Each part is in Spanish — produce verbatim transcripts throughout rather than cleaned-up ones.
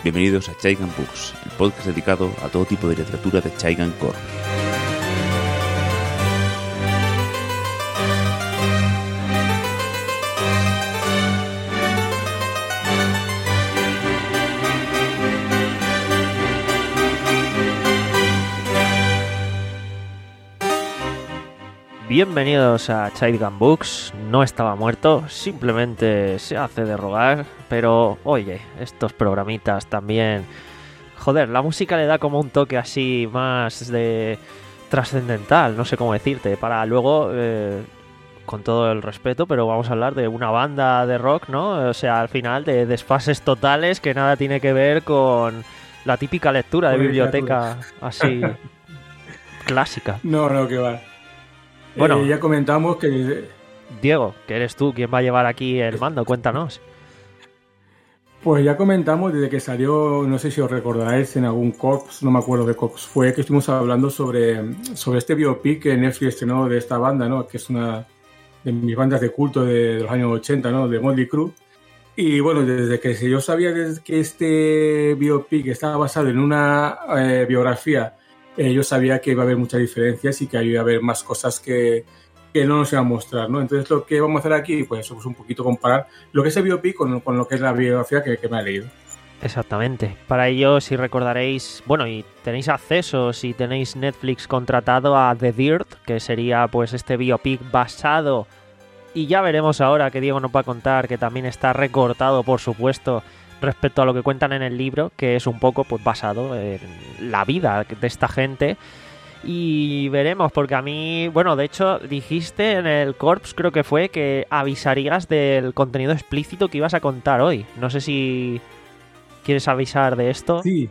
Bienvenidos a Chaigan Books, el podcast dedicado a todo tipo de literatura de Chaigan Corps. Bienvenidos a Chaigan Books. No estaba muerto, simplemente se hace de rogar. Pero oye, estos programitas también... Joder, la música le da como un toque así más de trascendental, no sé cómo decirte. Para luego, eh, con todo el respeto, pero vamos a hablar de una banda de rock, ¿no? O sea, al final de desfases totales que nada tiene que ver con la típica lectura de biblioteca así clásica. No, no, que va. Bueno, eh, ya comentamos que... Diego, que eres tú quien va a llevar aquí el mando, cuéntanos. Pues ya comentamos desde que salió, no sé si os recordaréis, en algún Corps, no me acuerdo qué Corps fue, que estuvimos hablando sobre, sobre este biopic que Netflix estrenó de esta banda, ¿no? Que es una de mis bandas de culto de, de los años ochenta, ¿no? De Motley Crue. Y bueno, desde que yo sabía que este biopic estaba basado en una eh, biografía, Eh, yo sabía que iba a haber muchas diferencias y que iba a haber más cosas que, que no nos iban a mostrar, ¿no? Entonces lo que vamos a hacer aquí, pues eso, pues un poquito comparar lo que es el biopic con, con lo que es la biografía que, que me he leído. Exactamente. Para ello, si recordaréis, bueno, y tenéis acceso, si tenéis Netflix contratado a The Dirt, que sería pues este biopic basado, y ya veremos ahora que Diego nos va a contar, que también está recortado, por supuesto, respecto a lo que cuentan en el libro, que es un poco pues basado en la vida de esta gente. Y veremos, porque a mí, bueno, de hecho dijiste en el Corps, creo que fue, que avisarías del contenido explícito que ibas a contar hoy. No sé si quieres avisar de esto. Sí.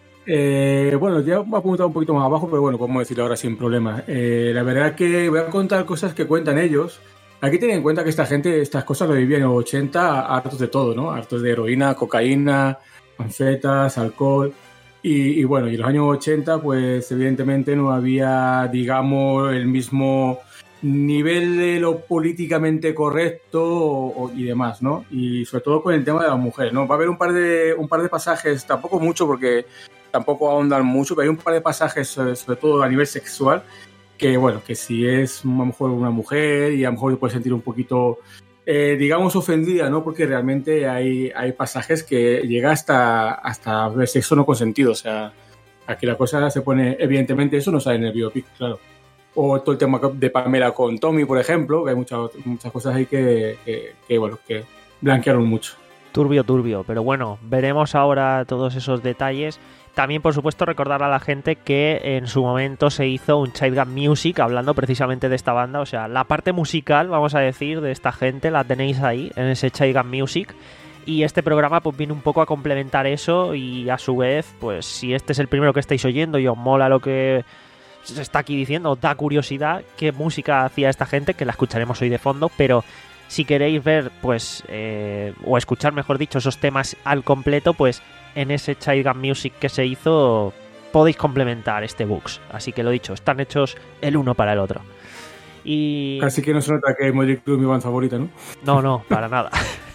Eh, bueno, ya me he apuntado un poquito más abajo, pero bueno, podemos decirlo ahora sin problema. Eh, la verdad es que voy a contar cosas que cuentan ellos. Hay que tener en cuenta que esta gente, estas cosas lo vivían en los ochenta, hartos de todo, ¿no? Hartos de heroína, cocaína, anfetas, alcohol. Y, y bueno, y en los años ochenta, pues evidentemente no había, digamos, el mismo nivel de lo políticamente correcto o, o, y demás, ¿no? Y sobre todo con el tema de la mujer, ¿no? Va a haber un par de, un par de pasajes, tampoco mucho porque tampoco ahondan mucho, pero hay un par de pasajes, sobre, sobre todo a nivel sexual, que bueno, que si es a lo mejor una mujer y a lo mejor te puedes sentir un poquito, eh, digamos, ofendida, ¿no? Porque realmente hay, hay pasajes que llega hasta, hasta el sexo no consentido, o sea, aquí la cosa se pone, evidentemente eso no sale en el biopic, claro. O todo el tema de Pamela con Tommy, por ejemplo, que hay muchas, muchas cosas ahí que, que, que, bueno, que blanquearon mucho. Turbio, turbio, pero bueno, veremos ahora todos esos detalles. También, por supuesto, recordar a la gente que en su momento se hizo un Chaigan Music hablando precisamente de esta banda. O sea, la parte musical, vamos a decir, de esta gente la tenéis ahí, en ese Chaigan Music. Y este programa pues viene un poco a complementar eso y a su vez, pues si este es el primero que estáis oyendo y os mola lo que se está aquí diciendo, os da curiosidad qué música hacía esta gente, que la escucharemos hoy de fondo, pero... Si queréis ver, pues, eh, o escuchar, mejor dicho, esos temas al completo, pues en ese Chaigan Music que se hizo podéis complementar este Books. Así que lo dicho, están hechos el uno para el otro. Y... Así que no se nota que Motley Crue es mi banda favorita, ¿no? No, no, para nada.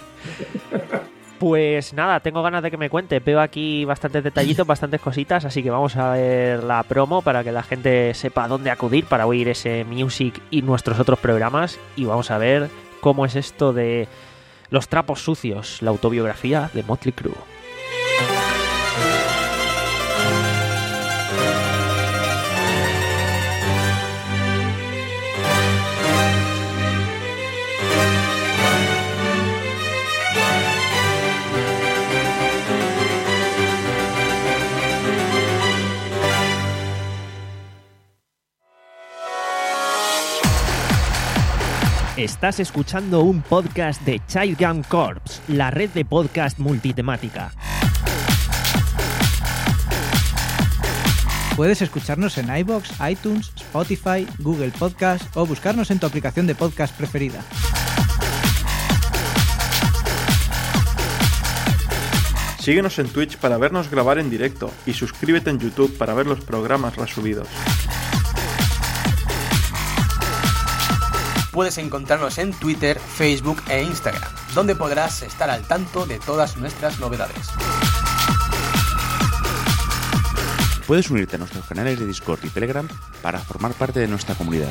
Pues nada, tengo ganas de que me cuente. Veo aquí bastantes detallitos, bastantes cositas, así que vamos a ver la promo para que la gente sepa dónde acudir para oír ese Music y nuestros otros programas. Y vamos a ver... cómo es esto de Los trapos sucios, la autobiografía de Motley Crue. Estás escuchando un podcast de Chaigan Corps, la red de podcast multitemática. Puedes escucharnos en iVoox, iTunes, Spotify, Google Podcast o buscarnos en tu aplicación de podcast preferida. Síguenos en Twitch para vernos grabar en directo y suscríbete en YouTube para ver los programas resubidos. Puedes encontrarnos en Twitter, Facebook e Instagram, donde podrás estar al tanto de todas nuestras novedades. Puedes unirte a nuestros canales de Discord y Telegram para formar parte de nuestra comunidad.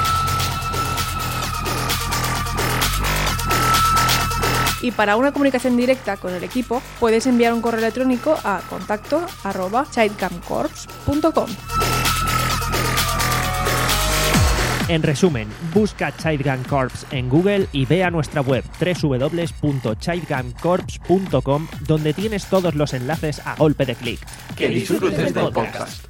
Y para una comunicación directa con el equipo, puedes enviar un correo electrónico a contacto arroba childcamcorps punto com. En resumen, busca Childgun Corps en Google y ve a nuestra web doble u doble u doble u punto childgun corps punto com, donde tienes todos los enlaces a golpe de clic. Que disfrutes del podcast.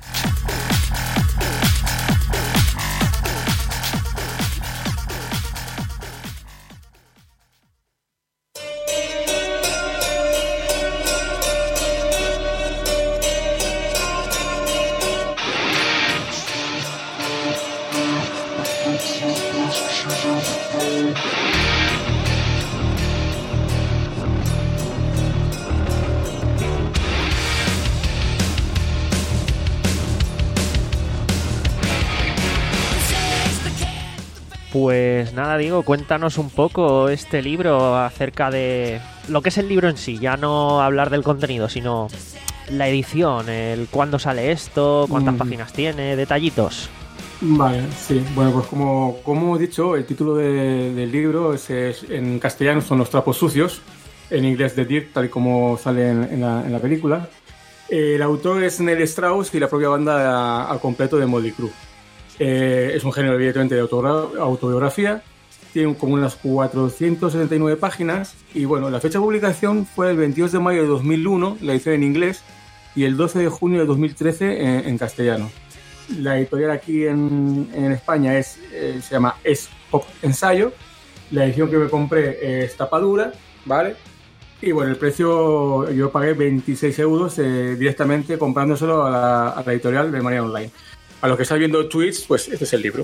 Pues nada, Diego, cuéntanos un poco este libro acerca de lo que es el libro en sí, ya no hablar del contenido, sino la edición, el cuándo sale esto, cuántas mm. páginas tiene, detallitos. Vale, sí. Bueno, pues como, como he dicho, el título de, del libro es, es, en castellano son Los trapos sucios, en inglés The Dirt, tal y como sale en, en, la, en la película. El autor es Neil Strauss y la propia banda al completo de Mötley Crüe. Eh, es un género evidentemente de autobiografía, tiene como unas cuatrocientas setenta y nueve páginas y bueno, la fecha de publicación fue el veintidós de mayo de dos mil uno, la edición en inglés, y el doce de junio de dos mil trece en, en castellano. La editorial aquí en, en España es, eh, se llama Es Pop Ensayo. La edición que me compré es tapadura, ¿vale? Y bueno, el precio, yo pagué veintiséis euros eh, directamente comprándoselo a la, a la editorial de manera online. A los que están viendo tweets, pues este es el libro.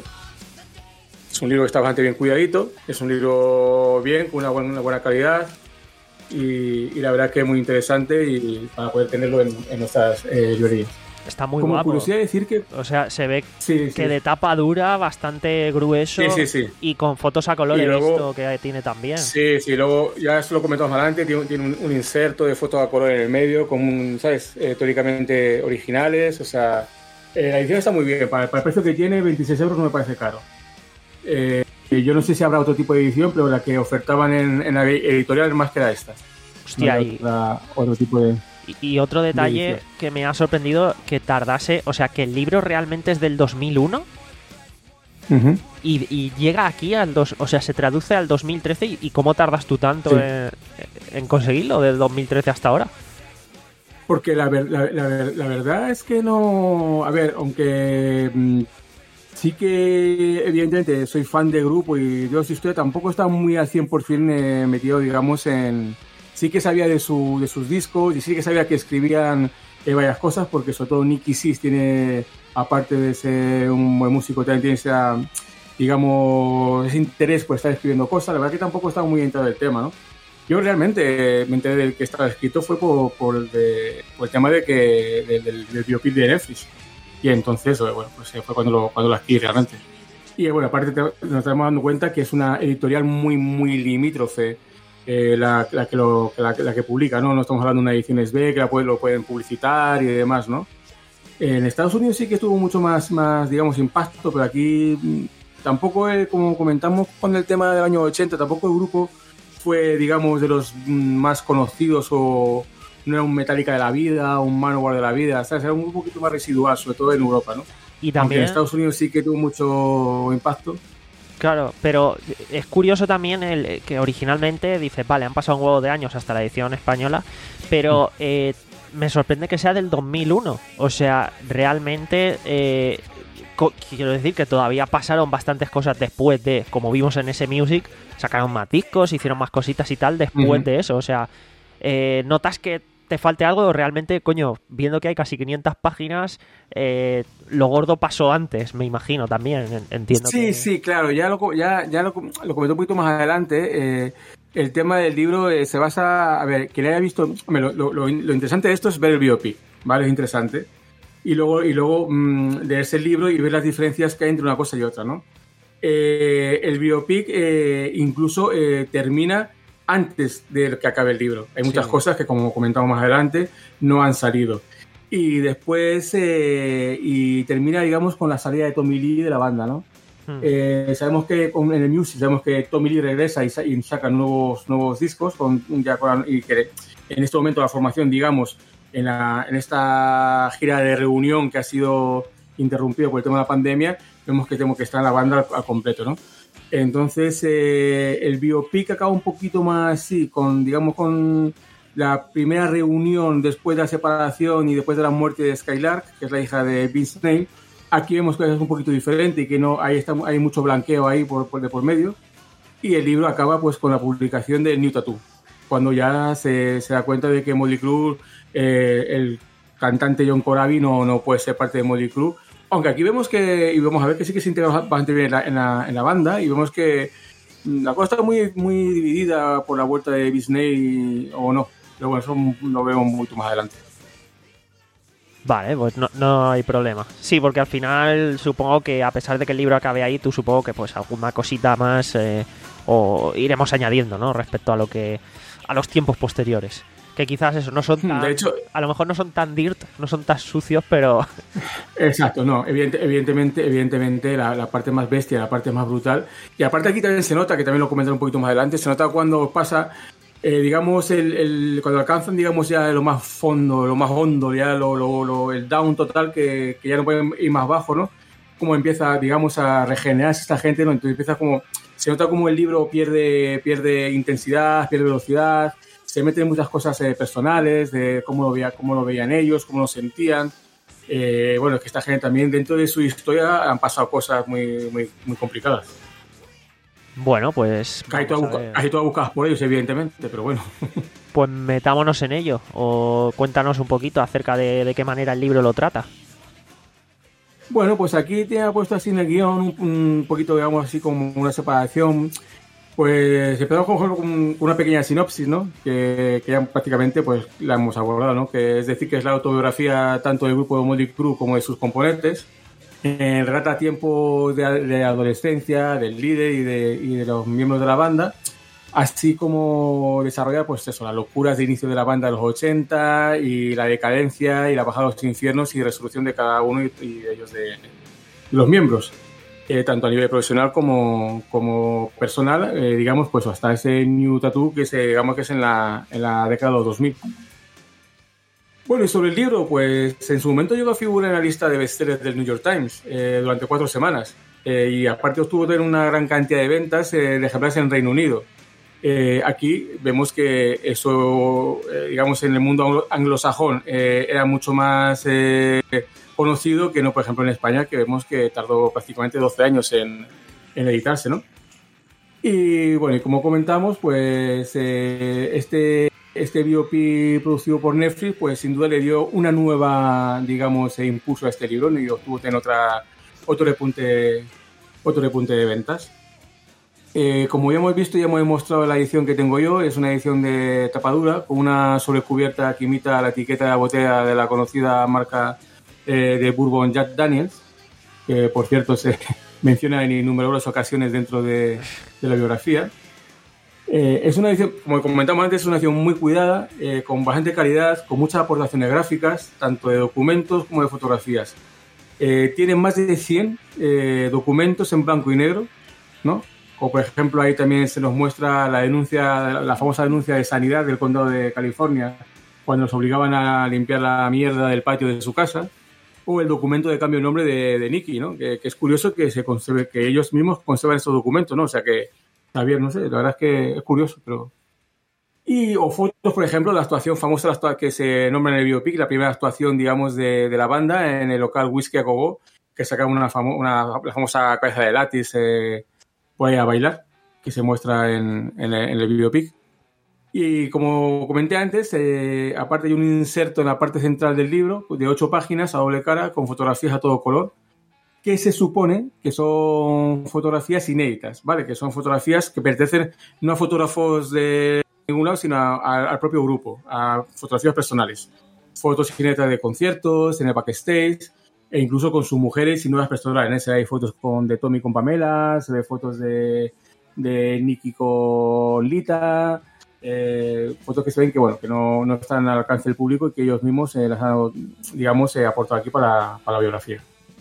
Es un libro que está bastante bien cuidadito, es un libro bien, con una buena, una buena calidad y, y la verdad que es muy interesante y para poder tenerlo en, en nuestras eh, librerías. Está muy Como guapo. curiosidad decir que... O sea, se ve sí, que sí. de tapa dura, bastante grueso sí, sí, sí. y con fotos a color y he luego, visto que tiene también. Sí, sí, luego ya eso lo comentamos más adelante, tiene, tiene un, un inserto de fotos a color en el medio, con, un, ¿sabes? Eh, teóricamente originales, o sea... Eh, la edición está muy bien, para, para el precio que tiene, veintiséis euros no me parece caro. Eh, yo no sé si habrá otro tipo de edición, pero la que ofertaban en, en la editorial más que era esta. Hostia, no y, otra, otro tipo de... Y, y otro detalle de que me ha sorprendido, que tardase, o sea, que el libro realmente es del dos mil uno uh-huh. y, y llega aquí al dos, o sea, se traduce al dos mil trece y, y ¿cómo tardas tú tanto sí. en, en conseguirlo del dos mil trece hasta ahora? Porque la, ver, la, la, la verdad es que no... A ver, aunque mmm, sí que evidentemente soy fan de grupo y yo si usted tampoco está muy al cien por ciento eh, metido, digamos, en... Sí que sabía de, su, de sus discos y sí que sabía que escribían eh, varias cosas, porque sobre todo Nicky Six tiene, aparte de ser un buen músico, también tiene esa, digamos, ese interés por estar escribiendo cosas. La verdad que tampoco estaba muy enterado del tema, ¿no? Yo realmente me enteré del que estaba escrito fue por, por, el, de, por el tema de que del, del, del biopic de Netflix. Y entonces, bueno, pues fue cuando lo, cuando lo adquirí realmente. Y bueno, aparte te, nos estamos dando cuenta que es una editorial muy, muy limítrofe, eh, la, la, que lo, la, la que publica, ¿no? No estamos hablando de una edición S B, que la pueden, lo pueden publicitar y demás, ¿no? En Estados Unidos sí que tuvo mucho más, más digamos, impacto, pero aquí tampoco, eh, como comentamos con el tema del año ochenta, tampoco el grupo fue, digamos, de los más conocidos o no era un Metallica de la vida, un Manowar de la vida, ¿sabes? Era un poquito más residual, sobre todo en Europa, ¿no? Y también... Aunque en Estados Unidos sí que tuvo mucho impacto. Claro, pero es curioso también el que originalmente dices, vale, han pasado un huevo de años hasta la edición española, pero eh, me sorprende que sea del dos mil uno. O sea, realmente... Eh, quiero decir que todavía pasaron bastantes cosas después de, como vimos en ese Music, sacaron más discos, hicieron más cositas y tal después uh-huh. de eso. O sea, eh, notas que te falte algo, realmente, coño, viendo que hay casi quinientas páginas, eh, lo gordo pasó antes, me imagino también, entiendo. Sí, que... sí, claro, ya lo, ya, ya lo, lo comenté un poquito más adelante. Eh, el tema del libro eh, se basa, a ver, quien haya visto, lo, lo, lo, lo interesante de esto es ver el biopic, ¿vale? Es interesante. Y luego, y luego mmm, leerse el libro y ver las diferencias que hay entre una cosa y otra, ¿no? Eh, el biopic eh, incluso eh, termina antes de que acabe el libro. Hay muchas sí. cosas que, como comentamos más adelante, no han salido. y después eh, y termina, digamos, con la salida de Tommy Lee de la banda, ¿no? Hmm. Eh, sabemos que con, en el Music sabemos que Tommy Lee regresa y, y saca nuevos nuevos discos con, ya con, y que en este momento la formación, digamos, en, la, en esta gira de reunión que ha sido interrumpido por el tema de la pandemia, vemos que tenemos que estar en la banda al, al completo, ¿no? Entonces eh, el biopic acaba un poquito más, sí, con, digamos, con la primera reunión después de la separación y después de la muerte de Skylark, que es la hija de Vince Neil. Aquí vemos que es un poquito diferente y que no ahí está, hay mucho blanqueo ahí por, por, de por medio. Y el libro acaba pues con la publicación de New Tattoo, cuando ya se, se da cuenta de que Mötley Crüe, eh, el cantante John Corabi no, no puede ser parte de Mötley Crüe. Aunque aquí vemos que, y vamos a ver que sí que se integra bastante bien en la, en la, en la banda, y vemos que la cosa está muy, muy dividida por la vuelta de Disney o no. Pero bueno, eso lo vemos mucho más adelante. Vale, pues no, no hay problema. Sí, porque al final supongo que a pesar de que el libro acabe ahí, tú supongo que pues alguna cosita más eh, o iremos añadiendo, ¿no? Respecto a lo que a los tiempos posteriores. Que quizás eso no son tan, de hecho, a lo mejor no son tan dirt, no son tan sucios, pero exacto, no, evidente, evidentemente, evidentemente la, la parte más bestia, la parte más brutal. Y aparte aquí también se nota, que también lo comentaré un poquito más adelante, se nota cuando pasa Eh, digamos, el, el, cuando alcanzan, digamos, ya lo más fondo, lo más hondo, ya lo, lo, lo, el down total, que, que ya no pueden ir más bajo, ¿no? Como empieza, digamos, a regenerarse esta gente, ¿no? Entonces empieza como, se nota como el libro pierde, pierde intensidad, pierde velocidad, se meten muchas cosas eh, personales, de cómo lo, veía, cómo lo veían ellos, cómo lo sentían. Eh, bueno, es que esta gente también, dentro de su historia, han pasado cosas muy, muy, muy complicadas. Bueno, pues casi todas buscadas por ellos, evidentemente, pero bueno. Pues metámonos en ello, o cuéntanos un poquito acerca de, de qué manera el libro lo trata. Bueno, pues aquí te ha puesto así en el guión un, un poquito, digamos, así como una separación. Pues empezamos con, con una pequeña sinopsis, ¿no? Que, que ya prácticamente pues la hemos abordado, ¿no? Que es decir, que es la autobiografía tanto del grupo de Mötley Crüe como de sus componentes. Eh, relata tiempos de, de adolescencia, del líder y de, y de los miembros de la banda, así como desarrolla pues eso, las locuras de inicio de la banda de los ochenta y la decadencia y la bajada a los infiernos y resolución de cada uno y, y de ellos de, de los miembros, eh, tanto a nivel profesional como, como personal, eh, digamos, pues hasta ese New Tattoo que se, digamos que es en la, en la década de los dos mil. Bueno, y sobre el libro, pues en su momento llegó a figurar en la lista de bestsellers del New York Times eh, durante cuatro semanas. Eh, y aparte obtuvo tener una gran cantidad de ventas eh, de ejemplares en Reino Unido. Eh, aquí vemos que eso, eh, digamos, en el mundo anglosajón eh, era mucho más eh, conocido que no, por ejemplo, en España, que vemos que tardó prácticamente doce años en, en editarse, ¿no? Y bueno, y como comentamos, pues eh, este... Este biopic producido por Netflix, pues sin duda le dio una nueva, digamos, impulso a este libro, ¿no? Y obtuvo en otra, otro repunte, otro repunte de ventas. Eh, como ya hemos visto, ya hemos mostrado la edición que tengo yo, es una edición de tapadura con una sobrecubierta que imita la etiqueta de la botella de la conocida marca eh, de Bourbon Jack Daniels, que por cierto se menciona en innumerables ocasiones dentro de, de la biografía. Eh, es una edición, como comentamos antes, es una edición muy cuidada, eh, con bastante calidad, con muchas aportaciones gráficas, tanto de documentos como de fotografías. Eh, tiene más de cien eh, documentos en blanco y negro, ¿no? O por ejemplo ahí también se nos muestra la denuncia, la famosa denuncia de sanidad del condado de California, cuando nos obligaban a limpiar la mierda del patio de su casa, o el documento de cambio de nombre de, de Nicky, ¿no? Que, que es curioso que se conserve, que ellos mismos conservan estos documentos, ¿no? O sea que Javier, no sé, la verdad es que es curioso, pero... Y, o fotos, por ejemplo, la actuación famosa la que se nombra en el biopic, la primera actuación, digamos, de, de la banda en el local Whisky a Go-Go, que saca una, famo una la famosa cabeza de látiz eh, por ahí a bailar, que se muestra en, en, el, en el biopic. Y como comenté antes, eh, aparte hay un inserto en la parte central del libro, de ocho páginas a doble cara, con fotografías a todo color, que se supone que son fotografías inéditas, ¿vale? Que son fotografías que pertenecen no a fotógrafos de ningún lado, sino a, a, al propio grupo, a fotografías personales. Fotos inéditas de conciertos, en el backstage, e incluso con sus mujeres y nuevas personales. Hay fotos con, de Tommy con Pamela, se ve fotos de, de Nicky con Lita, eh, fotos que se ven que bueno que no, no están al alcance del público y que ellos mismos eh, las han, digamos, eh, aportado aquí para, para la biografía.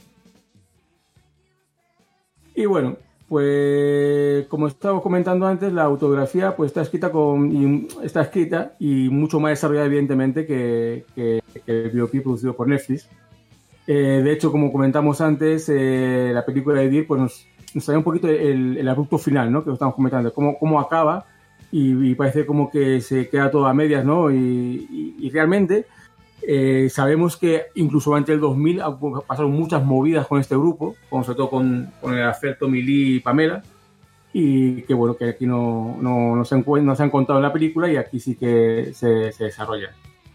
Y bueno, pues como estábamos comentando antes, la autobiografía pues está escrita con y, está escrita y mucho más desarrollada evidentemente que, que, que el biopic producido por Netflix. Eh, de hecho, como comentamos antes, eh, la película de Dir pues nos, nos trae un poquito el, el abrupto final, ¿no? Que lo estamos comentando, cómo, cómo acaba y, y parece como que se queda todo a medias, ¿no? Y, y, y realmente eh, sabemos que incluso durante el dos mil pasaron muchas movidas con este grupo, como sobre todo con, con el affair Tommy Lee y Pamela, y que bueno, que aquí no, no, no, se, han, no se han contado en la película y aquí sí que se, se desarrolla.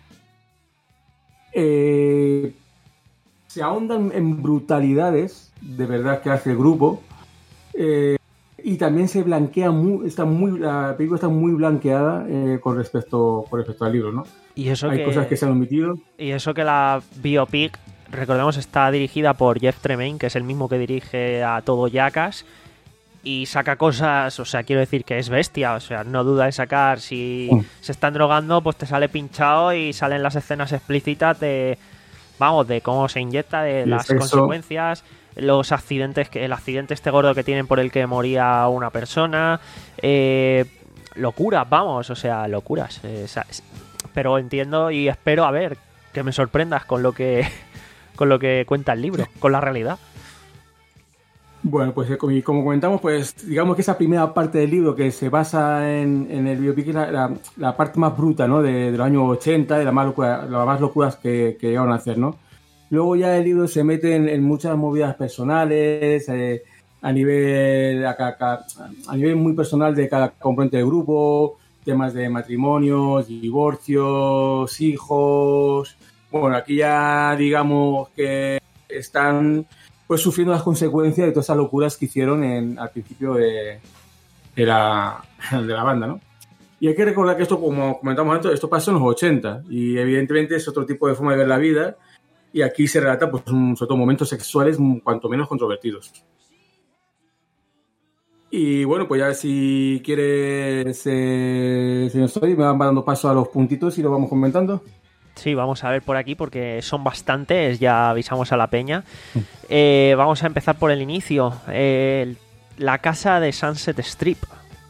Eh, se ahondan en brutalidades de verdad que hace el grupo, eh, y también se blanquea muy, está muy, la película está muy blanqueada eh, con respecto con respecto al libro, ¿no? Y eso hay que, cosas que se han omitido. Y eso que la biopic, recordemos, está dirigida por Jeff Tremaine, que es el mismo que dirige a todo Jackass, y saca cosas, o sea, quiero decir que es bestia, o sea, no duda en sacar, si mm. se están drogando, pues te sale pinchado y salen las escenas explícitas de, vamos, de cómo se inyecta, de las sexo. consecuencias, los accidentes, que el accidente este gordo que tienen por el que moría una persona, eh, locuras, vamos, o sea, locuras, eh, pero entiendo y espero, a ver, que me sorprendas con lo que con lo que cuenta el libro, con la realidad. Bueno, pues como comentamos, pues digamos que esa primera parte del libro que se basa en, en el biopic es la, la, la parte más bruta, ¿no? De, de los años ochenta, de las más locuras, las más locuras que, que llegaron a hacer, ¿no? Luego ya el libro se mete en, en muchas movidas personales, eh, a nivel a, a, a nivel muy personal de cada componente del grupo, temas de matrimonios, divorcios, hijos. Bueno, aquí ya digamos que están pues sufriendo las consecuencias de todas esas locuras que hicieron en, al principio de, de, la, de la banda, ¿no? Y hay que recordar que esto, como comentamos antes, esto pasó en los ochenta y evidentemente es otro tipo de forma de ver la vida y aquí se relata pues un, sobre todo momentos sexuales cuanto menos controvertidos. Y bueno, pues ya si quieres, eh, señor Story, me van dando paso a los puntitos y lo vamos comentando. Sí, vamos a ver por aquí porque son bastantes, ya avisamos a la peña. Eh, vamos a empezar por el inicio. Eh, la casa de Sunset Strip.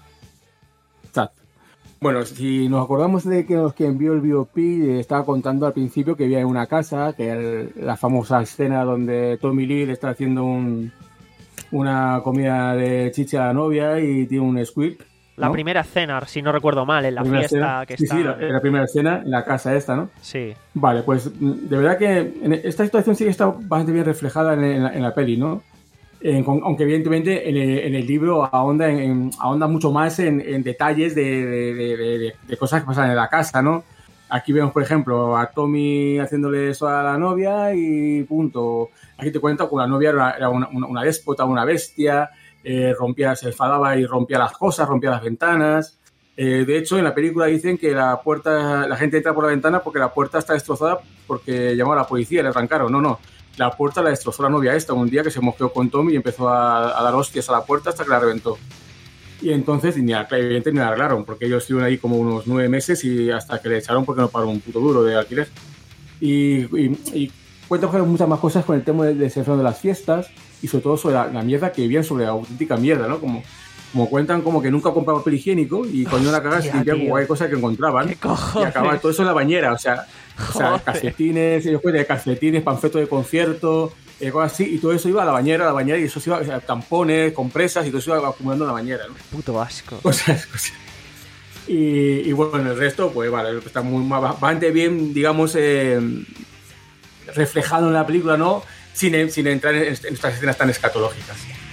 Exacto. Bueno, si nos acordamos de que los que envió el biopic eh, estaba contando al principio que había una casa, que era la famosa escena donde Tommy Lee le está haciendo un, una comida de chicha a la novia y tiene un squirt. La ¿no? primera escena, si no recuerdo mal, en la, la fiesta escena. que sí, está... Sí, la, la primera escena, en la casa esta, ¿no? Sí. Vale, pues de verdad que en esta situación sí que está bastante bien reflejada en, en, la, en la peli, ¿no? En, aunque evidentemente en el, en el libro ahonda, en, en, ahonda mucho más en, en detalles de, de, de, de, de cosas que pasan en la casa, ¿no? Aquí vemos, por ejemplo, a Tommy haciéndole eso a la novia y punto. Aquí te cuento que la novia era una, una, una déspota, una bestia... Eh, rompía, se enfadaba y rompía las cosas, rompía las ventanas. Eh, de hecho, en la película dicen que la puerta, la gente entra por la ventana porque la puerta está destrozada porque llamó a la policía y le arrancaron. No, no. La puerta la destrozó la novia esta un día que se mosqueó con Tommy y empezó a, a dar hostias a la puerta hasta que la reventó. Y entonces, ni evidentemente ni la arreglaron porque ellos estuvieron ahí como unos nueve meses y hasta que le echaron porque no pagó un puto duro de alquiler. Y, y, y cuenta muchas más cosas con el tema del desenfreno de las fiestas y sobre todo sobre la, la mierda que vivían, sobre la auténtica mierda, ¿no? Como, como cuentan como que nunca compraban papel higiénico y cuando una cagada se limpiaban con cualquier cosa que encontraban y acababa todo eso en la bañera, o sea, o sea calcetines, ellos cuentan de calcetines, panfletos de concierto, eh, cosas así, y todo eso iba a la bañera, a la bañera y eso se iba, o sea, tampones, compresas y todo eso iba acumulando en la bañera, ¿no? Puto asco. O sea, o sea, y, y bueno, el resto, pues vale, está muy bastante bien, digamos, eh, reflejado en la película, ¿no? Sin, sin entrar en, en estas escenas tan escatológicas.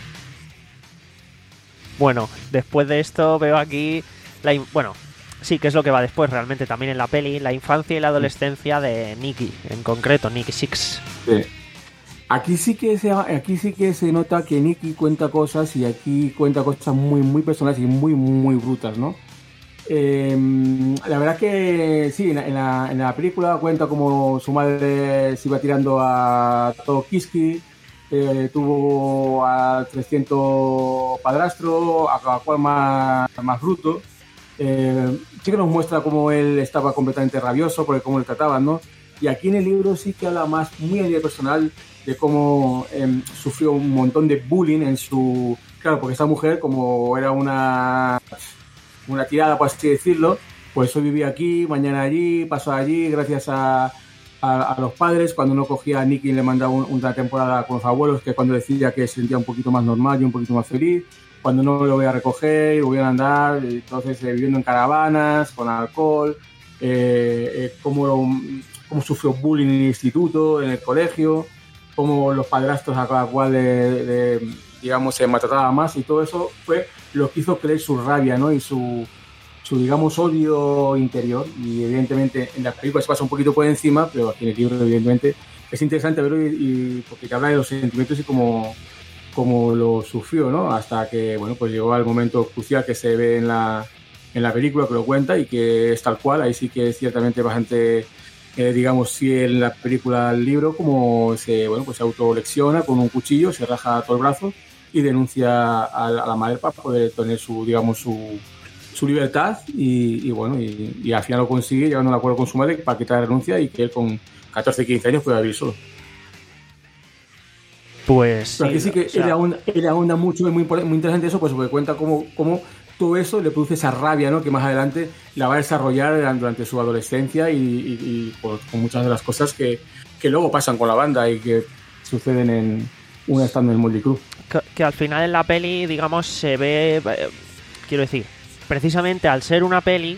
Bueno, después de esto veo aquí la in- bueno, sí, que es lo que va después realmente también en la peli, la infancia y la adolescencia de Nicky, en concreto Nicky Six. Sí. Aquí sí que se aquí sí que se nota que Nicky cuenta cosas y aquí cuenta cosas muy muy personales y muy muy brutas, ¿no? Eh, la verdad que sí, en la, en la película cuenta como su madre se iba tirando a todo Kiski, eh, tuvo a trescientos padrastro, a cada cual más, más bruto, Eh, sí que nos muestra cómo él estaba completamente rabioso, porque cómo le trataban, ¿no? Y aquí en el libro sí que habla más, muy a nivel personal, de cómo eh, sufrió un montón de bullying en su... Claro, porque esta mujer, como era una, una tirada, por así decirlo, pues hoy vivía aquí, mañana allí, pasó allí, gracias a, a, a los padres. Cuando no cogía a Nicky le mandaba un, una temporada con los abuelos, que cuando decía que se sentía un poquito más normal y un poquito más feliz. Cuando no lo voy a recoger, voy a andar, entonces eh, viviendo en caravanas, con alcohol, eh, eh, cómo, lo, cómo sufrió bullying en el instituto, en el colegio, cómo los padrastros a cada cual de, de, digamos, se maltrataba más, y todo eso fue lo que hizo creer su rabia, ¿no? Y su, su, digamos, odio interior. Y evidentemente en la película se pasa un poquito por encima, pero aquí en el libro evidentemente es interesante verlo, y, y porque te habla de los sentimientos y cómo... como lo sufrió, ¿no? Hasta que, bueno, pues llegó al momento crucial que se ve en la, en la película, que lo cuenta, y que es tal cual. Ahí sí que es ciertamente bastante, eh, digamos, sí, en la película al libro, como se, bueno, pues se autolecciona con un cuchillo, se raja todo el brazo y denuncia a, a la madre para poder tener su, digamos, su, su libertad, y, y bueno, y, y al final lo consigue, llegando a un acuerdo con su madre para quitar la denuncia, y que él con catorce, quince años pueda vivir solo. Pues pero aquí sí, sí que o sea, él ahonda, él ahonda mucho, es muy, muy interesante eso, pues porque cuenta cómo, cómo todo eso le produce esa rabia, ¿no? Que más adelante la va a desarrollar durante su adolescencia, y, y, y pues, con muchas de las cosas que, que luego pasan con la banda y que suceden en una estando en Motley Crue. Que, que al final en la peli, digamos, se ve, eh, quiero decir, precisamente al ser una peli,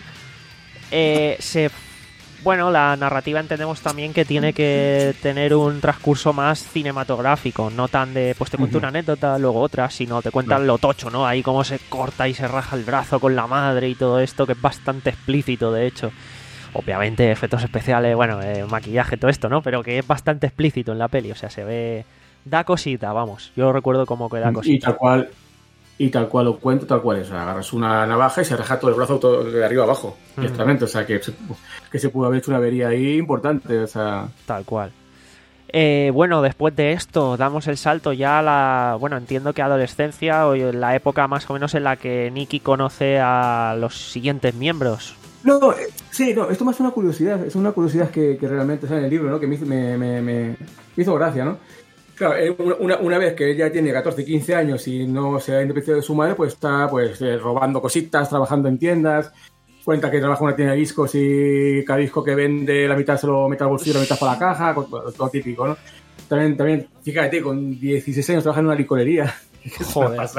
eh, se... Bueno, la narrativa entendemos también que tiene que tener un transcurso más cinematográfico, no tan de, pues te cuento uh-huh. una anécdota, luego otra, sino te cuentan no. lo tocho, ¿no? Ahí cómo se corta y se raja el brazo con la madre y todo esto, que es bastante explícito, de hecho. Obviamente, efectos especiales, bueno, eh, maquillaje, todo esto, ¿no? Pero que es bastante explícito en la peli, o sea, se ve... Da cosita, vamos. Yo recuerdo como que da cosita. Y tal cual... Y tal cual lo cuento, tal cual es. O sea, agarras una navaja y se raja todo el brazo todo de arriba abajo. Mm. Directamente. O sea, que se, que se pudo haber hecho una avería ahí importante. O sea... Tal cual. Eh, bueno, después de esto, damos el salto ya a la... Bueno, entiendo que adolescencia, o la época más o menos en la que Nicky conoce a los siguientes miembros. No, eh, sí, no, esto más es una curiosidad. Es una curiosidad que, que realmente sale en el libro, ¿no? Que me, me, me, me hizo gracia, ¿no? Claro, una, una vez que ella tiene catorce, quince años y no se ha independizado de su madre, pues está pues eh, robando cositas, trabajando en tiendas. Cuenta que trabaja en una tienda de discos y cada disco que vende la mitad se lo mete al bolsillo, la mitad para la caja, todo típico, ¿no? También, también fíjate, con dieciséis años trabaja en una licorería. Joder.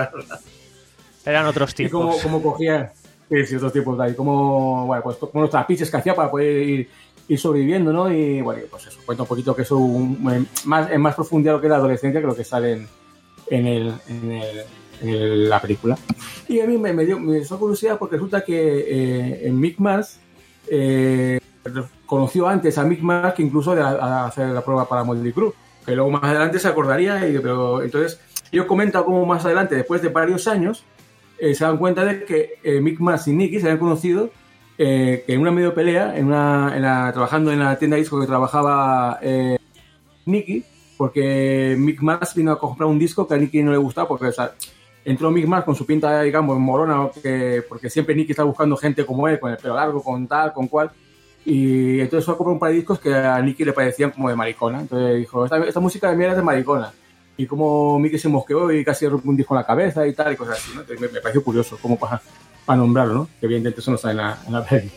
Eran otros tiempos. Y cómo, cómo cogía... Sí, sí, otros tiempos de ahí. Cómo, bueno, pues con los trapiches que hacía para poder ir... ir sobreviviendo, ¿no? Y bueno, pues eso, cuenta un poquito que eso un, más, en más profundidad lo que es la adolescencia que lo que sale en, en, el, en, el, en la película. Y a mí me, me dio me dio curiosidad porque resulta que eh, en Mick Mars eh, conoció antes a Mick Mars que incluso de a, a hacer la prueba para Motley Crue, que luego más adelante se acordaría, y, pero entonces yo comento cómo más adelante, después de varios años, eh, se dan cuenta de que eh, Mick Mars y Nicky se habían conocido Eh, en una medio pelea, en una, en la, trabajando en la tienda de disco que trabajaba eh, Nicky, porque Mick Mars vino a comprar un disco que a Nicky no le gustaba, porque o sea, entró Mick Mars con su pinta, digamos, morona, que, porque siempre Nicky está buscando gente como él, con el pelo largo, con tal, con cual, y entonces fue a comprar un par de discos que a Nicky le parecían como de maricona. Entonces dijo, esta, esta música de mierda es de maricona. Y como Mickey se mosqueó y casi rompió un disco en la cabeza y tal, y cosas así, ¿no? Entonces me, me pareció curioso, como para... para nombrarlo, ¿no? Que evidentemente eso no está en la, en la peli.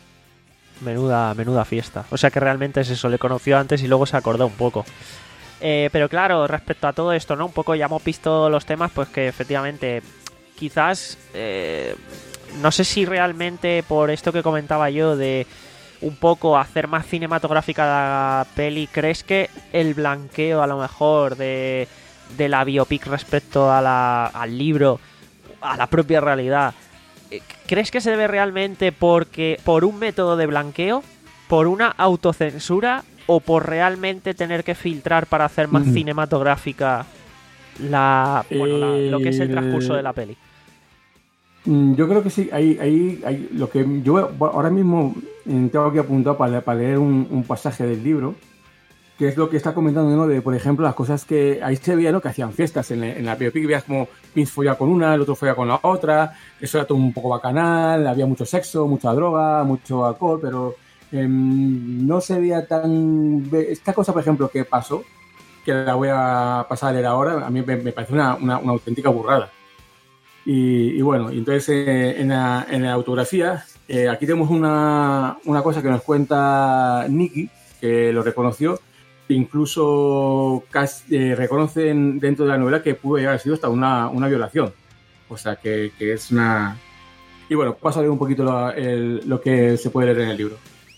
Menuda, menuda fiesta. O sea que realmente es eso, le conoció antes y luego se acordó un poco. Eh, pero claro, respecto a todo esto, ¿no? Un poco ya hemos visto los temas, pues que efectivamente quizás... Eh, no sé si realmente por esto que comentaba yo de un poco hacer más cinematográfica la peli, ¿crees que el blanqueo a lo mejor de, de la biopic respecto a la, al libro, a la propia realidad... ¿Crees que se debe realmente porque por un método de blanqueo, por una autocensura o por realmente tener que filtrar para hacer más mm. cinematográfica la, bueno, la, lo que es el transcurso de la peli? Yo creo que sí. Hay, hay, hay lo que yo ahora mismo tengo aquí apuntado para, para leer un, un pasaje del libro que es lo que está comentando, ¿no? De, por ejemplo, las cosas que ahí se veía, ¿no? Que hacían fiestas en, en la biopic, veías como Vince follaba con una, el otro follaba con la otra, eso era todo un poco bacanal, había mucho sexo, mucha droga, mucho alcohol, pero eh, no se veía tan... Esta cosa, por ejemplo, que pasó, que la voy a pasar a leer ahora, a mí me, me parece una, una, una auténtica burrada. Y, y bueno, entonces eh, en, la, en la autografía, eh, aquí tenemos una, una cosa que nos cuenta Nicky, que lo reconoció. Incluso casi, eh, reconocen dentro de la novela que pudo haber sido hasta una, una violación. O sea, que, que es una... Y bueno, paso a leer un poquito lo, el, lo que se puede leer en el libro.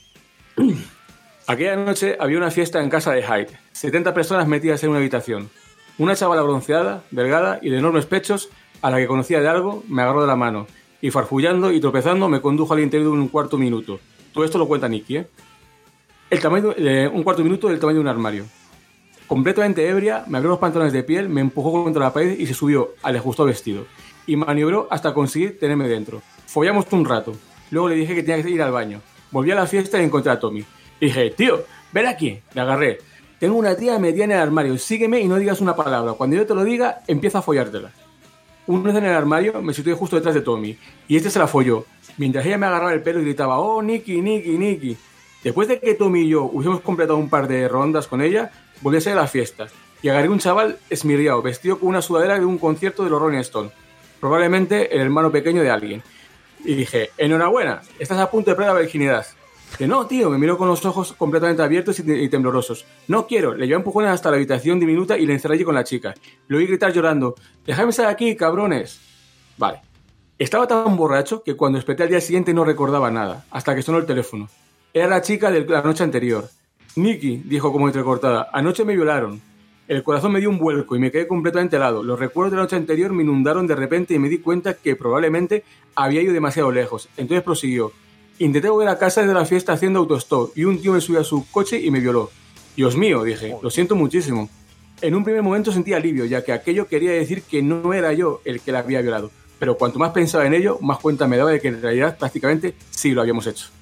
Aquella noche había una fiesta en casa de Hyde. setenta personas metidas en una habitación. Una chavala bronceada, delgada y de enormes pechos, a la que conocía de algo, me agarró de la mano. Y farfullando y tropezando me condujo al interior de un cuarto minuto. Todo esto lo cuenta Nicky, ¿eh? El tamaño, eh, un cuarto minuto del tamaño de un armario. Completamente ebria, me abrió los pantalones de piel, me empujó contra la pared y se subió al ajustado vestido. Y maniobró hasta conseguir tenerme dentro. Follamos un rato. Luego le dije que tenía que ir al baño. Volví a la fiesta y encontré a Tommy. Y dije, tío, ven aquí. Le agarré. Tengo una tía metida en el armario. Sígueme y no digas una palabra. Cuando yo te lo diga, empieza a follártela. Una vez en el armario, me situé justo detrás de Tommy. Y este se la folló. Mientras ella me agarraba el pelo y gritaba, oh, Nicky, Nicky, Nicky. Después de que Tommy y yo hubiésemos completado un par de rondas con ella, volví a salir a la fiesta y agarré un chaval esmirriado, vestido con una sudadera de un concierto de los Rolling Stones, probablemente el hermano pequeño de alguien. Y dije, enhorabuena, estás a punto de perder la virginidad. Que no, tío, me miró con los ojos completamente abiertos y, y temblorosos. No quiero, le llevé empujones hasta la habitación diminuta y le encerré allí con la chica. Le oí gritar llorando, déjame estar aquí, cabrones. Vale. Estaba tan borracho que cuando desperté al día siguiente no recordaba nada, hasta que sonó el teléfono. Era la chica de la noche anterior. Nicky, dijo como entrecortada, anoche me violaron. El corazón me dio un vuelco y me quedé completamente helado. Los recuerdos de la noche anterior me inundaron de repente y me di cuenta que probablemente había ido demasiado lejos. Entonces prosiguió. Intenté volver a casa desde la fiesta haciendo autostop y un tío me subió a su coche y me violó. Dios mío, dije, lo siento muchísimo. En un primer momento sentí alivio, ya que aquello quería decir que no era yo el que la había violado. Pero cuanto más pensaba en ello, más cuenta me daba de que en realidad prácticamente sí lo habíamos hecho.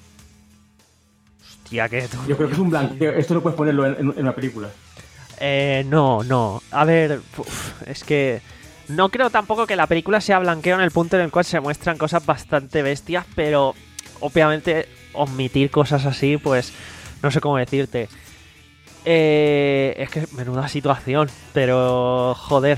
Hostia, qué turbio. Yo creo que es un blanqueo. Esto no puedes ponerlo en, en, en una película. Eh, no, no. A ver, uf, es que no creo tampoco que la película sea blanqueo en el punto en el cual se muestran cosas bastante bestias, pero obviamente omitir cosas así, pues no sé cómo decirte. Eh, es que menuda situación, pero joder.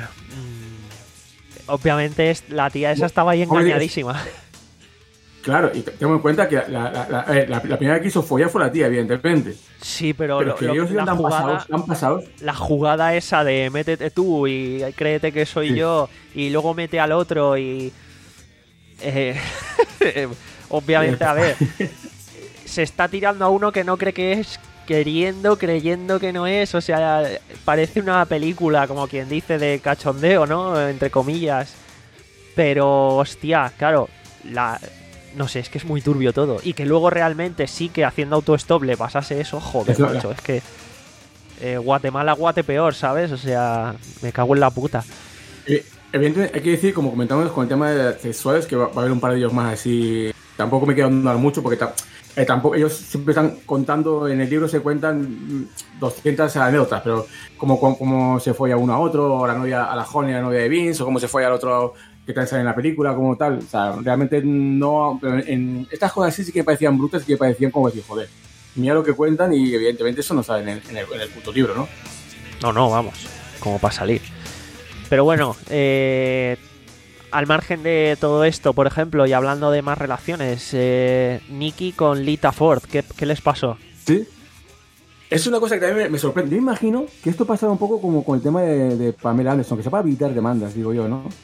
Mmm, obviamente es, la tía esa estaba ahí engañadísima. Claro, y tengo en cuenta que la, la, la, la, la primera que hizo follar fue la tía, evidentemente. Sí, pero, pero lo, que lo, ellos la, tan jugada, pasados, tan pasados. la jugada esa de métete tú y créete que soy sí. yo y luego mete al otro y... Eh, obviamente, a ver, se está tirando a uno que no cree que es, queriendo, creyendo que no es, o sea, parece una película, como quien dice, de cachondeo, ¿no? Entre comillas. Pero, hostia, claro, la... no sé, es que es muy turbio todo. Y que luego realmente sí que haciendo autostop le pasase eso, joder, eso, macho, es que eh, Guatemala, Guate peor, ¿sabes? O sea, me cago en la puta. Eh, evidentemente, hay que decir, como comentamos con el tema de sexuales, que va, va a haber un par de ellos más así. Tampoco me quiero andar mucho porque ta, eh, tampoco ellos siempre están contando, en el libro se cuentan doscientas anécdotas, pero como, como, como se fue a uno a otro, o la novia a la Honey, la novia de Vince, o cómo se fue al otro que tal sale en la película, como tal. O sea, realmente no... Pero en estas cosas sí, sí que parecían brutas y que parecían como decir, joder, mira lo que cuentan y evidentemente eso no sale en el, en el, en el puto libro, ¿no? No, no, vamos, como para salir. Pero bueno, eh, al margen de todo esto, por ejemplo, y hablando de más relaciones, eh, Nicky con Lita Ford, ¿qué, qué les pasó? Sí. Es una cosa que también me, me sorprende. Yo imagino que esto pasaba un poco como con el tema de, de Pamela Anderson, que se va a evitar demandas, digo yo, ¿no?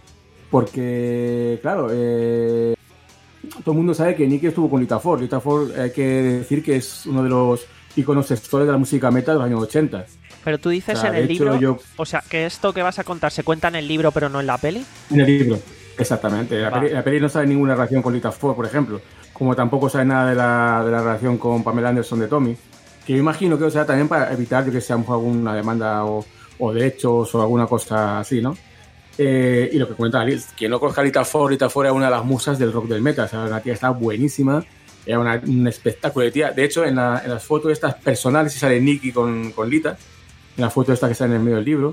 Porque, claro, eh, todo el mundo sabe que Nicky estuvo con Lita Ford. Lita Ford, hay que decir que es uno de los íconos sexuales de la música metal de los años ochenta. Pero tú dices, o sea, en el libro, yo... o sea, que esto que vas a contar se cuenta en el libro pero no en la peli. En el libro, exactamente. La, peli, la peli no sabe ninguna relación con Lita Ford, por ejemplo, como tampoco sabe nada de la, de la relación con Pamela Anderson de Tommy, que yo imagino que o sea también para evitar yo que sea alguna demanda o, o derechos o alguna cosa así, ¿no? Eh, y lo que comenta Alice, quien no conozca a Lita Ford, Lita Ford era una de las musas del rock del metal, o sea, la tía está buenísima, Era una, un espectáculo de tía. De hecho, en, la, en las fotos estas personales sí sale Nikki con, con Lita, en la foto esta que está en el medio del libro.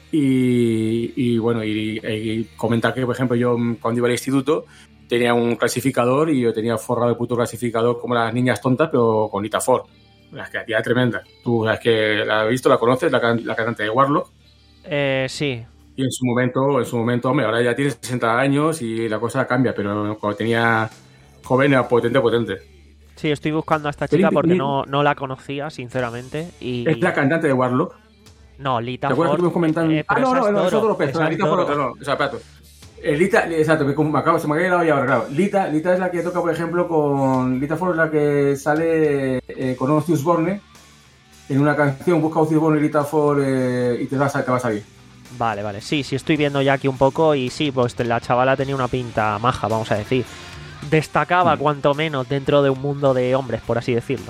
Y, y bueno, y, y comentar que, por ejemplo, yo cuando iba al instituto tenía un clasificador y yo tenía forrado el puto clasificador como las niñas tontas, pero con Lita Ford. La que era tremenda. Tú la que la has visto, la conoces, la, la cantante de Warlock. Eh, sí. Y en su momento, en su momento, hombre, ahora ya tiene sesenta años y la cosa cambia, pero cuando tenía joven era potente, potente. Sí, estoy buscando a esta chica porque no, no la conocía, sinceramente. Y... Es la cantante de Warlock. No, Lita ¿Te acuerdas Ford. que me comentan? Eh, ah, no, no, no, es otro personaje. Lita Ford, otro. no, o sea, espérate. Eh, Lita, exacto, me, me acabo, se me ha quedado ya ahora, claro. Lita, Lita es la que toca, por ejemplo, con. Lita Ford es la que sale eh, con Ozzy Osbourne en una canción, busca Ozzy Osbourne y Lita Ford eh, y te vas, a, te vas a ir. Vale, vale, sí, sí, estoy viendo ya aquí un poco y sí, pues la chavala tenía una pinta maja, vamos a decir. Destacaba, mm. cuanto menos, dentro de un mundo de hombres, por así decirlo.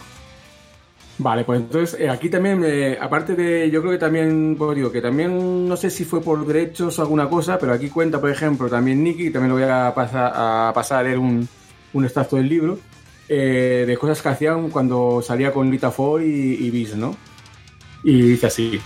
Vale, pues entonces eh, aquí también, eh, aparte de, yo creo que también, pues digo, que también, no sé si fue por derechos o alguna cosa, pero aquí cuenta, por ejemplo, también Nikki, también lo voy a pasar a, pasar a leer un, un extracto del libro, eh, de cosas que hacían cuando salía con Lita Ford y, y Vince, ¿no? Y dice así.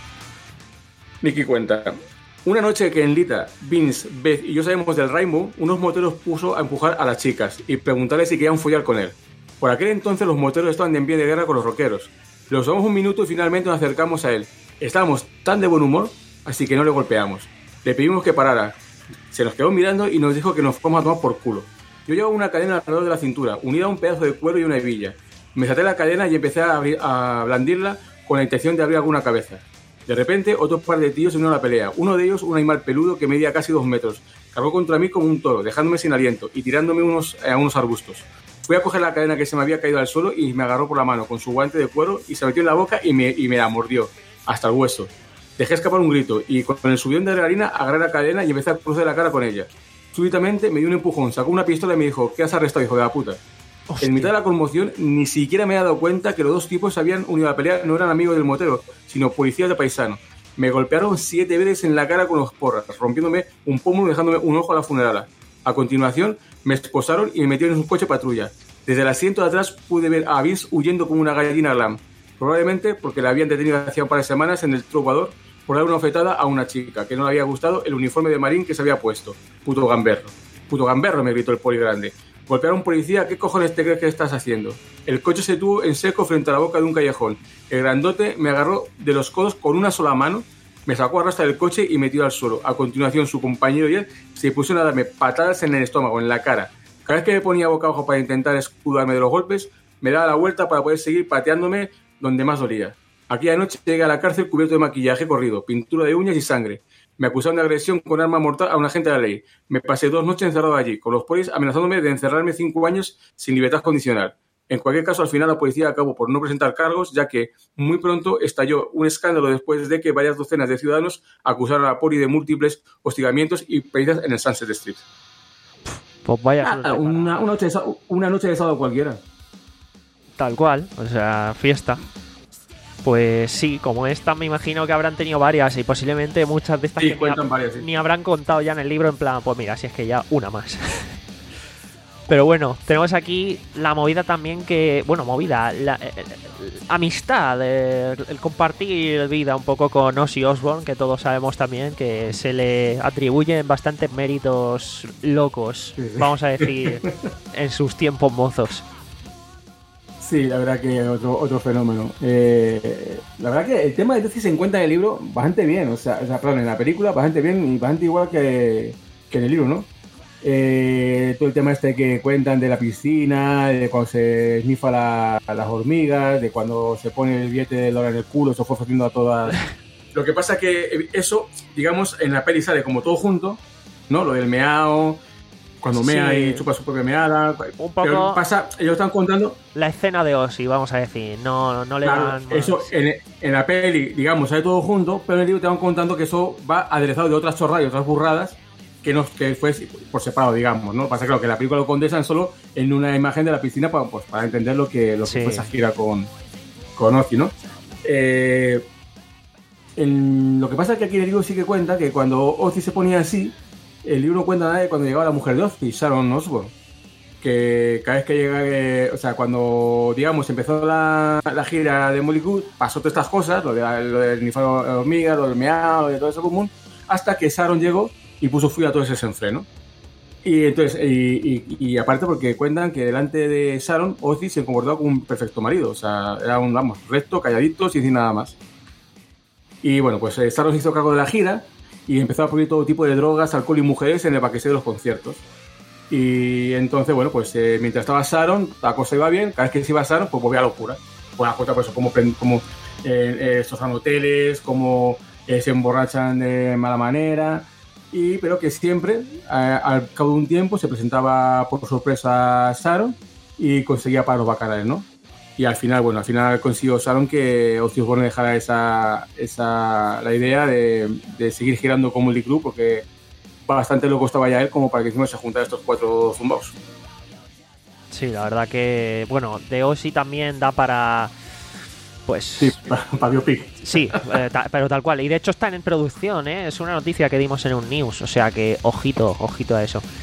Nikki cuenta: una noche que en Lita, Vince, Beth y yo salimos del Rainbow, unos moteros puso a empujar a las chicas y preguntarles si querían follar con él. Por aquel entonces los moteros estaban en pie de guerra con los rockeros. Le usamos un minuto y finalmente nos acercamos a él. Estábamos tan de buen humor, así que no le golpeamos. Le pedimos que parara. Se nos quedó mirando y nos dijo que nos fuéramos a tomar por culo. Yo llevaba una cadena alrededor de la cintura, unida a un pedazo de cuero y una hebilla. Me desaté la cadena y empecé a, abrir, a blandirla con la intención de abrir alguna cabeza. De repente, otro par de tíos se unieron a la pelea. Uno de ellos, un animal peludo que medía casi dos metros. Cargó contra mí como un toro, dejándome sin aliento y tirándome unos, a unos arbustos. Fui a coger la cadena que se me había caído al suelo y me agarró por la mano con su guante de cuero y se metió en la boca y me, y me la mordió, hasta el hueso. Dejé escapar un grito y con el subión de adrenalina agarré la cadena y empecé a cruzar la cara con ella. Súbitamente me dio un empujón, sacó una pistola y me dijo: ¿qué has arrestado, hijo de la puta? Hostia. En mitad de la conmoción ni siquiera me he dado cuenta que los dos tipos se habían unido a la pelea, no eran amigos del motero, sino policías de paisano. Me golpearon siete veces en la cara con los porras, rompiéndome un pómulo y dejándome un ojo a la funerala. A continuación, me esposaron y me metieron en un coche patrulla. Desde el asiento de atrás pude ver a Vince huyendo como una gallina glam, probablemente porque la habían detenido hacía un par de semanas en el Trovador por dar una ofetada a una chica que no le había gustado el uniforme de marín que se había puesto. Puto gamberro. Puto gamberro, me gritó el poli grande. Golpear a un policía, ¿qué cojones te crees que estás haciendo? El coche se detuvo en seco frente a la boca de un callejón. El grandote me agarró de los codos con una sola mano, me sacó a rastro del coche y me tiró al suelo. A continuación, su compañero y él se pusieron a darme patadas en el estómago, en la cara. Cada vez que me ponía boca abajo para intentar escudarme de los golpes, me daba la vuelta para poder seguir pateándome donde más dolía. Aquella noche llegué a la cárcel cubierto de maquillaje corrido, pintura de uñas y sangre. Me acusaron de agresión con arma mortal a un agente de la ley. Me pasé dos noches encerrado allí, con los polis amenazándome de encerrarme cinco años sin libertad condicional. En cualquier caso, al final la policía acabó por no presentar cargos, ya que muy pronto estalló un escándalo después de que varias docenas de ciudadanos acusaron a la poli de múltiples hostigamientos y palizas en el Sunset Strip. Pues vaya. Ah, una, una, noche de, una noche de sábado cualquiera. Tal cual, o sea, fiesta. Pues sí, como esta me imagino que habrán tenido varias y posiblemente muchas de estas sí, que cuentan ni, varias, sí. ni habrán contado ya en el libro en plan, pues mira, si es que ya una más. Pero bueno, tenemos aquí la movida también que, bueno, movida, la, eh, amistad, eh, el compartir vida un poco con Ozzy Osbourne, que todos sabemos también que se le atribuyen bastantes méritos locos, sí, sí. Vamos a decir, en sus tiempos mozos. Sí, la verdad que otro, otro fenómeno. Eh, la verdad que el tema de Ozzy se encuentra en el libro bastante bien, o sea, o sea, perdón, en la película bastante bien y bastante igual que, que en el libro, ¿no? Eh, todo el tema este que cuentan de la piscina, de cuando se esnifa la, a las hormigas, de cuando se pone el billete de dólar en el culo, eso fue ofreciendo a todas. Lo que pasa es que eso, digamos, en la peli sale como todo junto, ¿no? Lo del meao, cuando mea sí. y chupa su propia meada. Un poco. Pero pasa, ellos están contando la escena de Ozzy, vamos a decir, no, no le claro, dan más. Eso en, en la peli, digamos, sale todo junto, pero en el libro te van contando que eso va aderezado de otras chorradas y otras burradas. Que, no, que fue por separado, digamos, ¿no? Pasa claro que la película lo condensan solo en una imagen de la piscina para, pues, para entender lo que, lo que sí. fue esa gira con, con Ozzy, ¿no? Eh, en, lo que pasa es que aquí el libro sí que cuenta que cuando Ozzy se ponía así, el libro no cuenta nada de cuando llegaba la mujer de Ozzy, Sharon Osbourne. que cada vez que llega, eh, o sea, cuando, digamos, empezó la, la gira de Molly Good, pasó todas estas cosas, lo, de, lo del ninfado de hormiga, lo del meado, de todo eso común, hasta que Sharon llegó y puso fin a todo ese desenfreno. Y entonces, y, y, y aparte porque cuentan que delante de Sharon, Ozzy se comportaba como un perfecto marido, o sea, era un, vamos, recto, calladito, sin decir nada más. Y bueno, pues eh, Sharon se hizo cargo de la gira y empezó a poner todo tipo de drogas, alcohol y mujeres en el backstage de los conciertos. Y entonces, bueno, pues eh, mientras estaba Sharon, la cosa iba bien, cada vez que se iba Sharon, pues volvía a locura. Pues la cuenta, pues eso, como, como eh, eh, destrozan hoteles, como eh, se emborrachan de mala manera. Y, pero que siempre, eh, al cabo de un tiempo, se presentaba por sorpresa Sharon y conseguía para los bacanales, ¿no? Y al final, bueno, al final consiguió Sharon que Ozzy Osbourne dejara esa, esa, la idea de, de seguir girando con Motley Crue, porque bastante le costaba ya a él como para que encima se juntara estos cuatro zumbaos. Sí, la verdad que, bueno, de Ozzy también da para... Pues... Sí, para, para biopic. Sí, eh, ta, pero tal cual. Y de hecho están en producción, ¿eh? Es una noticia que dimos en un news, o sea que ojito, ojito a eso.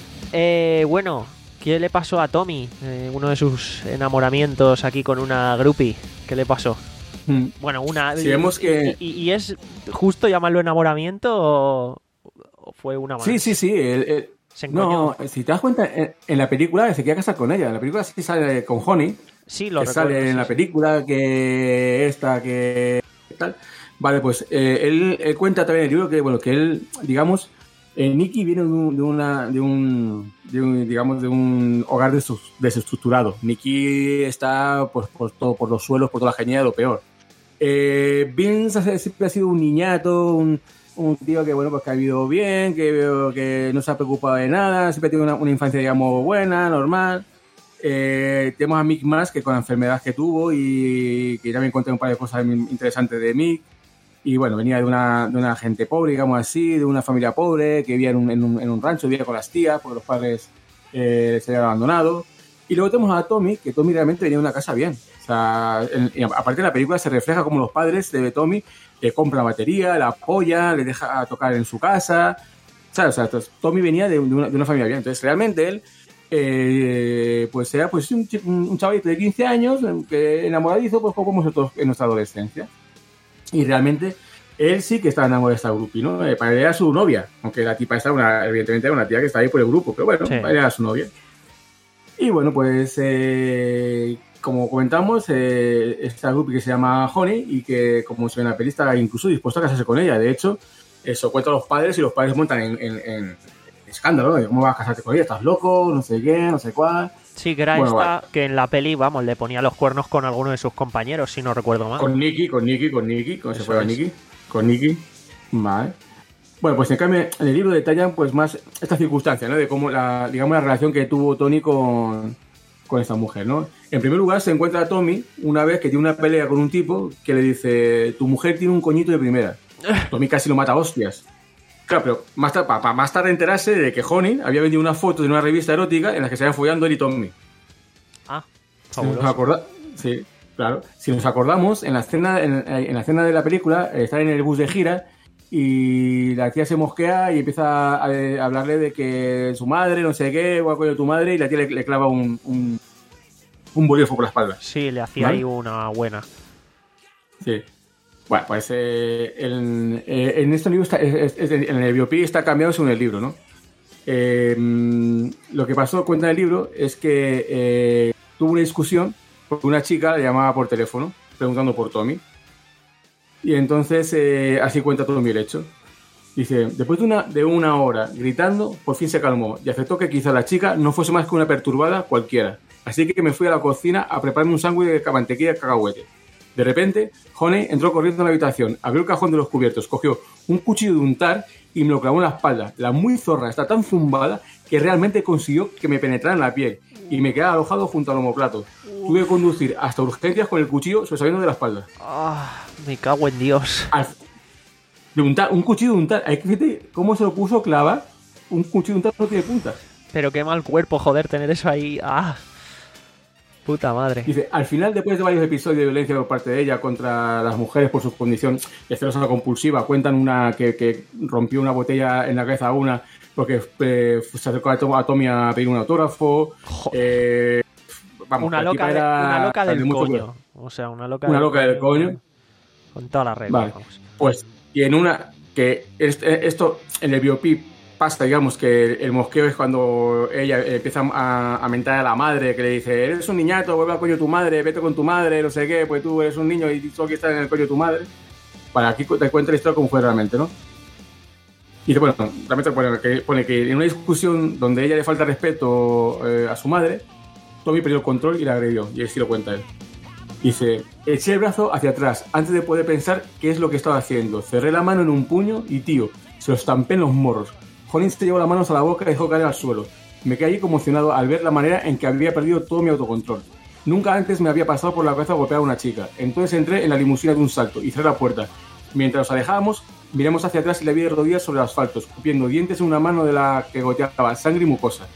Eh, bueno, ¿qué le pasó a Tommy? Eh, uno de sus enamoramientos aquí con una groupie. ¿Qué le pasó? Mm. Bueno, una... Si vemos que... ¿Y, y, y es justo llamarlo enamoramiento o, o fue una más? Sí, sí, sí. El, el... Se encoñó. No, si te das cuenta, en, en la película se quería casar con ella. En la película sí sale con Honey. Sí, lo que recuerdo, sale en sí, la película, que esta, que tal. Vale, pues eh, él, él cuenta también en el libro que, bueno, que él, digamos, eh, Nicky viene de un, de, una, de, un, de un, digamos, de un hogar desestructurado. Nicky está, pues, por todo, por los suelos, por toda la genial, lo peor. Eh, Vince siempre ha sido un niñato, un, un tío que, bueno, pues que ha vivido bien, que, que no se ha preocupado de nada, siempre ha tenido una, una infancia, digamos, buena, normal. Eh, tenemos a Mick más que con la enfermedad que tuvo y que ya me encontré un par de cosas interesantes de Mick. Y bueno, venía de una, de una gente pobre, digamos así, de una familia pobre que vivía en un, en un, en un rancho, vivía con las tías porque los padres eh, se habían abandonado. Y luego tenemos a Tommy, que Tommy realmente venía de una casa bien. O sea, en, aparte de la película se refleja como los padres de Tommy le compran batería, la apoya, le deja tocar en su casa. ¿Sabes? O sea, entonces, Tommy venía de, de, una, de una familia bien. Entonces, realmente él Eh, pues era pues un, un chavalito de quince años que enamoradizo, pues como nosotros en nuestra adolescencia, y realmente él sí que estaba enamorado de esta groupie, ¿no? Eh, para él era su novia, aunque la tipa esta una, evidentemente era una tía que está ahí por el grupo, pero bueno, sí. Para él era su novia. Y bueno, pues eh, como comentamos, eh, esta groupie que se llama Honey y que, como se ve en la peli, está incluso dispuesto a casarse con ella. De hecho, eso cuenta a los padres y los padres montan en, en, en escándalo, ¿no? ¿Cómo vas a casarte con ella? ¿Estás loco? No sé qué, no sé cuál. Sí, que era bueno, esta vale. Que en la peli, vamos, le ponía los cuernos con alguno de sus compañeros, si no recuerdo mal. Con Nicky, con Nicky, con Nicky, con se fue a Nicky, con Nicky. Vale. Bueno, pues en cambio, en el libro detallan pues más esta circunstancia, ¿no? De cómo la, digamos, la relación que tuvo Tony con, con esta mujer, ¿no? En primer lugar, se encuentra a Tommy una vez que tiene una pelea con un tipo que le dice: tu mujer tiene un coñito de primera. Tommy casi lo mata a hostias. Claro, pero más tarde, para más tarde enterarse de que Honey había vendido una foto de una revista erótica en la que se habían follando él y Tommy. Ah, fabuloso. Si nos acorda- sí, claro. Si nos acordamos, en la escena, en, en la escena de la película, eh, está en el bus de gira y la tía se mosquea y empieza a, a hablarle de que su madre, no sé qué, o coño tu madre, y la tía le, le clava un, un, un bolígrafo por la espalda. Sí, le hacía ¿vale? ahí una buena. Sí. Bueno, pues eh, en, eh, en este libro, está, es, es, en el biopic está cambiado según el libro, ¿no? Eh, lo que pasó, cuenta en el libro, es que eh, tuvo una discusión porque una chica le llamaba por teléfono preguntando por Tommy. Y entonces, eh, así cuenta Tommy el hecho. Dice: después de una, de una hora gritando, por fin se calmó y aceptó que quizá la chica no fuese más que una perturbada cualquiera. Así que me fui a la cocina a prepararme un sándwich de mantequilla y cacahuete. De repente, Honey entró corriendo en la habitación, abrió el cajón de los cubiertos, cogió un cuchillo de untar y me lo clavó en la espalda. La muy zorra está tan zumbada que realmente consiguió que me penetrara en la piel y me quedaba alojado junto al omoplato. Tuve que conducir hasta urgencias con el cuchillo sobresaliendo de la espalda. Ah, me cago en Dios. Al, de untar, un cuchillo de untar. Hay que fíjate cómo se lo puso clava. Un cuchillo de untar no tiene punta. Pero qué mal cuerpo, joder, tener eso ahí. Ah. Puta madre. Dice, al final, después de varios episodios de violencia por parte de ella contra las mujeres por su condición esterosa compulsiva, cuentan una que, que rompió una botella en la cabeza a una porque eh, se acercó a, Tom, a Tommy a pedir un autógrafo. Eh, vamos, una, loca de, una loca del de coño. Mucho, o sea, una loca, una del, loca del coño. coño. Con todas las reglas. Vale. Vamos. Pues, y en una... que esto en el biopic pasa, digamos, que el mosqueo es cuando ella empieza a, a mentar a la madre, que le dice, eres un niñato, vuelve al coño de tu madre, vete con tu madre, no sé qué, pues tú eres un niño y solo que estás en el coño de tu madre. Para aquí te cuenta la historia como fue realmente, ¿no? Y bueno, realmente pone que, pone que en una discusión donde ella le falta respeto eh, a su madre, Tommy perdió el control y la agredió, y así lo cuenta él. Dice, eché el brazo hacia atrás antes de poder pensar qué es lo que estaba haciendo. Cerré la mano en un puño y, tío, se lo estampé en los morros. Honey se llevó las manos a la boca y dejó caer al suelo. Me quedé allí conmocionado al ver la manera en que había perdido todo mi autocontrol. Nunca antes me había pasado por la cabeza golpear a una chica. Entonces entré en la limusina de un salto y cerré la puerta. Mientras nos alejábamos, miramos hacia atrás y la vi de rodillas sobre el asfalto, escupiendo dientes en una mano de la que goteaba sangre y mucosa.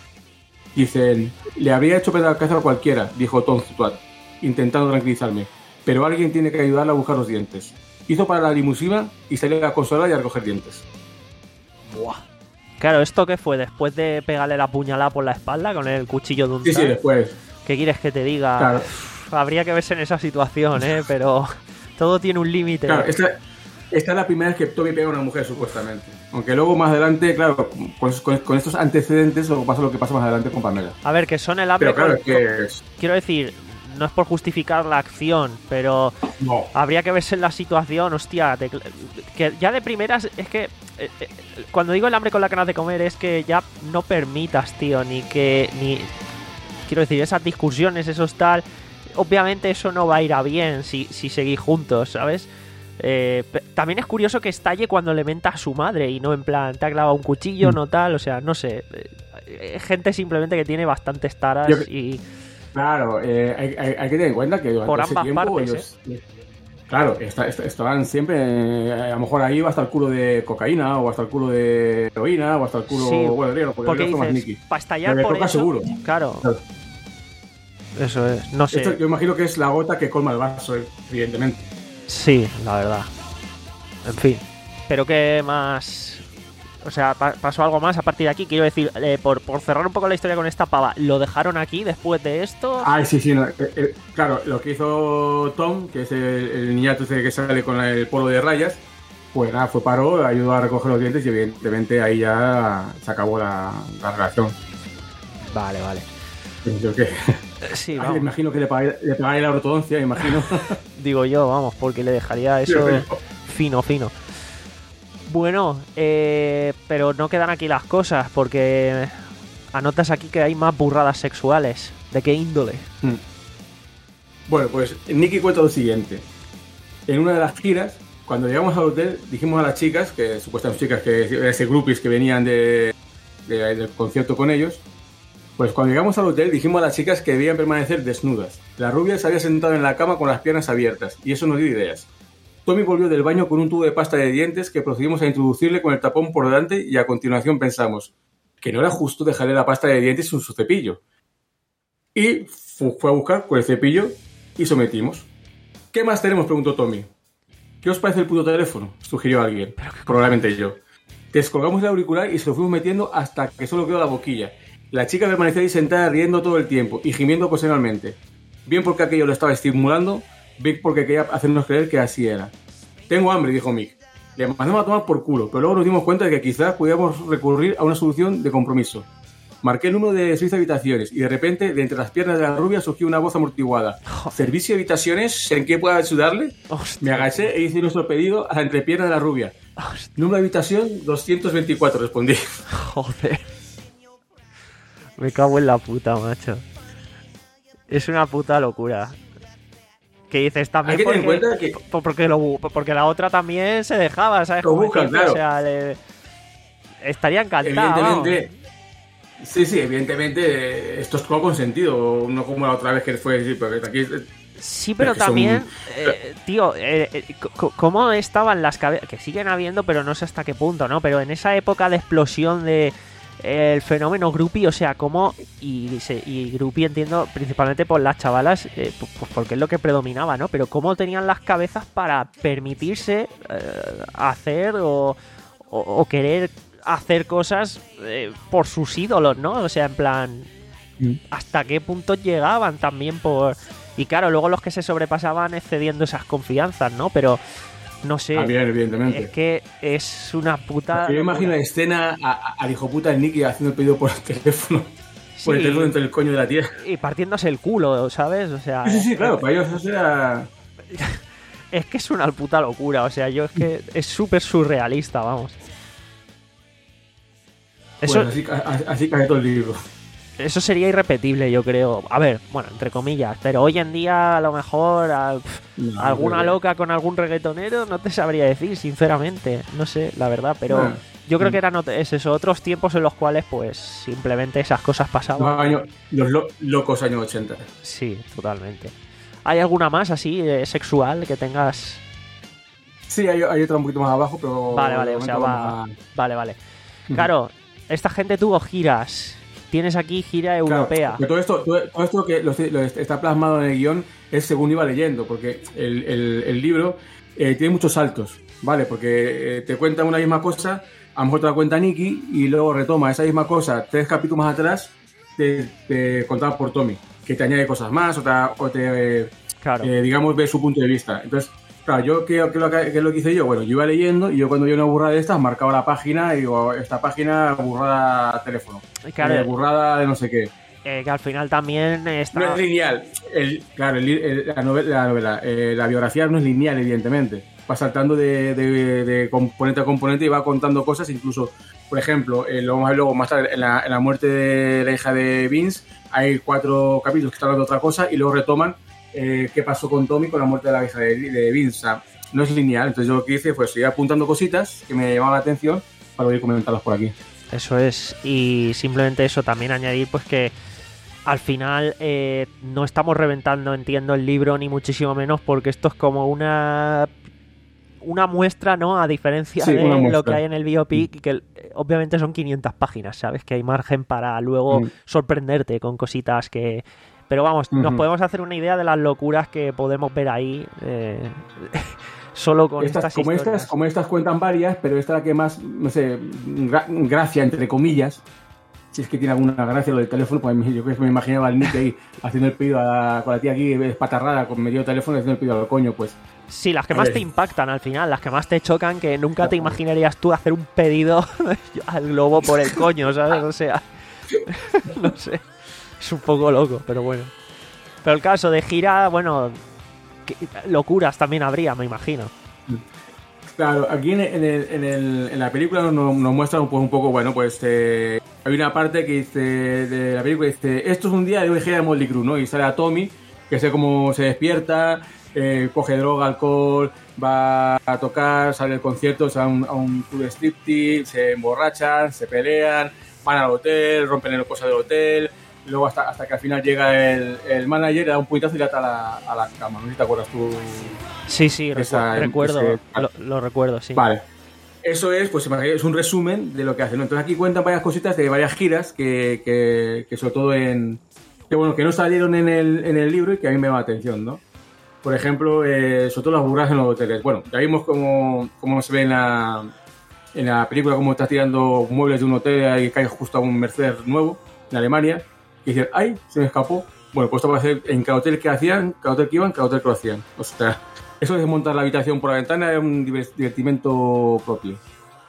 Dicen, le habría hecho perder la cabeza a cualquiera, dijo Tom Stuart, intentando tranquilizarme. Pero alguien tiene que ayudarla a buscar los dientes. Hizo para la limusina y salió a consolar y a recoger dientes. Buah. Claro, ¿esto qué fue? ¿Después de pegarle la puñalada por la espalda con el cuchillo de un Sí, tal? sí, después. ¿Qué quieres que te diga? Claro. Uf, habría que verse en esa situación, ¿eh? Pero todo tiene un límite. Claro, esta, esta es la primera vez que Tommy pega a una mujer, supuestamente. Aunque luego más adelante, claro, con, con, con estos antecedentes, luego pasa lo que pasa más adelante con Pamela. A ver, que son el hambre... Pero claro, con... es que... Es... Quiero decir... No es por justificar la acción, pero no. Habría que verse en la situación, hostia, de, que ya de primeras es que eh, eh, cuando digo el hambre con la ganas de comer es que ya no permitas, tío, ni que ni quiero decir esas discusiones, esos tal, obviamente eso no va a ir a bien si, si seguís juntos, ¿sabes? Eh, también es curioso que estalle cuando le menta a su madre y no en plan te ha clavado un cuchillo, mm. no tal, o sea, no sé, eh, gente simplemente que tiene bastantes taras Yo... y Claro, eh, hay, hay, hay que tener en cuenta que durante por ese ambas tiempo partes, ellos, ¿eh? Claro, está, está, estaban siempre, eh, a lo mejor ahí va hasta el culo de cocaína, o hasta el culo de heroína, o hasta el culo, sí, bueno, de porque, porque dices, más Nicky. Para estallar Pero por toca eso, seguro. Claro. claro. Eso es, no sé. Esto, yo imagino que es la gota que colma el vaso, evidentemente. Sí, la verdad. En fin. Pero qué más... O sea, pasó algo más a partir de aquí. Quiero decir, eh, por, por cerrar un poco la historia con esta pava, ¿lo dejaron aquí después de esto? Ah, sí, sí. No, eh, eh, claro, lo que hizo Tom, que es el, el niñato ese que sale con el polo de rayas, pues nada, fue paró, ayudó a recoger los dientes y evidentemente ahí ya se acabó la, la relación. Vale, vale. Yo que... Sí, Ay, imagino que le pagaría la ortodoncia, imagino. Digo yo, vamos, porque le dejaría eso sí, fino, fino. Bueno, eh, pero no quedan aquí las cosas, porque anotas aquí que hay más burradas sexuales. ¿De qué índole? Hmm. Bueno, pues Nicky cuenta lo siguiente. En una de las giras, cuando llegamos al hotel, dijimos a las chicas, que supuestamente chicas, que ese groupies que venían de, de, del concierto con ellos, pues cuando llegamos al hotel dijimos a las chicas que debían permanecer desnudas. La rubia se había sentado en la cama con las piernas abiertas, y eso nos dio ideas. Tommy volvió del baño con un tubo de pasta de dientes que procedimos a introducirle con el tapón por delante y a continuación pensamos que no era justo dejarle la pasta de dientes en su cepillo. Y fue a buscar con el cepillo y sometimos. ¿Qué más tenemos?, preguntó Tommy. ¿Qué os parece el puto teléfono?, sugirió alguien. Probablemente yo. Descolgamos el auricular y se lo fuimos metiendo hasta que solo quedó la boquilla. La chica permanecía ahí sentada riendo todo el tiempo y gimiendo ocasionalmente. Bien porque aquello lo estaba estimulando, Vic porque quería hacernos creer que así era. Tengo hambre, dijo Mick. Le mandamos a tomar por culo, pero luego nos dimos cuenta de que quizás pudiéramos recurrir a una solución de compromiso. Marqué el número de servicio de habitaciones y de repente, de entre las piernas de la rubia surgió una voz amortiguada. ¿Servicio de habitaciones? ¿En qué puedo ayudarle? Hostia. Me agaché e hice nuestro pedido a la entrepierna de la rubia. Hostia. Número de habitación doscientos veinticuatro, respondí. Joder. Me cago en la puta, macho. Es una puta locura. Que dices también porque, que... porque, lo, porque la otra también se dejaba, ¿sabes? Lo buscan, claro. O sea, le... estaría encantada. Evidentemente, sí, sí, evidentemente esto es todo con sentido, no como la otra vez que fue, sí, porque aquí... Sí, pero también, son... eh, tío, eh, eh, ¿cómo estaban las cabezas? Que siguen habiendo, pero no sé hasta qué punto, ¿no? Pero en esa época de explosión de... el fenómeno groupie, o sea, cómo, y, se, y groupie entiendo principalmente por las chavalas, eh, pues porque es lo que predominaba, ¿no? Pero cómo tenían las cabezas para permitirse eh, hacer o, o, o querer hacer cosas eh, por sus ídolos, ¿no? O sea, en plan, mm. ¿hasta qué puntos llegaban también por...? Y claro, luego los que se sobrepasaban excediendo esas confianzas, ¿no? Pero... No sé, ah, bien, evidentemente. Es que es una puta... Yo me imagino la escena al hijo puta del Nicky haciendo el pedido por el teléfono. Sí, por el teléfono entre el coño de la tía. Y partiéndose el culo, ¿sabes? O sea... Sí, sí, sí, claro, para ellos eso era... Es que es una puta locura, o sea, yo es que es súper surrealista, vamos. Eso... Bueno, así, así cae todo el libro. Eso sería irrepetible, yo creo. A ver, bueno, entre comillas, pero hoy en día a lo mejor a, pff, no, alguna no loca con algún reggaetonero no te sabría decir, sinceramente. No sé, la verdad, pero no. yo creo que eran es eso, otros tiempos en los cuales pues simplemente esas cosas pasaban. Los, años, los lo, locos años ochenta. Sí, totalmente. ¿Hay alguna más así, eh, sexual, que tengas...? Sí, hay, hay otra un poquito más abajo, pero... Vale, vale, o sea, va... a... Vale, vale. Claro, esta gente tuvo giras... Tienes aquí gira europea. Claro, todo esto, todo, todo esto que lo, lo está plasmado en el guión es según iba leyendo, porque el, el, el libro eh, tiene muchos saltos, ¿vale? Porque eh, te cuenta una misma cosa, a lo mejor te la cuenta Nicky y luego retoma esa misma cosa tres capítulos más atrás, te, te contada por Tommy, que te añade cosas más o te, o te eh, claro. eh, digamos, ve su punto de vista. Entonces, claro, yo, ¿qué, qué, lo, ¿qué es lo que hice yo? Bueno, yo iba leyendo y yo cuando yo una burrada de estas marcaba la página y digo, esta página burrada teléfono, claro, eh, burrada de no sé qué. Eh, que al final también está... No es lineal. El, claro, el, el, la novela, la, novela eh, la biografía no es lineal, evidentemente. Va saltando de, de, de componente a componente y va contando cosas, incluso, por ejemplo, eh, lo vamos a ver luego más tarde, en la, en la muerte de la hija de Vince, hay cuatro capítulos que están hablando de otra cosa y luego retoman Eh, qué pasó con Tommy con la muerte de la hija de, de Vince. O sea, no es lineal, entonces yo lo que hice fue seguir apuntando cositas que me llamaban la atención para ir comentarlas por aquí. Eso es, y simplemente eso, también añadir pues que al final eh, no estamos reventando, entiendo, el libro ni muchísimo menos, porque esto es como una una muestra, ¿no? A diferencia sí, de lo que hay en el biopic, que eh, obviamente son quinientas páginas, ¿sabes? Que hay margen para luego mm. sorprenderte con cositas que... Pero vamos, uh-huh. nos podemos hacer una idea de las locuras que podemos ver ahí eh, solo con estas, estas como historias. Estas, como estas cuentan varias, pero esta es la que más, no sé, gra- gracia, entre comillas, si es que tiene alguna gracia lo del teléfono, pues yo creo que me imaginaba al Nick ahí haciendo el pedido a, con la tía aquí espatarrada, con medio teléfono haciendo el pedido al coño, pues... Sí, las que más te impactan al final, las que más te chocan, que nunca te imaginarías tú hacer un pedido al globo por el coño, ¿sabes? O sea, no sé... Es un poco loco, pero bueno. Pero el caso de gira, bueno, locuras también habría, me imagino. Claro, aquí en, el, en, el, en la película nos, nos muestran pues, un poco, bueno, pues eh, hay una parte que dice de la película, dice, esto es un día de una gira de Motley Crue, ¿no? Y sale a Tommy, que sé cómo se despierta, eh, coge droga, alcohol, va a tocar, sale del concierto, se va a un, a un club de striptease, se emborrachan, se pelean, van al hotel, rompen el cosas del hotel... Luego hasta, hasta que al final llega el, el manager, le da un puñetazo y le ata a la, a la cama. No sé si te acuerdas tú. Sí, sí, esa, recuerdo. Ese, lo, lo recuerdo, sí. Vale. Eso es, pues es un resumen de lo que hacen, ¿no? Entonces aquí cuentan varias cositas de varias giras que, que, que sobre todo en... Que bueno, que no salieron en el, en el libro y que a mí me llama la atención, ¿no? Por ejemplo, eh, sobre todo las burradas en los hoteles. Bueno, ya vimos cómo, cómo se ve en la, en la película, cómo está tirando muebles de un hotel y cae justo a un Mercedes nuevo en Alemania. Y dicen, ¡ay! Se me escapó. Bueno, pues esto va a ser en cada hotel que hacían, cada hotel que iban, cada hotel que lo hacían. O sea, eso de desmontar la habitación por la ventana era un divertimento propio.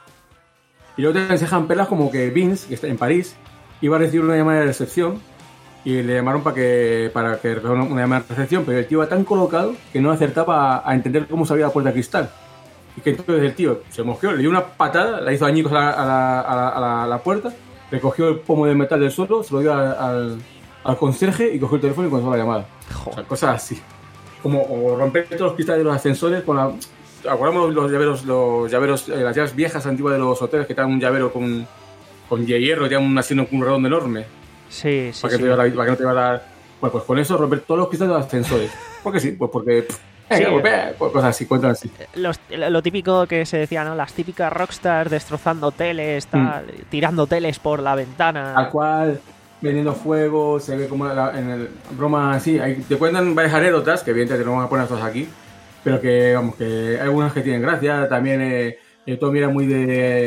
Y luego te enseñan pelas como que Vince, que está en París, iba a recibir una llamada de recepción y le llamaron para que para que recibiera una llamada de recepción, pero el tío iba tan colocado que no acertaba a, a entender cómo se abría la puerta de cristal. Y que entonces el tío se mosqueó, le dio una patada, la hizo añicos a la, a la, a la, a la, a la puerta, recogió el pomo de metal del suelo, se lo dio al, al, al conserje y cogió el teléfono y comenzó la llamada. O sea, cosas así. Como o romper todos los cristales de los ascensores con la... Acordamos los llaveros, los llaveros, eh, las llaves viejas antiguas de los hoteles que tenían un llavero con, con hierro, tenían un asino con un redondo enorme. Sí, sí, para que, sí. Te la, para que no te iba a dar... Bueno, pues con eso romper todos los cristales de los ascensores. ¿Por qué sí? Pues porque... Eh, Sí. golpea, cosas así, cuentan así. Los- lo típico que se decía, ¿no? Las típicas rockstars destrozando teles, tal, tirando teles por la ventana. Al cual, vendiendo fuego, se ve como la- en el broma así. Hay, te cuentan varias anécdotas, que evidentemente no vamos a poner todas aquí, pero que, vamos, que hay algunas que tienen gracia. También eh, eh, Tommy era muy de,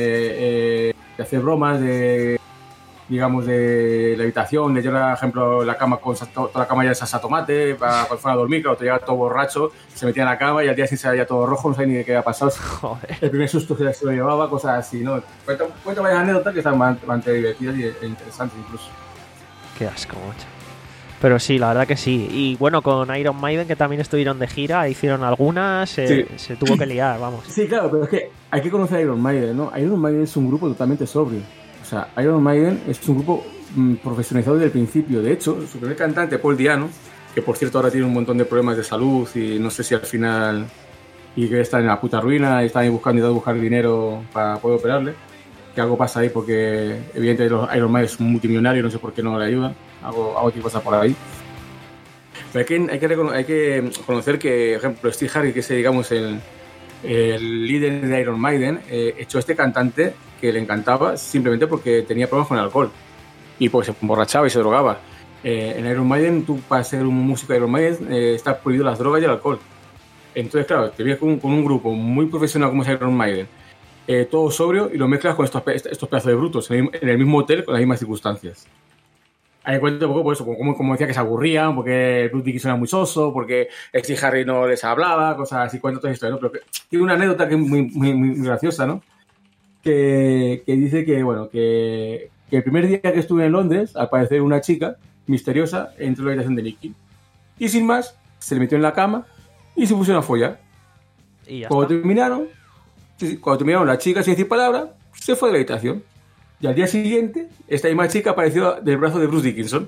eh, de hacer bromas, de, digamos, de la habitación. Le lleva, por ejemplo, la cama con sa- toda la cama ya de salsa tomate, para cuando fuera a dormir, claro, te llegaba todo borracho, se metía en la cama y al día siguiente se veía todo rojo, no sabía ni de qué había pasado. Joder. El primer susto que se lo llevaba, cosas así, ¿no? Cuenta, cuenta varias anécdotas que están bastante divertidas y e interesantes incluso. Qué asco, macho. Pero sí, la verdad que sí. Y bueno, con Iron Maiden, que también estuvieron de gira, hicieron algunas, se, Sí. se tuvo que liar, vamos. Sí, claro, pero es que hay que conocer a Iron Maiden, ¿no? Iron Maiden es un grupo totalmente sobrio. O sea, Iron Maiden es un grupo mm, profesionalizado desde el principio. De hecho, su primer cantante, Paul Diano, que por cierto ahora tiene un montón de problemas de salud y no sé si al final... y que está en la puta ruina y está ahí buscando y dando buscar dinero para poder operarle. Que algo pasa ahí porque evidentemente los Iron Maiden es un multimillonario, no sé por qué no le ayudan. Algo, algo que pasa por ahí. Pero hay que, hay que, recono- hay que conocer que, por ejemplo, Steve Harris, que es, digamos, el, el líder de Iron Maiden, eh, echó a este cantante que le encantaba simplemente porque tenía problemas con el alcohol. Y pues se emborrachaba y se drogaba. Eh, en Iron Maiden, tú para ser un músico de Iron Maiden, eh, está prohibido las drogas y el alcohol. Entonces, claro, te vienes con, un- con un grupo muy profesional como es Iron Maiden, eh, todo sobrio, y lo mezclas con estos, pe- estos pedazos de brutos en el, en el mismo hotel con las mismas circunstancias. Hay cuenta un poco por eso, como, como decía que se aburrían, porque Bruce Dickinson era muy soso, porque Steve Harris no les hablaba, cosas así, cuenta toda esta historia, ¿no? Pero que, tiene una anécdota que es muy, muy, muy graciosa, ¿no? Que, que dice que, bueno, que, que el primer día que estuve en Londres, al parecer una chica misteriosa entró en la habitación de Nicky. Y sin más, se le metió en la cama y se pusieron a follar. Y ya Cuando está. terminaron, sí, sí, cuando terminaron, la chica, sin decir palabra, se fue de la habitación. Y al día siguiente, esta misma chica apareció del brazo de Bruce Dickinson.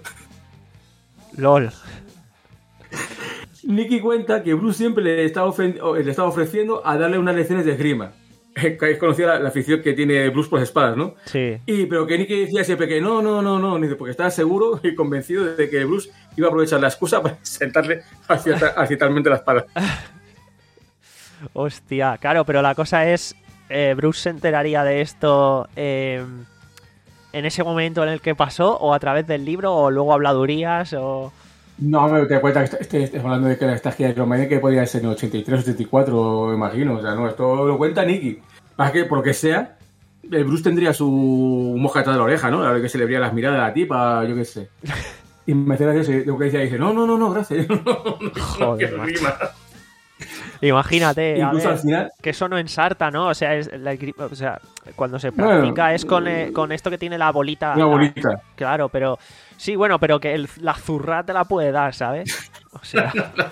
LOL. Nicky cuenta que Bruce siempre le estaba, ofen- o- le estaba ofreciendo a darle unas lecciones de esgrima. Es conocida la, la afición que tiene Bruce por las espadas, ¿no? Sí. Y, pero que Nicky decía siempre que no, no, no, no, dice, porque estaba seguro y convencido de que Bruce iba a aprovechar la excusa para sentarle accidental- accidentalmente la espada. Hostia, claro, pero la cosa es, eh, ¿Bruce se enteraría de esto eh, en ese momento en el que pasó, o a través del libro, o luego habladurías, o...? No, me te das cuenta que este, este, este- hablando de que la esta gira de Iron Maiden que podía ser en ochenta y tres, ochenta y cuatro, me imagino. O sea, no, esto lo cuenta Nicky. Más que, por lo que sea, el Bruce tendría su moscata de la oreja, ¿no? La verdad que se le abría las miradas a la tipa, yo qué sé. Y me hace gracia lo que decía, dice, no, no, no, no, gracias. No, no, no, Joder, que macho. rima. Imagínate, a Incluso ver, al final, que eso no ensarta, ¿no? O sea, es la esgri- o sea cuando se Bueno. practica es con, eh, con esto que tiene la bolita. una la- bolita. Claro, pero... Sí, bueno, pero que el- la zurra te la puede dar, ¿sabes? O sea,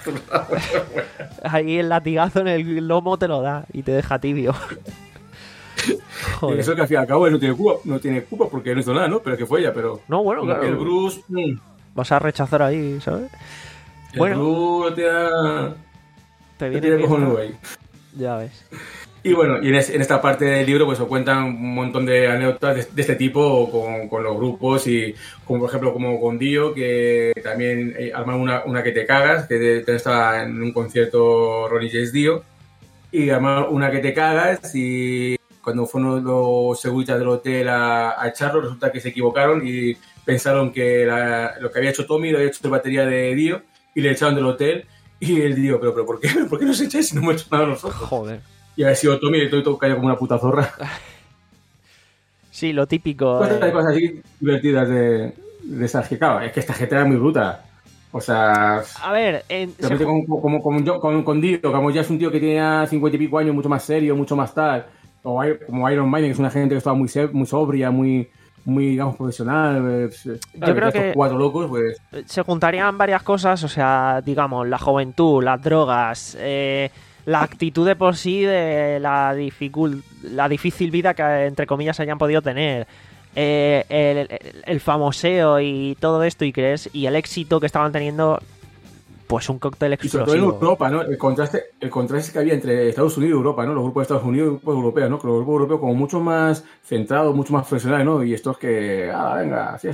ahí el latigazo en el lomo te lo da y te deja tibio. Joder. Eso que al fin y al cabo él no tiene culpa, no tiene culpa porque no hizo nada, ¿no? Pero es que fue ella, pero... No, bueno, como claro. que el Bruce... mm, Vas a rechazar ahí, ¿sabes? el Bueno. Bruce te da... Te te viene tiene bien, cojonudo ¿no? ahí. Ya ves. Y bueno, y en, es- en esta parte del libro pues os cuentan un montón de anécdotas de, de este tipo con, con los grupos y como por ejemplo como con Dio, que también eh, arman una, una que te cagas, que de- de- estaba en un concierto Ronnie James Dio, y armaron una que te cagas y cuando fueron los seguritas del hotel a, a echarlo resulta que se equivocaron y pensaron que la- lo que había hecho Tommy lo había hecho de batería de Dio y le echaron del hotel y él Dio, pero, pero ¿por qué? ¿Por qué nos echáis si no hemos hecho nada nosotros? Joder. Y haber sido Tommy y todo, todo cayó como una puta zorra. Sí, lo típico. Cosas, eh, cosas así divertidas de, de esas que, claro, es que esta gente era muy bruta. O sea, A ver, en, se realmente ju- como, como, como, yo- con, con Dio, como ya es un tío que tenía cincuenta y pico años, mucho más serio, mucho más tal. O I- como Iron Maiden, que es una gente que estaba muy, se- muy sobria, muy, muy, digamos, profesional. eh, pues, claro, creo estos que- cuatro locos, pues... se juntarían varias cosas, o sea, digamos, la juventud, las drogas, eh, la actitud de por sí de la, dificul- la difícil vida que, entre comillas, hayan podido tener, eh, el, el- el famoseo y todo esto, y crees, y el éxito que estaban teniendo, pues un cóctel Y sobre todo en explosivo. Europa, ¿no? El contraste, el contraste que había entre Estados Unidos y Europa, ¿no? Los grupos de Estados Unidos y los grupos europeos, ¿no? Que los grupos europeos como mucho más centrados, mucho más profesionales, ¿no? Y estos que, ah, venga, fiesta.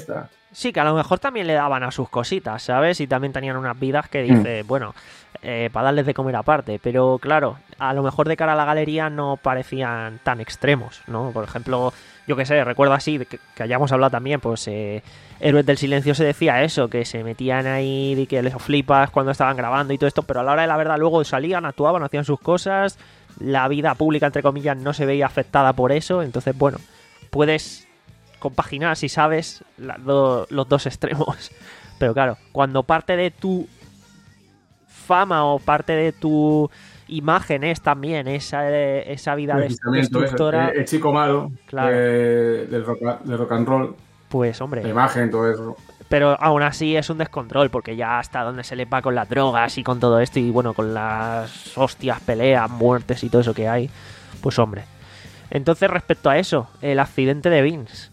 Sí, que a lo mejor también le daban a sus cositas, ¿sabes? Y también tenían unas vidas que dice, mm. bueno, eh, para darles de comer aparte. Pero claro, a lo mejor de cara a la galería no parecían tan extremos, ¿no? Por ejemplo, yo qué sé, recuerdo así, que, que hayamos hablado también, pues eh, Héroes del Silencio se decía eso, que se metían ahí y que les flipas cuando estaban grabando y todo esto, pero a la hora de la verdad luego salían, actuaban, hacían sus cosas, la vida pública, entre comillas, no se veía afectada por eso, entonces, bueno, puedes compaginar, si sabes, la, do, los dos extremos. Pero claro, cuando parte de tu fama o parte de tu imagen es también esa, esa vida destructora... El, el chico malo, claro, eh, del, rock, del rock and roll. Pues, hombre... La imagen, todo eso. Pero aún así es un descontrol, porque ya hasta donde se le va con las drogas y con todo esto, y bueno, con las hostias, peleas, muertes y todo eso que hay, pues hombre. Entonces, respecto a eso, el accidente de Vince...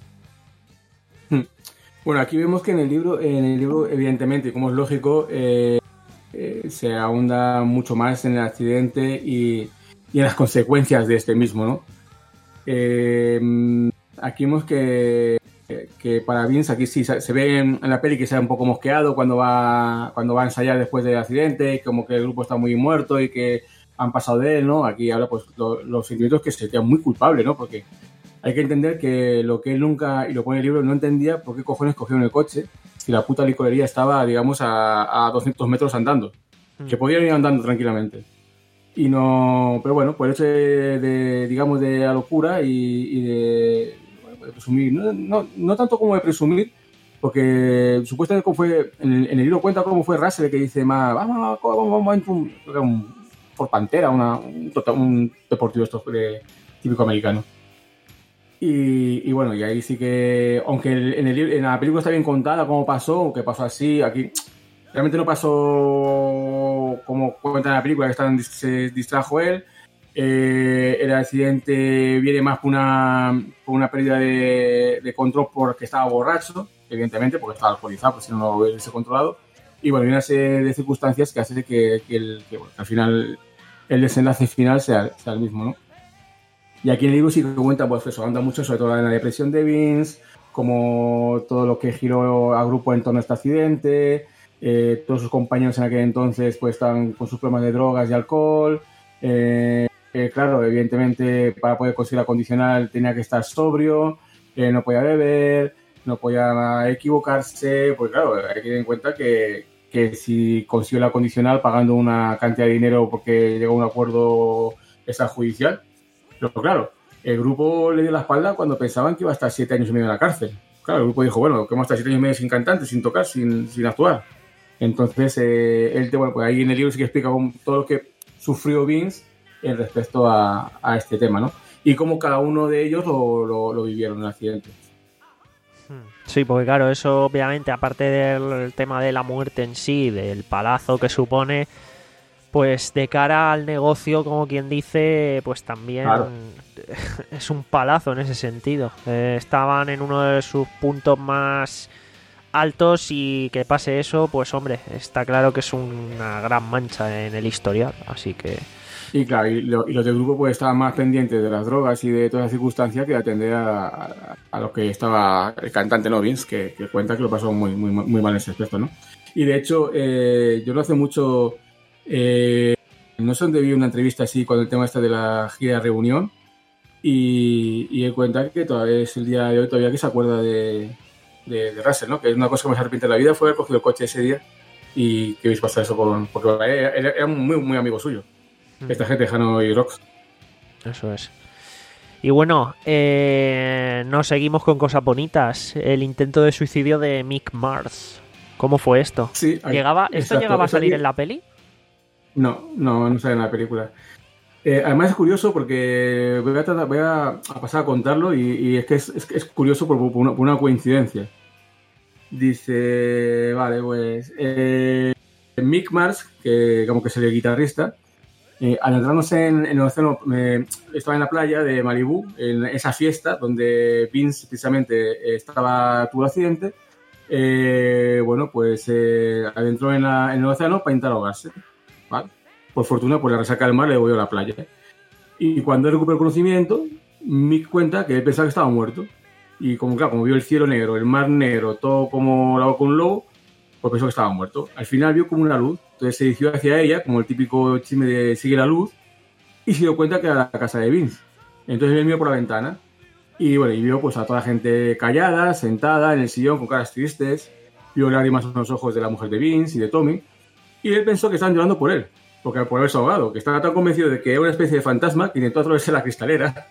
Bueno, aquí vemos que en el libro, en el libro evidentemente, como es lógico, eh, eh, se ahonda mucho más en el accidente y, y en las consecuencias de este mismo, ¿no? Eh, aquí vemos que, que para Vince, aquí sí se ve en, en la peli que se ve un poco mosqueado cuando va, cuando va a ensayar después del accidente, como que el grupo está muy muerto y que han pasado de él, ¿no? Aquí habla pues lo, los sentimientos que se queda muy culpable, ¿no? Porque hay que entender que lo que él nunca, y lo pone en el libro, no entendía por qué cojones cogieron el coche si la puta licorería estaba, digamos, a, a doscientos metros andando. Mm. Que podían ir andando tranquilamente. Y no... Pero bueno, por eso de, de digamos, de la locura y, y de, bueno, de presumir. No, no, no tanto como de presumir, porque supuestamente como fue, en el, en el libro cuenta cómo fue Russell el que dice más, vamos, vamos, vamos, vamos, un, por Pantera, una, un, un deportivo esto de, típico americano. Y, y bueno, y ahí sí que, aunque en, el, en la película está bien contada cómo pasó, que pasó así, aquí realmente no pasó como cuenta en la película, que están, se distrajo él. Eh, el accidente viene más por una, por una pérdida de, de control porque estaba borracho, evidentemente, porque estaba alcoholizado, pues si no lo hubiese controlado. Y bueno, hay una serie de circunstancias que hace que, que, el, que bueno, al final el desenlace final sea, sea el mismo, ¿no? Y aquí en el libro sí que cuenta, pues eso, anda mucho sobre todo en la depresión de Vince, como todo lo que giró al grupo en torno a este accidente, eh, todos sus compañeros en aquel entonces pues estaban con sus problemas de drogas y alcohol, eh, eh, claro, evidentemente para poder conseguir la condicional tenía que estar sobrio, eh, no podía beber, no podía equivocarse, pues claro, hay que tener en cuenta que, que si consiguió la condicional pagando una cantidad de dinero porque llegó a un acuerdo extrajudicial, pero claro, el grupo le dio la espalda cuando pensaban que iba a estar siete años y medio en la cárcel. Claro, el grupo dijo, bueno, que vamos a estar siete años y medio sin cantante, sin tocar, sin, sin actuar. Entonces, eh, él, bueno, pues ahí en el libro sí que explica todo lo que sufrió Vince en respecto a, a este tema, ¿no? Y cómo cada uno de ellos lo, lo, lo vivieron en el accidente. Sí, porque claro, eso obviamente, aparte del tema de la muerte en sí, del palazo que supone... Pues de cara al negocio, como quien dice, pues también claro. Es un palazo en ese sentido. Eh, estaban en uno de sus puntos más altos y que pase eso, pues hombre, está claro que es una gran mancha en el historial, así que... Y claro, y, lo, y los del grupo pues estaban más pendientes de las drogas y de todas las circunstancias que de atender a, a, a lo que estaba el cantante, ¿no? Vince, que, que cuenta que lo pasó muy, muy, muy mal en ese aspecto, ¿no? Y de hecho, eh, yo no hace mucho... Eh, no sé dónde vi una entrevista así con el tema este de la gira de reunión y, y él cuenta que todavía es el día de hoy todavía que se acuerda de, de, de Russell, ¿no? Que es una cosa que me arrepiente en la vida fue haber cogido el coche ese día y que hubiese pasado eso con, porque era, era muy, muy amigo suyo, mm. esta gente de Hanoi Rocks. Eso es. Y bueno, eh, nos seguimos con cosas bonitas. El intento de suicidio de Mick Mars. ¿Cómo fue esto? Sí, ahí, ¿Llegaba, ¿Esto exacto, llegaba a salir en la peli? No, no, no sale en la película. Eh, además es curioso porque voy a, tratar, voy a, a pasar a contarlo y, y es que es, es, es curioso por, por, una, por una coincidencia. Dice, vale, pues eh, Mick Mars, que digamos que es el guitarrista, eh, al entrarnos en, en el océano, eh, estaba en la playa de Malibú, en esa fiesta donde Vince precisamente estaba, tuvo el accidente, eh, bueno, pues eh, adentró en, la, en el océano para intentar ahogarse. ¿Vale? Por fortuna, pues la resaca del mar le devolvió a la playa. Y cuando él recuperó el conocimiento, Mick cuenta que él pensaba que estaba muerto. y como claro, como vio el cielo negro, el mar negro, todo como la boca de un lobo, pues pensó que estaba muerto. Al final vio como una luz, entonces se dirigió hacia ella, como el típico chisme de sigue la luz, y se dio cuenta que era la casa de Vince. Entonces él miró por la ventana y bueno, y vio pues a toda la gente callada, sentada en el sillón con caras tristes, vio lágrimas en los ojos de la mujer de Vince y de Tommy, y él pensó que estaban llorando por él, porque por haberse ahogado, que estaba tan convencido de que era una especie de fantasma que intentó atravesar la cristalera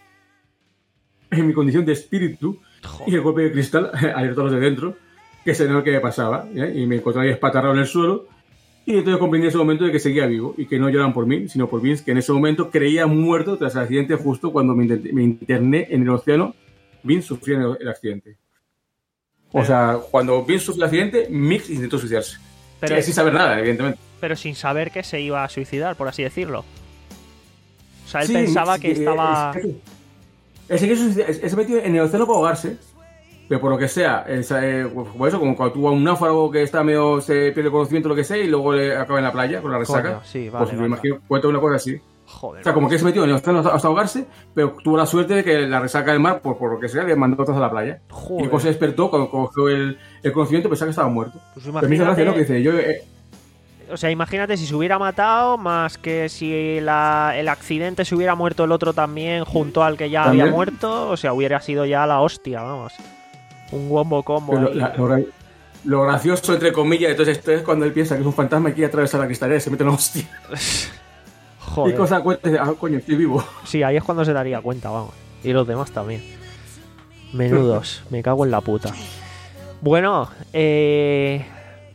en mi condición de espíritu. Joder. Y el golpe de cristal alertó a los de dentro que se no que pasaba, ¿eh? Y me encontré ahí espatarrado en el suelo, y entonces comprendí en ese momento de que seguía vivo y que no lloraban por mí, sino por Vince, que en ese momento creía muerto tras el accidente justo cuando me, intenté, me interné en el océano. Vince sufrió el, el accidente. O sea, cuando Vince sufrió el accidente, Mick intentó suicidarse. Pero, sí, sin saber nada, evidentemente. Pero sin saber que se iba a suicidar, por así decirlo. O sea, él sí, pensaba sí, que estaba... Él se metió en el océano para ahogarse, pero por lo que sea, es, eh, por eso, como cuando tuvo un náufrago que está medio, se pierde conocimiento, lo que sea, y luego le acaba en la playa con la resaca. Coño, sí, vale, pues vale. me imagino, cuenta una cosa así. Joder. O sea, como que se metió en el océano hasta ahogarse, pero tuvo la suerte de que la resaca del mar, por, por lo que sea, le mandó todos a la playa. Joder. Y cuando se despertó, cuando cogió el, el conocimiento, pensaba que estaba muerto. Pues imagínate... Pero me hizo gracia, ¿no? Que dice, yo... Eh, O sea, imagínate si se hubiera matado, más que si la, el accidente se hubiera muerto el otro también junto al que ya ¿También? había muerto, o sea, hubiera sido ya la hostia, vamos. Un wombo combo. Lo, la, lo, lo gracioso, entre comillas, entonces esto es cuando él piensa que es un fantasma y quiere atravesar la cristalera y se mete en la hostia. Joder. Y cosa cuenta, ah, coño, estoy vivo. Sí, ahí es cuando se daría cuenta, vamos. Y los demás también. Menudos, me cago en la puta. Bueno, eh...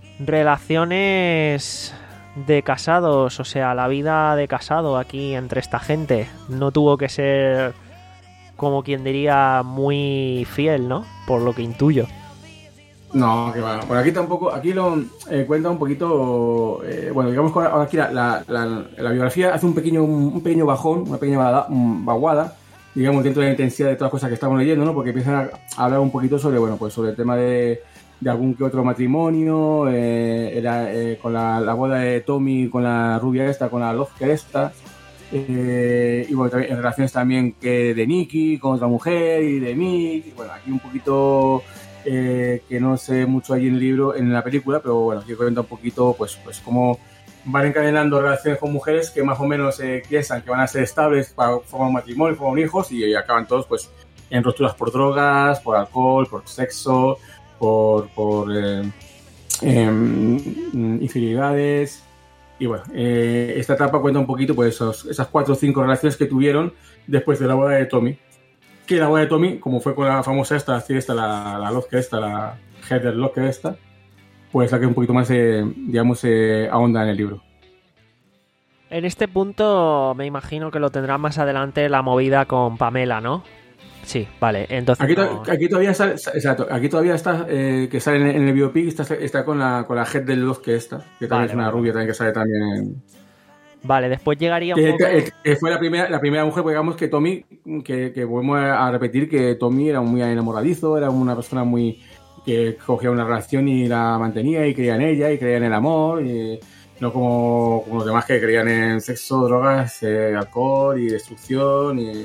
relaciones de casados, o sea, la vida de casado aquí entre esta gente no tuvo que ser, como quien diría, muy fiel, ¿no? Por lo que intuyo. No, que va. Por aquí tampoco, aquí lo eh, cuenta un poquito, eh, bueno, digamos que ahora aquí la, la, la, la biografía hace un pequeño, un pequeño bajón, una pequeña vaguada, digamos, dentro de la intensidad de todas las cosas que estamos leyendo, ¿no? Porque empiezan a hablar un poquito sobre, bueno, pues sobre el tema de de algún que otro matrimonio, eh, era, eh, con la, la boda de Tommy con la rubia esta, con la Lofker esta, eh, y bueno, también, en relaciones también que de Nicky con otra mujer y de Mick, bueno, aquí un poquito eh, que no sé mucho allí en el libro, en la película, pero bueno, aquí cuenta un poquito pues, pues cómo van encadenando relaciones con mujeres que más o menos eh, piensan que van a ser estables para formar un matrimonio, formar hijos, y acaban todos pues en rupturas por drogas, por alcohol, por sexo, por, por eh, eh, infidelidades. Y bueno, eh, esta etapa cuenta un poquito pues esos, esas cuatro o cinco relaciones que tuvieron después de la boda de Tommy. Que la boda de Tommy, como fue con la famosa esta, así esta, la, la Locke esta, la Heather Locke esta, pues la que un poquito más, eh, digamos, eh, ahonda en el libro. En este punto me imagino que lo tendrá más adelante la movida con Pamela, ¿no? Sí, vale, entonces... Aquí, no... aquí todavía sale, exacto, aquí todavía está, eh, que sale en, en el biopic, está, está con la con la Head del Locke esta, que también vale, es una vale. rubia también que sale también en... Vale, después llegaría un que, poco... que, que fue la primera, la primera mujer, pues digamos que Tommy, que, que volvemos a repetir que Tommy era muy enamoradizo, era una persona muy... que cogía una relación y la mantenía y creía en ella y creía en el amor, y no como, como los demás que creían en sexo, drogas, eh, alcohol y destrucción y...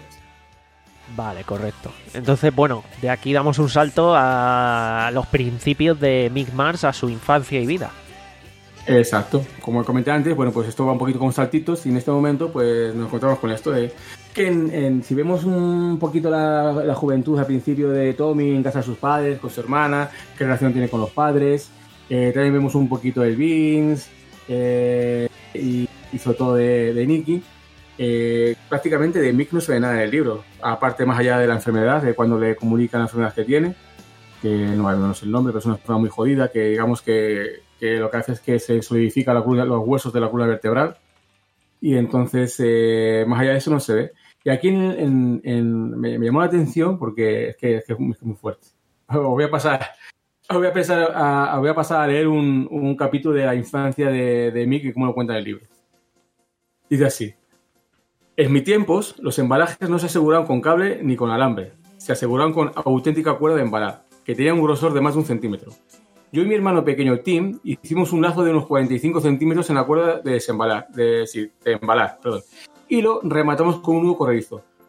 Vale, correcto. Entonces, bueno, de aquí damos un salto a los principios de Mick Mars, a su infancia y vida. Exacto. Como comenté antes, bueno, pues esto va un poquito con saltitos y en este momento pues nos encontramos con esto de que en, en, si vemos un poquito la, la juventud al principio de Tommy en casa de sus padres, con su hermana, qué relación tiene con los padres, eh, también vemos un poquito de Vince eh, y, y sobre todo de, de Nicky. Eh, prácticamente de Mick no se ve nada en el libro, aparte más allá de la enfermedad, de cuando le comunican la enfermedad que tiene, que no, no sé el nombre, pero es una persona muy jodida, que digamos que, que lo que hace es que se solidifica la columna, los huesos de la columna vertebral, y entonces eh, más allá de eso no se ve. Y aquí en, en, en, me, me llamó la atención porque es que es, que es, muy, es muy fuerte. Os voy a pasar, os voy a pasar a, voy a, pasar a leer un, un capítulo de la infancia de, de Mick y cómo lo cuenta en el libro. Dice así: en mis tiempos, los embalajes no se aseguraban con cable ni con alambre. Se aseguraban con auténtica cuerda de embalar, que tenía un grosor de más de un centímetro. Yo y mi hermano pequeño Tim hicimos un lazo de unos cuarenta y cinco centímetros en la cuerda de desembalar, de, sí, de embalar, perdón, y lo rematamos con un nudo corredizo.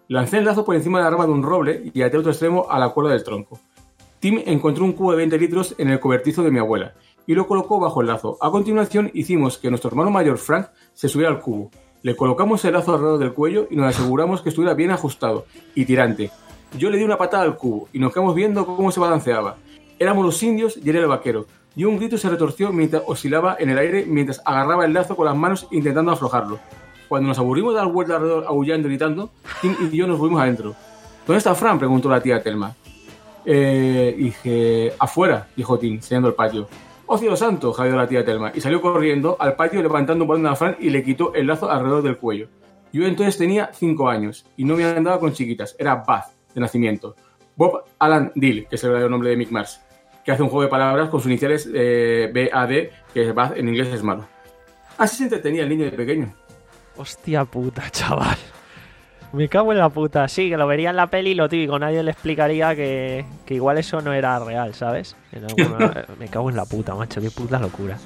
Lancé el lazo por encima de la rama de un roble y até otro extremo a la cuerda del tronco. Tim encontró un cubo de veinte litros en el cobertizo de mi abuela y lo colocó bajo el lazo. A continuación hicimos que nuestro hermano mayor Frank se subiera al cubo. Le colocamos el lazo alrededor del cuello y nos aseguramos que estuviera bien ajustado y tirante. Yo le di una patada al cubo y nos quedamos viendo cómo se balanceaba. Éramos los indios y él el vaquero. Y un grito se retorció mientras oscilaba en el aire mientras agarraba el lazo con las manos intentando aflojarlo. Cuando nos aburrimos de dar vuelta alrededor aullando y gritando, Tim y yo nos volvimos adentro. ¿Dónde está Fran?, preguntó la tía Telma. Eh, dije, afuera, dijo Tim, señalando el patio. ¡Oh, cielo santo!, jadeó la tía Telma, y salió corriendo al patio levantando un balón a Fran y le quitó el lazo alrededor del cuello. Yo entonces tenía cinco años y no me andaba con chiquitas, era Baz, de nacimiento. Bob Alan Dill, que es el verdadero nombre de Mick Mars, que hace un juego de palabras con sus iniciales eh, B A D, que es Baz, en inglés es malo. Así se entretenía el niño de pequeño. Hostia puta, chaval. Me cago en la puta. Sí, que lo vería en la peli y lo típico. Nadie le explicaría que, que igual eso no era real, ¿sabes? En alguna... Me cago en la puta, macho. Qué puta locura.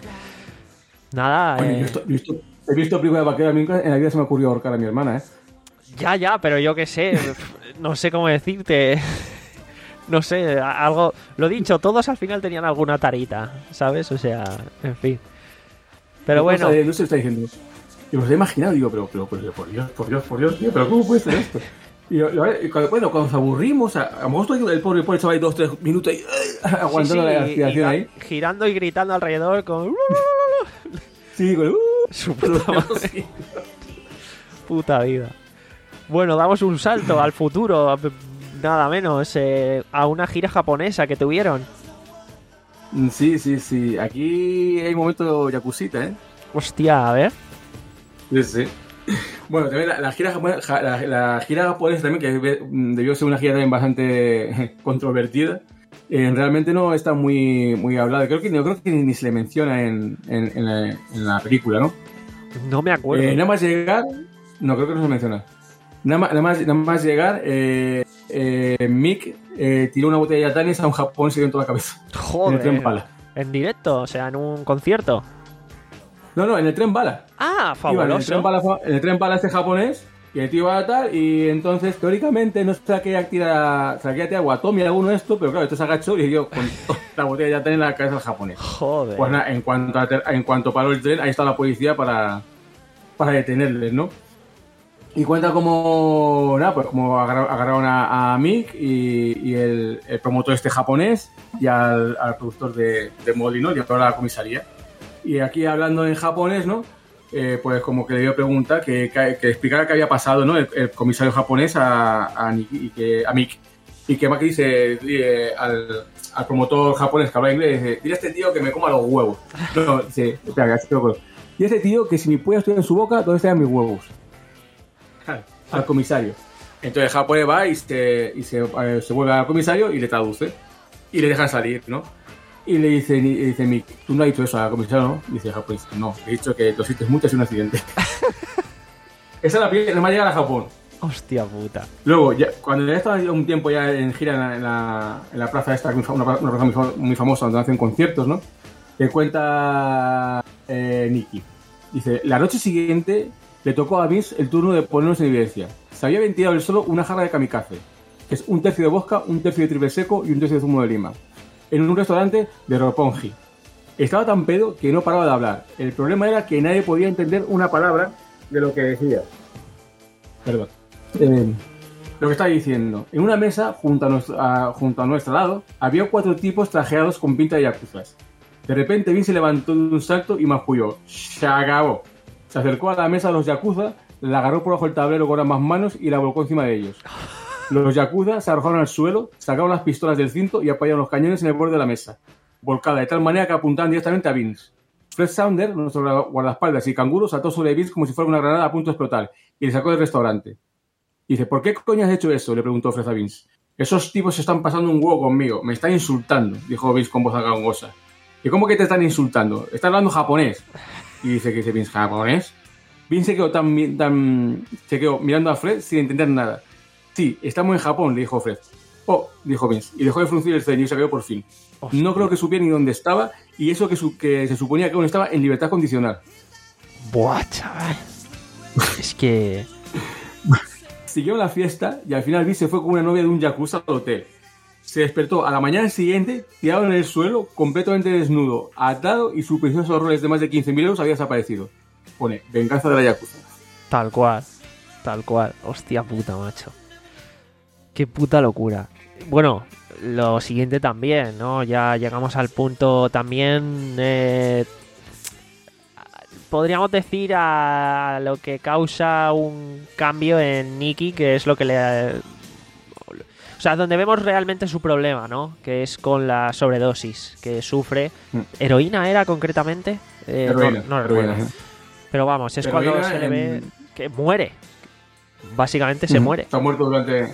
Nada, Oye, eh... yo esto, yo esto, he visto películas de vaquero. A mí en la vida se me ocurrió ahorcar a mi hermana, ¿eh? Ya, ya, pero yo qué sé. No sé cómo decirte. No sé, algo... Lo dicho, todos al final tenían alguna tarita, ¿sabes? O sea, en fin. Pero bueno... No se lo está diciendo... Yo me lo he imaginado, digo, pero, pero, pero, por Dios, por Dios, por Dios, tío, pero ¿cómo puede ser esto? Y, y cuando, bueno, cuando nos aburrimos, a, a lo mejor estoy el pobre, el pobre chaval ahí dos, tres minutos ahí, aguantando sí, sí, la respiración ahí. Girando y gritando alrededor con... Sí, con... Su puta madre. Puta vida. Bueno, damos un salto al futuro, nada menos, eh, a una gira japonesa que tuvieron. Sí, sí, sí. Aquí hay un momento jacuzita, ¿eh? Hostia, a ver. Sí, sí. Bueno, también la, la, gira japonesa, la, la gira japonesa también, que debió ser una gira también bastante controvertida, eh, realmente no está muy, muy hablada. Creo que, yo creo que ni, ni se le menciona en, en, en, la, en la película, ¿no? No me acuerdo. Eh, nada más llegar... No, creo que no se menciona. Nada más, nada más, nada más llegar, eh, eh, Mick eh, tiró una botella de Tanis a un japonés y le dio en toda la cabeza. Joder. En el tren bala. ¿En directo? O sea, en un concierto. No, no, en el tren bala. Ah, fabuloso. Iba en, el tren bala, en el tren bala este japonés, y el tío iba a tal, y entonces, teóricamente, no se la quería tirar, se la quería tirar Watomi alguno de esto, pero claro, esto se agachó y le dio con la botella de Tanis en la cabeza al japonés. Joder. Pues nada, en cuanto, a, en cuanto paró el tren, ahí está la policía para, para detenerles, ¿no? Y cuenta como, nada, pues como agarraron a, a Mick y, y el, el promotor este japonés y al, al productor de, de Molly, ¿no? Y ahora a la comisaría. Y aquí hablando en japonés, ¿no? Eh, pues como que le dio pregunta que, que, que explicara qué había pasado, ¿no? El, el comisario japonés a, a, Nick, y que, a Mick. Y que Mack dice eh, al, al promotor japonés que habla inglés, dice, dile a este tío que me coma los huevos. No, sí, espera, que lo y ese tío que si mi polla estuviera en su boca, ¿dónde estarían mis huevos? Al comisario. Entonces el japonés va y se, y se, eh, se vuelve al comisario y le traduce. Y le dejan salir, ¿no? Y le dice, le dice Mick, tú no has dicho eso al comisario, ¿no? Y dice el japonés, no, he dicho que lo sientes mucho, es un accidente. Esa es la primera, no me ha llegado a Japón. Hostia puta. Luego, ya, cuando ya estaba un tiempo ya en gira en la, en la, en la plaza esta, una, una plaza muy, muy famosa donde hacen conciertos, ¿no? Le cuenta eh, Nicky. Dice, la noche siguiente le tocó a Vince el turno de ponernos en evidencia. Se había ventilado él solo una jarra de kamikaze, que es un tercio de vodka, un tercio de triple seco y un tercio de zumo de lima, en un restaurante de Roppongi. Estaba tan pedo que no paraba de hablar. El problema era que nadie podía entender una palabra de lo que decía. Perdón. Eh, lo que estaba diciendo. En una mesa, junto a, nuestro, a, junto a nuestro lado, había cuatro tipos trajeados con pinta de yakuzas. De repente Vince se levantó de un salto y masculló. ¡Se acabó! Se acercó a la mesa de los yakuza, la agarró por bajo el tablero con ambas manos y la volcó encima de ellos. Los yakuza se arrojaron al suelo, sacaron las pistolas del cinto y apoyaron los cañones en el borde de la mesa, volcada de tal manera que apuntaban directamente a Vince. Fred Saunders, nuestro guardaespaldas y canguro, saltó sobre Vince como si fuera una granada a punto de explotar y le sacó del restaurante. Y dice, ¿por qué coño has hecho eso?, le preguntó Fred a Vince. Esos tipos se están pasando un huevo conmigo, me están insultando, dijo Vince con voz gangosa. ¿Y cómo que te están insultando? Estás hablando japonés. Y dice que dice Vince, ¿japonés? Vince se quedó, tan, tan, se quedó mirando a Fred sin entender nada. Sí, estamos en Japón, le dijo Fred. Oh, dijo Vince, y dejó de fruncir el ceño y se quedó por fin. Hostia. No creo que supiera ni dónde estaba, y eso que, su, que se suponía que aún estaba en libertad condicional. Buah, chaval. Es que... siguió la fiesta y al final Vince se fue con una novia de un yakuza al hotel. Se despertó a la mañana siguiente, tirado en el suelo, completamente desnudo, atado y su precioso Rolex de más de quince mil euros había desaparecido. Pone, venganza de la yakuza. Tal cual, tal cual. Hostia puta, macho. Qué puta locura. Bueno, lo siguiente también, ¿no? Ya llegamos al punto también... Eh, podríamos decir a lo que causa un cambio en Nikki, que es lo que le... O sea, donde vemos realmente su problema, ¿no? Que es con la sobredosis que sufre. Mm. ¿Heroína era concretamente? Eh, heroína. No, no heroína, recuerdo. Pero vamos, es heroína cuando se le ve en... que muere. Básicamente se mm, muere. Está muerto durante...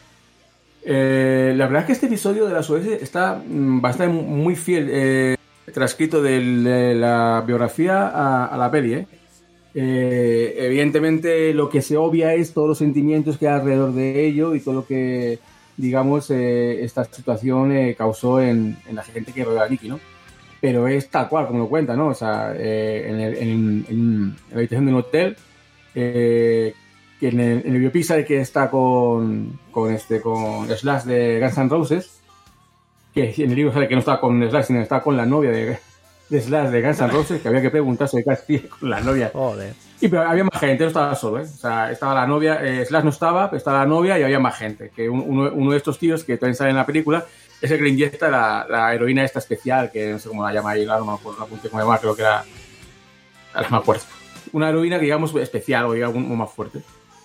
Eh, la verdad es que este episodio de la sobredosis está mm, bastante muy fiel, eh, transcrito de la biografía a, a la peli, ¿eh? Eh, evidentemente lo que se obvia es todos los sentimientos que hay alrededor de ello y todo lo que... digamos, eh, esta situación eh, causó en, en la gente que rodea a Nikki, ¿no? Pero es tal cual, como lo cuenta, ¿no? O sea, eh, en, el, en, en la habitación de un hotel, eh, que en el, en el biopic sale que está con, con, este, con Slash de Guns N' Roses, que en el libro sale que no está con Slash, sino está con la novia de, de Slash de Guns N' Roses, que había que preguntarse de casi con la novia. Joder. Y pero había más gente, no estaba solo, ¿eh? O sea, estaba la novia, eh, Slash no estaba, pero estaba la novia y había más gente. Que uno, uno de estos tíos que también sale en la película es el que le inyecta la, la heroína esta especial, que no sé cómo la llama ahí, no me acuerdo, no apunté cómo llama, creo que era... Ahora me acuerdo. Una heroína que digamos especial o digamos más fuerte.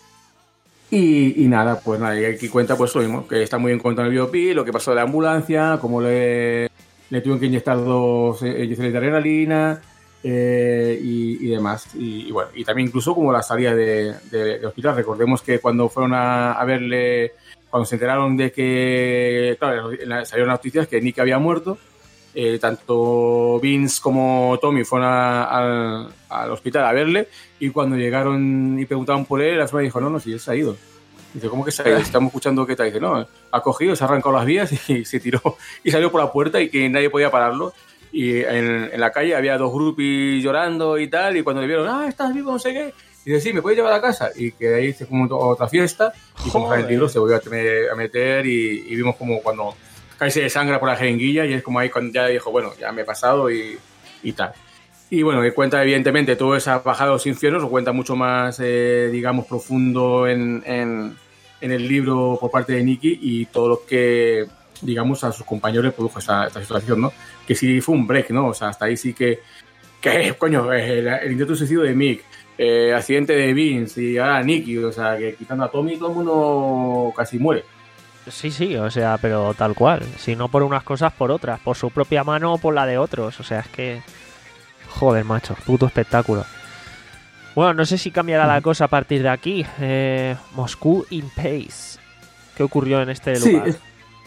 Y, y nada, pues nada, y aquí cuenta pues lo mismo, que está muy en contra del biopic, lo que pasó de la ambulancia, cómo le, le tuvieron que inyectar dos inyecciones de adrenalina... Eh, y, y demás y, y bueno, y también incluso como la salida de, de, de hospital. Recordemos que cuando fueron a, a verle, cuando se enteraron de que, claro, salieron las noticias que Nick había muerto, eh, tanto Vince como Tommy fueron a, a, al hospital a verle, y cuando llegaron y preguntaban por él, la señora dijo, no, no, si él se ha ido. Dice, ¿cómo que se ha ido? Estamos escuchando qué tal. Dice, no, ha cogido, se ha arrancado las vías y se tiró y salió por la puerta y que nadie podía pararlo. Y en, en la calle había dos groupies llorando y tal, y cuando le vieron, ah, estás vivo, no sé qué, y dice, sí, ¿me puedes llevar a casa? Y que ahí se como otra fiesta, y como el libro se volvió a, tener, a meter, y, y vimos como cuando cae se desangra por la jeringuilla, y es como ahí cuando ya dijo, bueno, ya me he pasado y, y tal. Y bueno, que cuenta evidentemente toda esa bajada a los infiernos, lo cuenta mucho más, eh, digamos, profundo en, en, en el libro por parte de Nikki, y todo lo que, digamos, a sus compañeros le produjo esta, esta situación, ¿no? Que sí fue un break, ¿no? O sea, hasta ahí sí que, que coño, el, el intento de suicidio de Mick, eh, accidente de Vince y ahora Nikki, o sea, que quitando a Tommy todo el mundo casi muere. Sí, sí, o sea, pero tal cual. Si no por unas cosas, por otras. Por su propia mano o por la de otros. O sea, es que... Joder, macho, puto espectáculo. Bueno, no sé si cambiará la cosa a partir de aquí. Eh, Moscú in Pace. ¿Qué ocurrió en este lugar? Sí, es...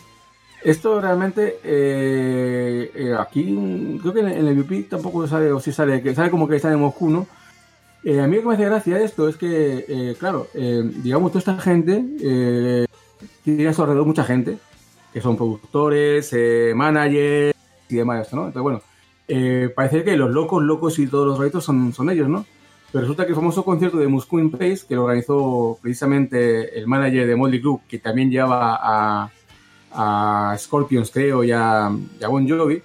Esto realmente, eh, eh, aquí, creo que en, en el U P tampoco sale, o sí sale, que sale como que está en Moscú, ¿no? Eh, a mí lo que me hace gracia esto es que, eh, claro, eh, digamos, toda esta gente, eh, tiene a su alrededor mucha gente, que son productores, eh, managers y demás, ¿no? Entonces, bueno, eh, parece que los locos, locos y todos los retos son, son ellos, ¿no? Pero resulta que el famoso concierto de Moscú in Pace, que lo organizó precisamente el manager de Motley Crue, que también llevaba a... a Scorpions, creo, y a, y a Bon Jovi,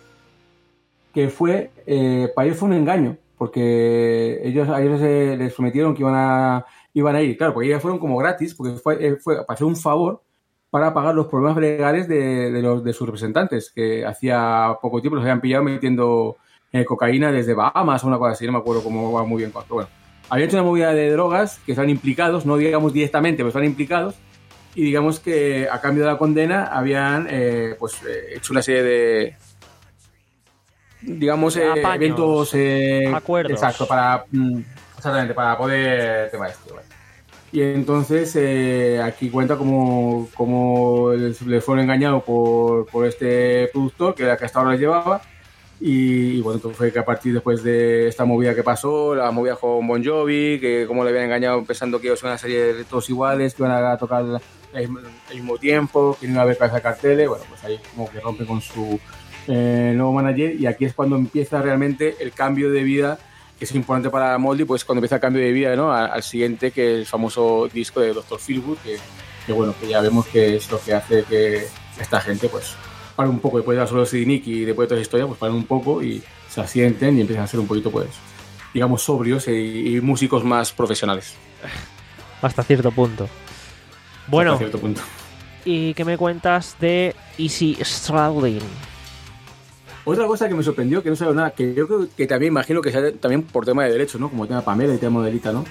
que fue, eh, para ellos fue un engaño, porque ellos a ellos eh, les prometieron que iban a, iban a ir, claro, porque ellos fueron como gratis, porque fue, eh, fue para hacer un favor para pagar los problemas legales de, de, los, de sus representantes, que hacía poco tiempo los habían pillado metiendo eh, cocaína desde Bahamas o una cosa así, no me acuerdo cómo va muy bien, pero bueno, habían hecho una movida de drogas que están implicados, no digamos directamente, pero están implicados. Y digamos que a cambio de la condena habían eh, pues eh, hecho una serie de, digamos, eh, Apaños, eventos, eh, acuerdos. Exacto, para, exactamente, para poder tema esto. ¿Vale? Y entonces eh, aquí cuenta cómo, cómo les, les fueron engañados por, por este productor que era que hasta ahora les llevaba. Y, y bueno, entonces fue que a partir después de esta movida que pasó, la movida con Bon Jovi, que como le habían engañado pensando que iban a ser una serie de todos iguales, que iban a tocar al mismo tiempo, que no iba a haber cabeza de carteles, bueno, pues ahí como que rompe con su eh, nuevo manager, y aquí es cuando empieza realmente el cambio de vida que es importante para Motley, pues cuando empieza el cambio de vida, ¿no? Al, al siguiente, que es el famoso disco de doctor Feelgood, que, que bueno, que ya vemos que es lo que hace que esta gente, pues, pare un poco, después de la solo de Nick y después de toda esa historia, pues paren un poco y se asienten y empiezan a ser un poquito, pues, digamos, sobrios y, y músicos más profesionales. Hasta cierto punto. Bueno, Hasta cierto punto. ¿Y qué me cuentas de Izzy Stradlin? Otra cosa que me sorprendió, que no sabía nada, que yo creo que también imagino que sea también por tema de derechos, ¿no? Como el tema Pamela y tema modelita, ¿no?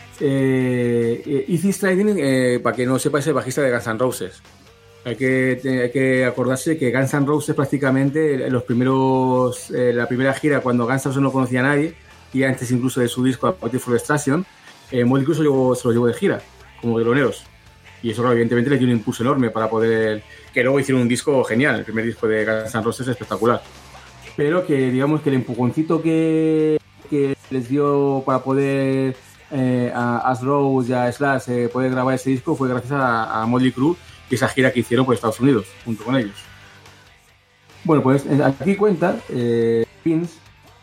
Eh, eh, Izzy Stradlin, eh, para que no sepa, es el bajista de Guns N' Roses. Hay que, hay que acordarse que Guns N' Roses prácticamente, los primeros, eh, la primera gira, cuando Guns N' Roses no conocía a nadie, y antes incluso de su disco Appetite for Destruction, eh, Motley Crue se, llevó, se lo llevó de gira, como teloneros. Y eso, claro, evidentemente, le dio un impulso enorme para poder... Que luego hicieron un disco genial, el primer disco de Guns N' Roses es espectacular. Pero que, digamos, que el empujoncito que, que les dio para poder eh, a Ash Rose y a Slash eh, poder grabar ese disco fue gracias a, a Motley Crue y esa gira que hicieron por Estados Unidos, junto con ellos. Bueno, pues aquí cuenta eh, Vince,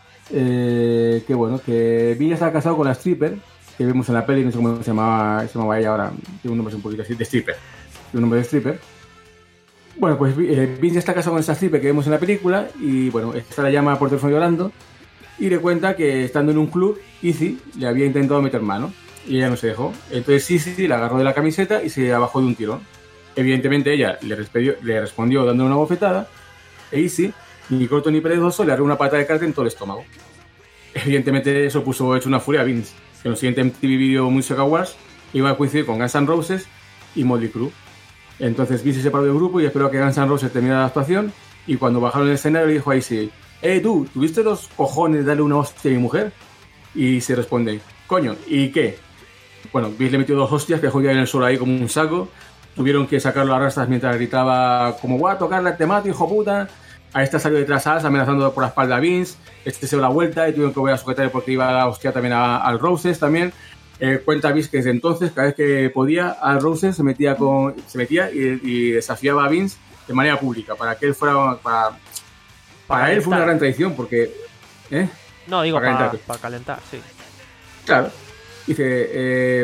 eh, que bueno, que Vince estaba casado con la stripper, que vemos en la peli, no sé cómo se llamaba, se llamaba ella ahora, tiene un nombre un poquito así, de stripper, tiene un nombre de stripper. Bueno, pues eh, Vince está casado con esta stripper que vemos en la película y bueno, esta la llama por teléfono llorando y le cuenta que estando en un club, Izzy le había intentado meter mano y ella no se dejó. Entonces Izzy la agarró de la camiseta y se bajó de un tirón. Evidentemente ella le, respondió, le respondió dándole una bofetada e Izzy, ni corto ni perezoso, le agarró una pata de carne en todo el estómago. Evidentemente eso puso hecho una furia a Vince, que en los siguientes M T V Video Music Awards iba a coincidir con Guns N' Roses y Motley Crue. Entonces Vince se separó del grupo y esperó a que Guns N' Roses terminara la actuación y cuando bajaron el escenario le dijo a Izzy: «Eh, tú, ¿tuviste los cojones de darle una hostia a mi mujer?» Y se responde: «Coño, ¿y qué?» Bueno, Vince le metió dos hostias que jodía en el suelo ahí como un saco. Tuvieron que sacarlo a rastras mientras gritaba como «voy a tocarle, te mato, hijo puta». A esta salió detrás a Ash amenazando por la espalda a Vince. Este se dio la vuelta y tuvieron que volver a sujetarle porque iba a la hostia también a, al Roses también. Eh, cuenta Vince que desde entonces, cada vez que podía, al Roses se metía con se metía y, y desafiaba a Vince de manera pública para que él fuera para, para, para él fue una gran traición porque ¿eh? No, digo para, para, para, para calentar, sí. Claro. Dice eh,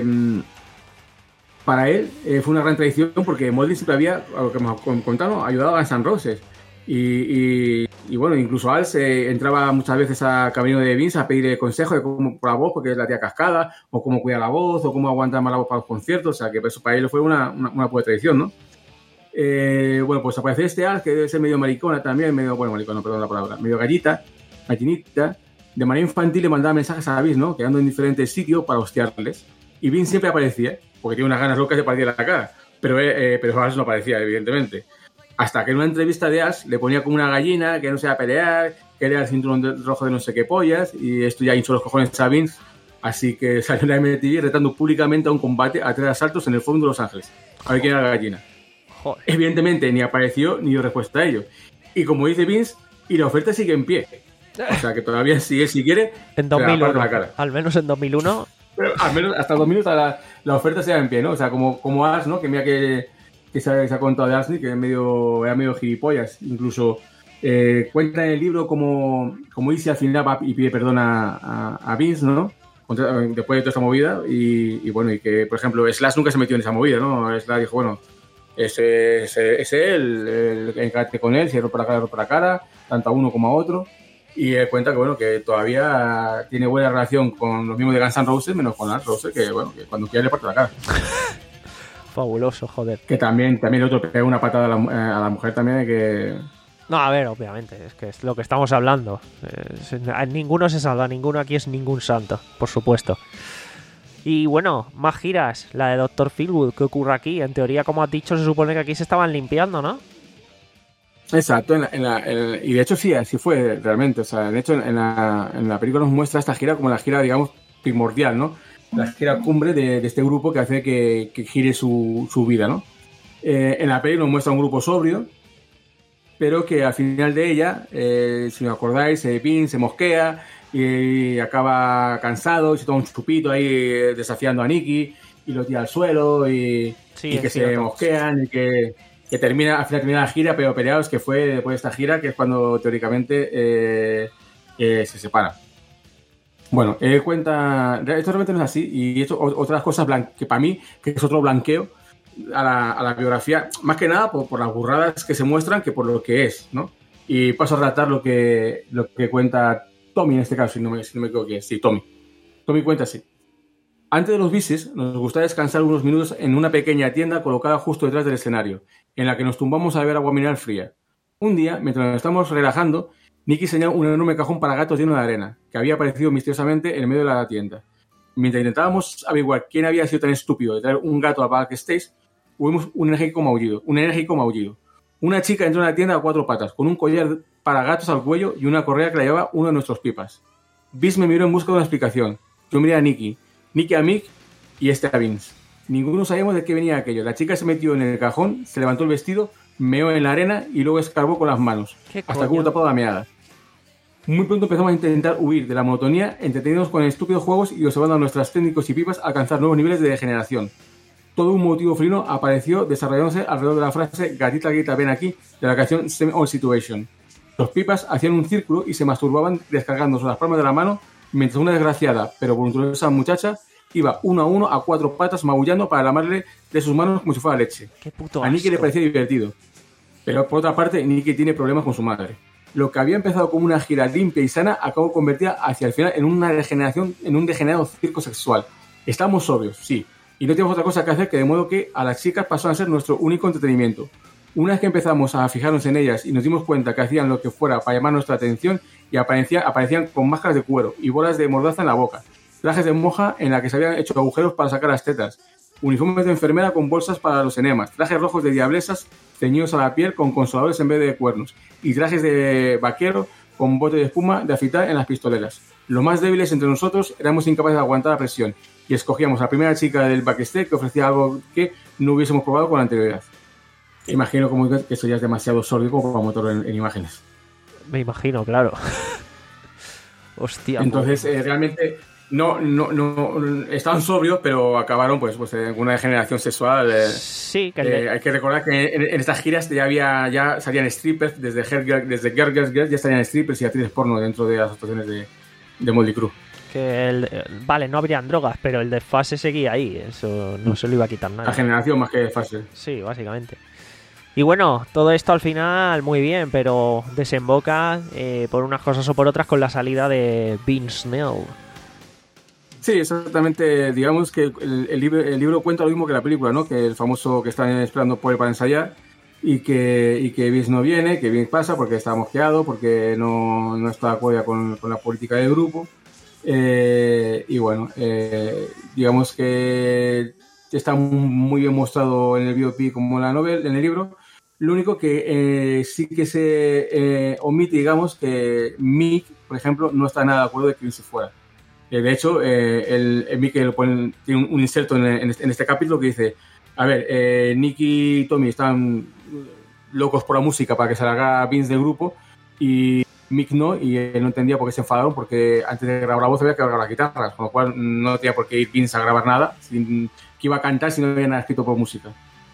para él eh, fue una gran traición porque Motley siempre había, a lo que hemos contado, ayudado a Guns N' Roses. Y, y, y bueno, incluso Al se entraba muchas veces a camino de Vince a pedirle consejo de cómo por la voz, porque es la tía cascada, o cómo cuidar la voz, o cómo aguantar más la voz para los conciertos. O sea, que eso para él fue una, una, una buena tradición, ¿no? Eh, bueno, pues aparece este Al, que debe ser medio maricona también, medio, bueno, maricona, perdón la palabra, medio gallita, gallinita. De manera infantil le mandaba mensajes a Vince, ¿no? Quedando en diferentes sitios para hostiarles. Y Vince siempre aparecía, porque tiene unas ganas locas de partir la cara. Pero, eh, pero Al no aparecía, evidentemente. Hasta que en una entrevista de Ash le ponía como una gallina, que no se iba a pelear, que era el cinturón de, rojo de no sé qué pollas, y esto ya hinchó los cojones a Vince, así que salió en la M T V retando públicamente a un combate a tres asaltos en el fondo de Los Ángeles. A ver quién era la gallina. Joder. Evidentemente ni apareció ni dio respuesta a ello. Y como dice Vince, y la oferta sigue en pie. O sea que todavía sigue, si quiere, en dos mil uno, la cara. Al menos en dos mil uno. Pero al menos hasta dos mil uno la, la oferta sigue en pie, ¿no? O sea, como, como Ash, ¿no? Que mira que... que se ha, se ha contado de Ashley, que es medio, era medio gilipollas. Incluso eh, cuenta en el libro como, como Izzy al final va y pide perdón a, a, a Vince, ¿no? Después de toda esta movida. Y, y bueno, y que, por ejemplo, Slash nunca se metió en esa movida, ¿no? Slash dijo, bueno, es, es, es él, el, el encárate con él, si rompe la cara, rompe la cara, tanto a uno como a otro. Y él cuenta que, bueno, que todavía tiene buena relación con los mismos de Guns N' Roses, menos con Ash Rose, que, bueno, que cuando quiera le parte la cara. Fabuloso, joder. Que también, también el otro pega una patada a la, a la mujer también de que... No, a ver, obviamente, es que es lo que estamos hablando. Es, ninguno se salva, ninguno aquí es ningún santo, por supuesto. Y bueno, más giras, la de doctor Feelgood, ¿qué ocurre aquí? En teoría, como has dicho, se supone que aquí se estaban limpiando, ¿no? Exacto, en la, en la, en, y de hecho sí, así fue realmente. O sea, de hecho en la, en la película nos muestra esta gira como la gira, digamos, primordial, ¿no? La gira cumbre de, de este grupo que hace que, que gire su, su vida, ¿no? Eh, en la peli nos muestra un grupo sobrio, pero que al final de ella, eh, si me acordáis, eh, Pin se mosquea y acaba cansado y se toma un chupito ahí eh, desafiando a Nicky y lo tira al suelo y, sí, y que se cierto. mosquean y que, que termina, al final termina la gira, pero peleados, que fue después de esta gira, que es cuando teóricamente eh, eh, se separan. Bueno, él cuenta, esto realmente no es así, y esto otras cosas blan- que para mí, que es otro blanqueo a la, a la biografía, más que nada por, por las burradas que se muestran que por lo que es, ¿no? Y paso a relatar lo que, lo que cuenta Tommy en este caso, si no me, si no me equivoco, sí, Tommy. Tommy cuenta así. Antes de los bises, nos gustaba descansar unos minutos en una pequeña tienda colocada justo detrás del escenario, en la que nos tumbamos a beber agua mineral fría. Un día, mientras nos estábamos relajando, Nicky señaló un enorme cajón para gatos lleno de arena, que había aparecido misteriosamente en medio de la tienda. Mientras intentábamos averiguar quién había sido tan estúpido de traer un gato a backstage, oímos un enérgico maullido, un enérgico maullido. Una chica entró en la tienda a cuatro patas, con un collar para gatos al cuello y una correa que la llevaba uno de nuestros pipas. Vince me miró en busca de una explicación. Yo miré a Nicky, Nicky a Mick y este a Vince. Ninguno sabíamos de qué venía aquello. La chica se metió en el cajón, se levantó el vestido, meó en la arena y luego escarbó con las manos, hasta que hubo tapado la meada. Muy pronto empezamos a intentar huir de la monotonía, entretenidos con estúpidos juegos y observando a nuestros técnicos y pipas alcanzar nuevos niveles de degeneración. Todo un motivo felino apareció desarrollándose alrededor de la frase "gatita, gatita, ven aquí" de la canción Same Old Situation. Los pipas hacían un círculo y se masturbaban descargándose las palmas de la mano, mientras una desgraciada pero voluntariosa muchacha iba uno a uno a cuatro patas maullando para lamarle de sus manos como si fuera leche. Qué puto a Nicky asco. le parecía divertido. Pero por otra parte, Nicky tiene problemas con su madre. Lo que había empezado como una gira limpia y sana acabó convertida hacia el final en una degeneración, en un degenerado circo sexual. Estamos sobrios, sí, y no tenemos otra cosa que hacer que de modo que a las chicas pasaron a ser nuestro único entretenimiento. Una vez que empezamos a fijarnos en ellas y nos dimos cuenta que hacían lo que fuera para llamar nuestra atención y aparecían, aparecían con máscaras de cuero y bolas de mordaza en la boca, trajes de monja en la que se habían hecho agujeros para sacar las tetas, uniformes de enfermera con bolsas para los enemas, trajes rojos de diablesas ceñidos a la piel con consoladores en vez de cuernos y trajes de vaquero con bote de espuma de afeitar en las pistoleras. Los más débiles entre nosotros éramos incapaces de aguantar la presión y escogíamos a la primera chica del backstage que ofrecía algo que no hubiésemos probado con anterioridad. Imagino como que eso ya es demasiado sórdido como para motor en, en imágenes. Me imagino, claro. Hostia. Entonces, eh, realmente no, no, no estaban sobrios, pero acabaron pues, pues en una degeneración sexual. Eh, sí, que eh, le... hay que recordar que en, en estas giras ya había ya salían strippers, desde Girl, desde Girl Girls Girls ya salían strippers y actrices porno dentro de las actuaciones de, de Motley Crue. Que el, vale, no habrían drogas, pero el desfase seguía ahí. Eso no se lo iba a quitar nadie. La generación más que desfase. Sí, básicamente. Y bueno, todo esto al final muy bien, pero desemboca eh, por unas cosas o por otras con la salida de Vince Neil. Sí, exactamente. Digamos que el, el, libro, el libro cuenta lo mismo que la película, ¿no? Que el famoso que están esperando por él para ensayar y que, y que Vince no viene, que Vince pasa porque está mosqueado, porque no, no está de acuerdo con, con la política del grupo. Eh, y bueno, eh, digamos que está muy bien mostrado en el biopic como en la novela, en el libro. Lo único que eh, sí que se eh, omite, digamos, que Mick, por ejemplo, no está nada de acuerdo de que Vince se fuera. Eh, de hecho, eh, el, el Mick lo pone, tiene un, un inserto en, en, este, en este capítulo que dice: a ver, eh, Nicky y Tommy están locos por la música para que salga Vince del grupo y Mick no, y él no entendía por qué se enfadaron, porque antes de grabar la voz había que grabar las guitarras, con lo cual no tenía por qué ir Vince a grabar nada, sin, que iba a cantar si no había nada escrito por música.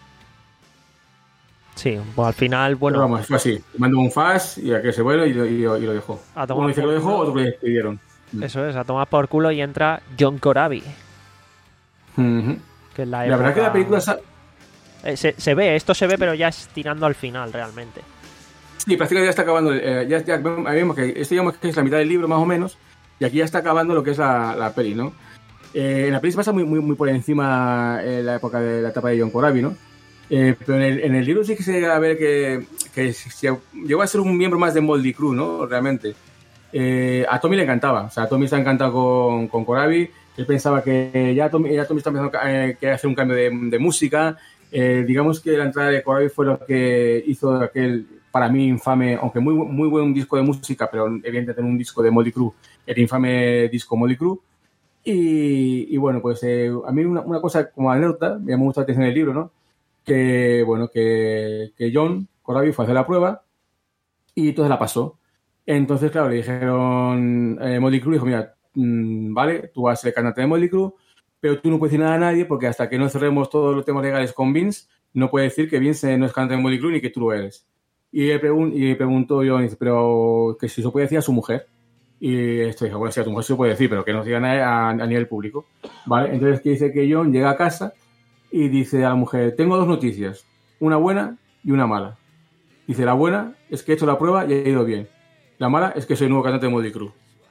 Sí, pues al final, bueno... Pero vamos, fue así. Mandó un fax y a que se vuelve y, y, y lo dejó. Uno dice que lo dejó, otro que lo despidieron. Eso es, a tomar por culo y entra John Corabi. Uh-huh. Que es la, la época... verdad que la película... Sa... Eh, se, se ve, esto se ve, pero ya es tirando al final, realmente. Sí, prácticamente ya está acabando. Eh, ya, ya vemos que esto digamos que es la mitad del libro, más o menos, y aquí ya está acabando lo que es la, la peli, ¿no? Eh, en la peli se pasa muy, muy, muy por encima eh, la época de la etapa de John Corabi, ¿no? Eh, pero en el, en el libro sí que se llega a ver que, que se llegó a ser un miembro más de Motley Crue, ¿no? Realmente. Eh, a Tommy le encantaba, o sea, a Tommy está encantado con, con Corabi. Él pensaba que ya Tommy, ya Tommy está empezando a eh, que hacer un cambio de, de música. Eh, digamos que la entrada de Corabi fue lo que hizo aquel, para mí, infame, aunque muy, muy buen disco de música, pero evidentemente un disco de Motley Crue, el infame disco Motley Crue. Y, y bueno, pues eh, a mí una, una cosa como anécdota, me llamó mucho la atención el libro, ¿no? Que, bueno, que, que John Corabi fue a hacer la prueba y entonces la pasó. Entonces, claro, le dijeron, eh, Motley Crue dijo, mira, mmm, vale, tú vas a ser cantante de Motley Crue, pero tú no puedes decir nada a nadie porque hasta que no cerremos todos los temas legales con Vince, no puedes decir que Vince no es cantante de Motley Crue ni que tú lo eres. Y le, pregun- y le preguntó John, pero que si se puede decir a su mujer. Y esto dice, bueno, si a tu mujer se puede decir, pero que no digan a, a, a nivel público, ¿vale? Entonces, que dice que John llega a casa y dice a la mujer, tengo dos noticias, una buena y una mala. Dice, la buena es que he hecho la prueba y ha ido bien. La mala es que soy nuevo cantante de Motley Crue.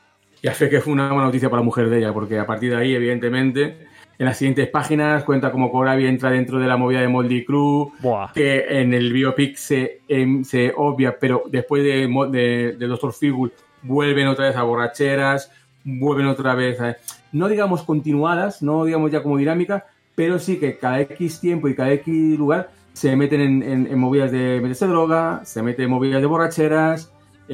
Y hace que fue una mala noticia para la mujer de ella, porque a partir de ahí, evidentemente, en las siguientes páginas cuenta cómo Corabi entra dentro de la movida de Motley Crue, Buah. que en el biopic se, em, se obvia, pero después de, de, de doctor Feelgood vuelven otra vez a borracheras, vuelven otra vez a, no digamos continuadas, no digamos ya como dinámica, pero sí que cada X tiempo y cada X lugar se meten en, en, en movidas de meterse droga, se meten en movidas de borracheras,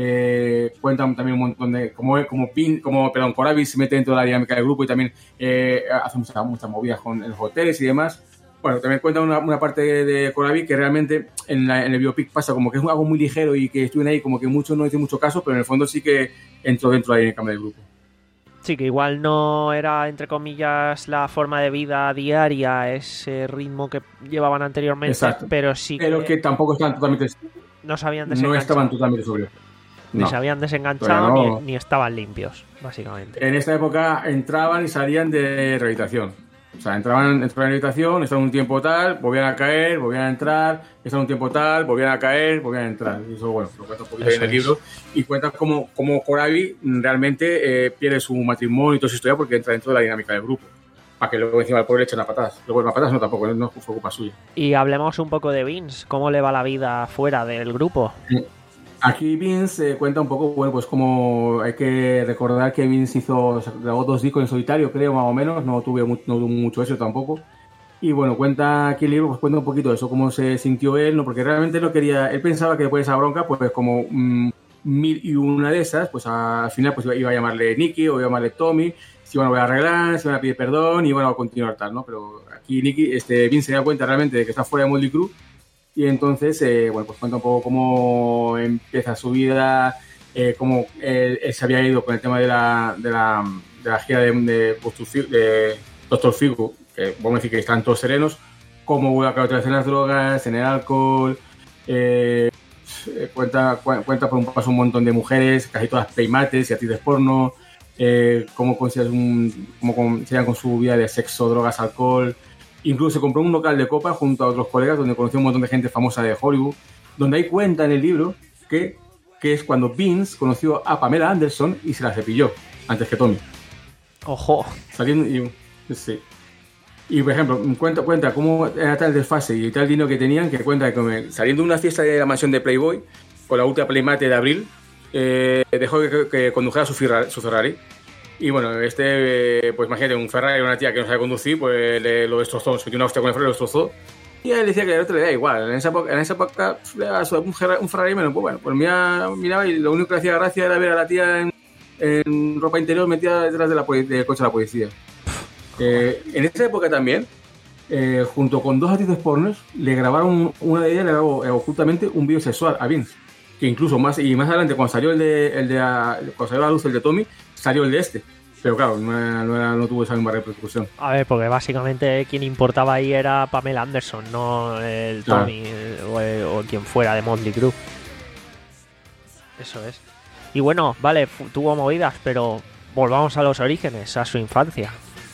eh, cuentan también un montón de, como, como, Pin, como perdón, Corabi se mete dentro de la dinámica del grupo y también eh, hace muchas, muchas movidas con los hoteles y demás. Bueno, también cuenta una, una parte de, de Corabi que realmente en, la, en el biopic pasa como que es algo muy ligero y que estuvieron ahí como que muchos no hicieron mucho caso, pero en el fondo sí que entró dentro de la dinámica del grupo. Sí, que igual no era, entre comillas, la forma de vida diaria, ese ritmo que llevaban anteriormente, Exacto. pero sí que... Pero que tampoco estaban totalmente... No se habían desenganchado. No estaban totalmente sobrios. Ni No. se habían desenganchado no. ni, ni estaban limpios, básicamente. En esta época entraban y salían de rehabilitación. O sea, entraban, entraban en rehabilitación, estaban un tiempo tal, volvían a caer, volvían a entrar, estaban un tiempo tal, volvían a caer, volvían a entrar. Y eso, bueno, lo cuenta un poquito ahí en el libro. Y cuenta cómo, cómo Corabi realmente eh, pierde su matrimonio y toda su historia porque entra dentro de la dinámica del grupo. Para que luego encima del pobre le echen las patadas. Luego las patadas no tampoco, no fue culpa suya. Y hablemos un poco de Vince. ¿Cómo le va la vida fuera del grupo? Aquí Vince eh, cuenta un poco, bueno, pues como hay que recordar que Vince hizo, grabó dos discos en solitario, creo, más o menos, no tuve mu- no tuvo mucho eso tampoco. Y bueno, cuenta aquí el libro, pues cuenta un poquito de eso, cómo se sintió él, ¿no? Porque realmente no quería, él pensaba que después de esa bronca, pues como mmm, mil y una de esas, pues a- al final pues iba, iba a llamarle Nicky o iba a llamarle Tommy, se iban a volver a arreglar, se iban a pedir perdón y bueno, a continuar tal, ¿no? Pero aquí Nicky, este, Vince se da cuenta realmente de que está fuera de Motley Crue. Y entonces, eh, bueno, pues cuenta un poco cómo empieza su vida, eh, cómo él, él se había ido con el tema de la, de la, de la gira de, de, de doctor Feelgood, que vamos a decir que están todos serenos, cómo vuelve a caer otra vez en las drogas, en el alcohol, eh, cuenta, cuenta por un paso un montón de mujeres, casi todas playmates y actrices porno, eh, cómo consideran un, cómo consideran con su vida de sexo, drogas, alcohol. Incluso se compró un local de copa junto a otros colegas donde conoció un montón de gente famosa de Hollywood, donde hay cuenta en el libro que, que es cuando Vince conoció a Pamela Anderson y se la cepilló antes que Tommy. ¡Ojo! Saliendo y, sí. Y por ejemplo, cuenta, cuenta cómo era tal desfase y tal dinero que tenían, que cuenta que saliendo de una fiesta de la mansión de Playboy, con la última Playmate de abril, eh, dejó que, que condujera su Ferrari, su Ferrari. Y bueno, este, pues imagínate, un Ferrari, una tía que no sabe conducir, pues le, lo destrozó, se metió una hostia con el Ferrari y lo destrozó. Y él decía que a otro le da igual. En esa época, en esa época un Ferrari, un Ferrari menos, pues bueno, pues miraba, miraba y lo único que le hacía gracia era ver a la tía en, en ropa interior metida detrás de la, del coche de la policía. Eh, en esa época también, eh, junto con dos actrices pornos, le grabaron, una de ellas le grabó eh, ocultamente un vídeo sexual a Vince. Que incluso más, y más adelante, cuando salió el de, el de cuando salió a la luz el de Tommy, salió el de este. Pero claro, no, era, no, era, no tuvo esa misma repercusión. A ver, porque básicamente quien importaba ahí era Pamela Anderson, no el Claro. Tommy o, el- o quien fuera de Motley Crue. Eso es. Y bueno, vale, fu- tuvo movidas, pero volvamos a los orígenes, a su infancia.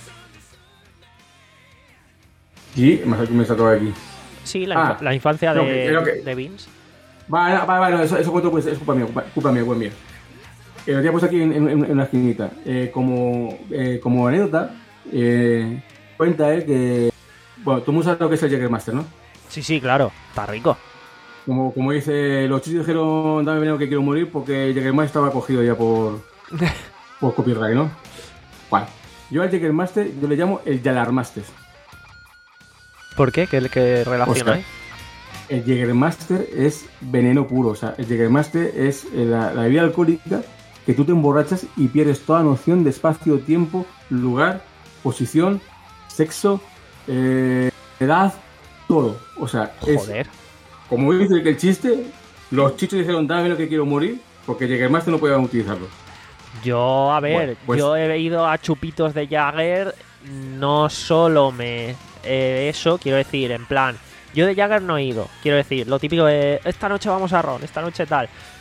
Y más aquí me está todo aquí. Sí, la, Ah, inf- la infancia no, de, que- creo que- de Vince. Vale, vale, vale, eso, eso cuento, pues, es culpa mía, culpa, culpa mía, culpa mía. Eh, lo tenía puesto aquí en, en, en una esquinita. Eh, como, eh, como anécdota, eh, cuenta él que. Bueno, todo el mundo sabe lo que es el Jägermeister, ¿no? Sí, sí, claro, está rico. Como, como dice, los chichos dijeron, dame veneno que quiero morir porque Jägermeister estaba cogido ya por, por copyright, ¿no? Vale. Yo al Jägermeister, yo le llamo el Yalarmaster. ¿Por qué? ¿Qué, qué relación Oscar. hay? El Jägermeister es veneno puro. O sea, el Jägermeister es eh, la, la bebida alcohólica que tú te emborrachas y pierdes toda noción de espacio, tiempo, lugar, posición, sexo, eh, edad, todo. O sea, es, Joder. como dice el chiste, los chichos dijeron, dame lo que quiero morir, porque Jägermeister no podían utilizarlo. Yo, a ver, Bueno, pues- yo he ido a chupitos de Jagger, no solo me... eh, eso, quiero decir, en plan... Yo de Jagger no he ido, quiero decir, lo típico de esta noche vamos a Ron, esta noche tal.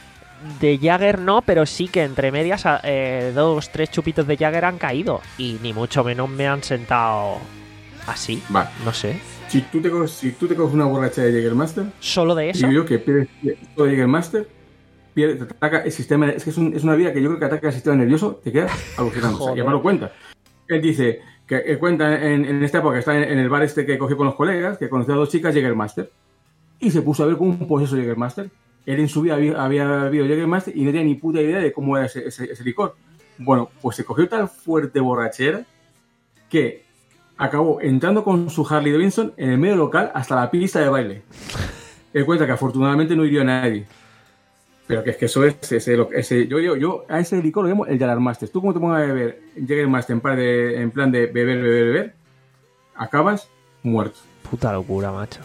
de Jagger no, pero sí que entre medias eh, dos, tres chupitos de Jagger han caído. Y ni mucho menos me han sentado así. Vale. No sé. Si tú te coges, si tú te coges una borracha de Jägermeister, ¿Solo de eso? digo yo que pierdes todo de Jägermeister, pierde, te ataca el sistema. Es que es, un, es una vida que yo creo que ataca el sistema nervioso, te quedas alucinando. O sea, y además lo cuenta. Él dice que él cuenta en, en esta época, está en, en el bar este que cogió con los colegas, que conoció a dos chicas Jägermeister. Y se puso a ver como un poseso Jägermeister. Él en su vida había, había bebido Jägermeister y no tenía ni puta idea de cómo era ese, ese, ese licor. Bueno, pues se cogió tan fuerte borrachera que acabó entrando con su Harley Davidson en el medio local hasta la pista de baile. Él cuenta que afortunadamente no hirió a nadie. Pero que es que eso es ese, ese yo, yo, yo a ese licor lo llamo el Jägermeister. Tú como te pongas a beber Jägermeister en, par de, en plan de beber, beber, beber, acabas muerto. Puta locura, macho.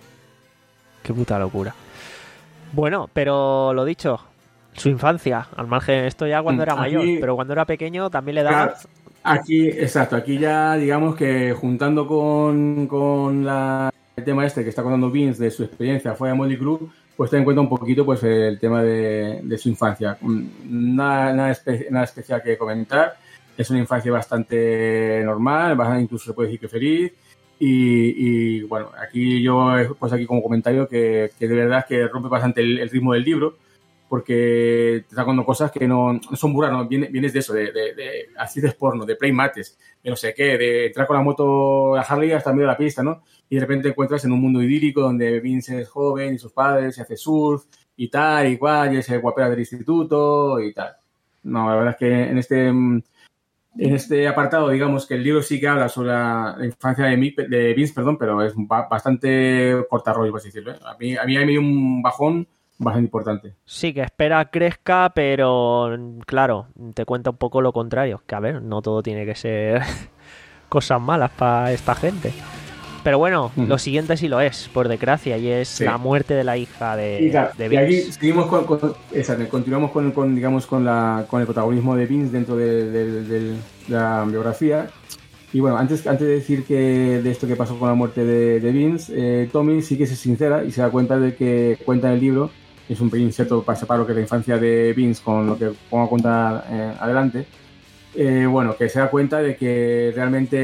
Qué puta locura. Bueno, pero lo dicho, su infancia, al margen, esto ya cuando era Aquí, mayor, pero cuando era pequeño también le daba... Claro, aquí, exacto, aquí ya digamos que juntando con, con la, el tema este que está contando Vince de su experiencia fuera de Motley Crue, pues ten en cuenta un poquito pues el tema de, de su infancia. Nada, nada, espe- nada especial que comentar, es una infancia bastante normal, bastante, incluso se puede decir que feliz. Y, y bueno, aquí yo pues aquí como comentario que, que de verdad que rompe bastante el, el ritmo del libro, porque te está contando cosas que no, no son burras, no vienes, vienes de eso, de, de, de actrices porno, de playmates, de no sé qué, de entrar con la moto, la Harley hasta en medio de la pista, ¿no? Y de repente te encuentras en un mundo idílico donde Vince es joven y sus padres se hace surf y tal, y cual, y es el guapera del instituto y tal. No, la verdad es que en este... En este apartado, digamos que el libro sí que habla sobre la infancia de, mi, de Vince, perdón, pero es bastante cortarrollo, por así decirlo. ¿eh? A mí, a mí me dio un bajón bastante importante. Sí, que espera crezca, pero claro, te cuenta un poco lo contrario. Que a ver, no todo tiene que ser cosas malas para esta gente. Pero bueno, uh-huh. Lo siguiente sí lo es, por desgracia, y es sí. La muerte de la hija de, y claro, de Vince. Y aquí seguimos con, con exacto, continuamos con, con digamos con la con el protagonismo de Vince dentro de, de, de, de la biografía. Y bueno, antes antes de decir que de esto que pasó con la muerte de, de Vince, eh, Tommy sí que se sincera y se da cuenta de que cuenta en el libro, es un pequeño inserto para separar lo que es la infancia de Vince con lo que pongo a contar eh, adelante. Eh, bueno, que se da cuenta de que realmente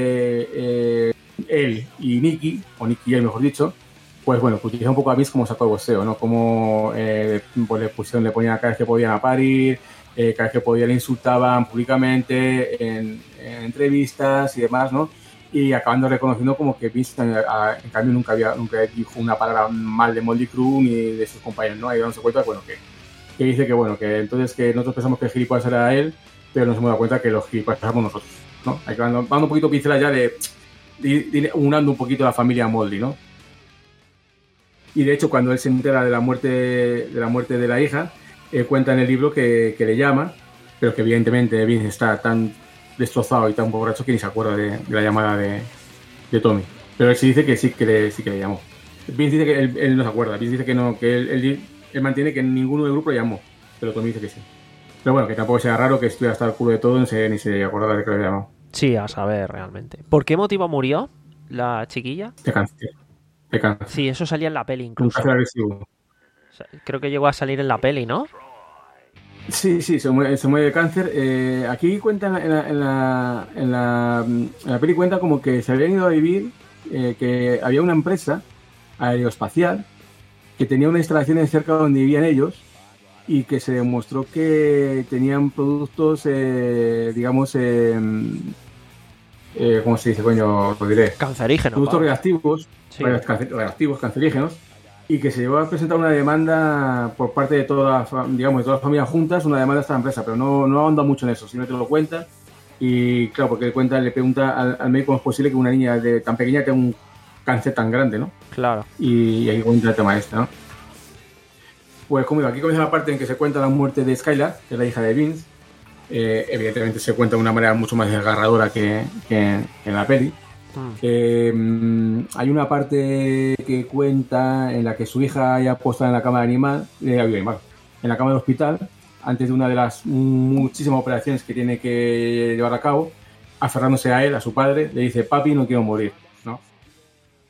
eh, él y Nicky, o Nicky y él mejor dicho, pues bueno, pues utilizaron un poco a Vince como saco de boxeo, ¿no? Como eh, pues le pusieron, le ponían cada vez que podían a parir, eh, cada vez que podían le insultaban públicamente en, en entrevistas y demás, ¿no? Y acabando reconociendo como que Vince en, en cambio nunca había nunca dijo una palabra mal de Motley Crue ni de sus compañeros, ¿no? Ahí dándose cuenta, bueno, que, que dice que bueno, que entonces que nosotros pensamos que el gilipollas era él, pero nos hemos dado cuenta que los gilipollas éramos nosotros, ¿no? Ahí dando, dando un poquito pincelas ya de unando un poquito la familia Motley, ¿no? Y de hecho cuando él se entera de la muerte de la muerte de la hija, eh, cuenta en el libro que, que le llama, pero que evidentemente Vince está tan destrozado y tan borracho que ni se acuerda de, de la llamada de, de Tommy. Pero él sí dice que sí que le, sí que le llamó. Vince dice que él, él no se acuerda, Vince dice que no, que él, él, él mantiene que ninguno del grupo le llamó, pero Tommy dice que sí. Pero bueno, que tampoco sea raro que estuviera hasta el culo de todo ni se, ni se acordara de que le había llamado. Sí, a saber realmente. ¿Por qué motivo murió la chiquilla? De cáncer. De cáncer. Sí, eso salía en la peli incluso. Un cáncer agresivo. O sea, creo que llegó a salir en la peli, ¿no? Sí, sí, se muere, se muere de cáncer. Eh, aquí cuenta en la, en, la, en, la, en la peli cuenta como que se habían ido a vivir, eh, que había una empresa aeroespacial que tenía una instalación cerca donde vivían ellos y que se demostró que tenían productos, eh, digamos, eh, eh, ¿cómo se dice? Coño, lo diré. Cancerígenos. Productos ¿no? reactivos, sí. reactivos, cancerígenos, y que se llevó a presentar una demanda por parte de todas, digamos, de todas las familias juntas, una demanda a esta empresa, pero no, no ahonda mucho en eso, si no te lo cuenta. Y claro, porque él cuenta, le pregunta al, al médico cómo es posible que una niña de, tan pequeña tenga un cáncer tan grande, ¿no? Claro. Y, y ahí cuenta el tema este, ¿no? Pues como digo, aquí comienza la parte en que se cuenta la muerte de Skylar, que es la hija de Vince. Eh, evidentemente se cuenta de una manera mucho más desgarradora que, que, que en la peli. Mm. Eh, hay una parte que cuenta en la que su hija ya puesta en la cama de animal, eh, animal, en la cama del hospital, antes de una de las muchísimas operaciones que tiene que llevar a cabo, aferrándose a él, a su padre, le dice: papi, no quiero morir, ¿no?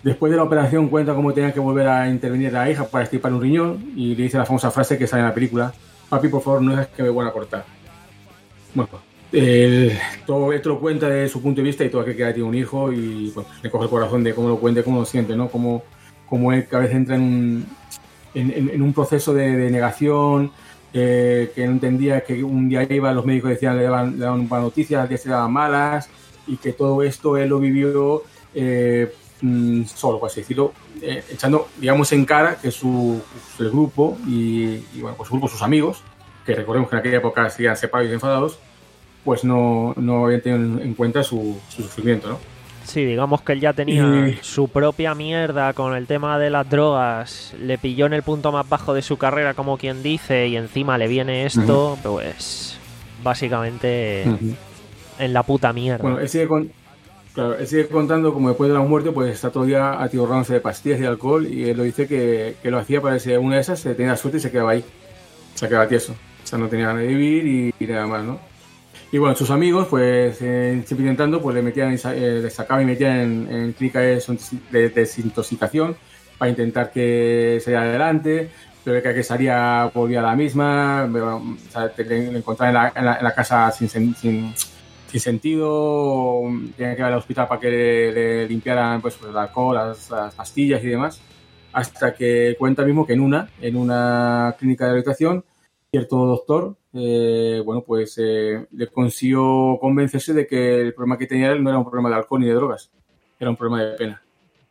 Después de la operación cuenta cómo tenía que volver a intervenir la hija para extirpar un riñón y le dice la famosa frase que sale en la película: papi, por favor, no dejes que me vuelva a cortar. Bueno, el, todo esto lo cuenta desde su punto de vista y todo aquel que tiene un hijo y pues, le coge el corazón de cómo lo cuenta, cómo lo siente, ¿no? Cómo, cómo él que a veces entra en un, en, en, en un proceso de, de negación, eh, que no entendía que un día iba, los médicos decían, le daban, le daban buenas noticias, al día se daban malas, y que todo esto él lo vivió eh, solo, por así decirlo, eh, echando, digamos, en cara que su, el grupo y, y bueno, pues su grupo, sus amigos, que recordemos que en aquella época seguían separados y enfadados, pues no, no habían tenido en cuenta su, su sufrimiento, ¿no? Sí, digamos que él ya tenía y... su propia mierda con el tema de las drogas, le pilló en el punto más bajo de su carrera, como quien dice, y encima le viene esto, uh-huh. pues básicamente uh-huh. en la puta mierda. Bueno, él sigue, con... claro, él sigue contando como después de la muerte pues está todo el día atiborrándose de pastillas y de alcohol, y él lo dice que, que lo hacía para que si una de esas se tenía suerte y se quedaba ahí, se quedaba tieso, o sea, no tenía ganas de vivir y, y nada más, ¿no? Y bueno, sus amigos, pues, eh, siempre intentando, pues le metían, eh, le sacaban y metían en, en clínica de, de desintoxicación para intentar que saliera adelante, pero que que salía volvía a la misma, o sea, te, le, le encontraban en la, en, la, en la casa sin, sin, sin sentido, tenía que ir al hospital para que le, le limpiaran pues, el alcohol, las, las pastillas y demás, hasta que cuenta mismo que en una, en una clínica de rehabilitación, cierto doctor, eh, bueno, pues eh, le consiguió convencerse de que el problema que tenía él no era un problema de alcohol ni de drogas, era un problema de pena.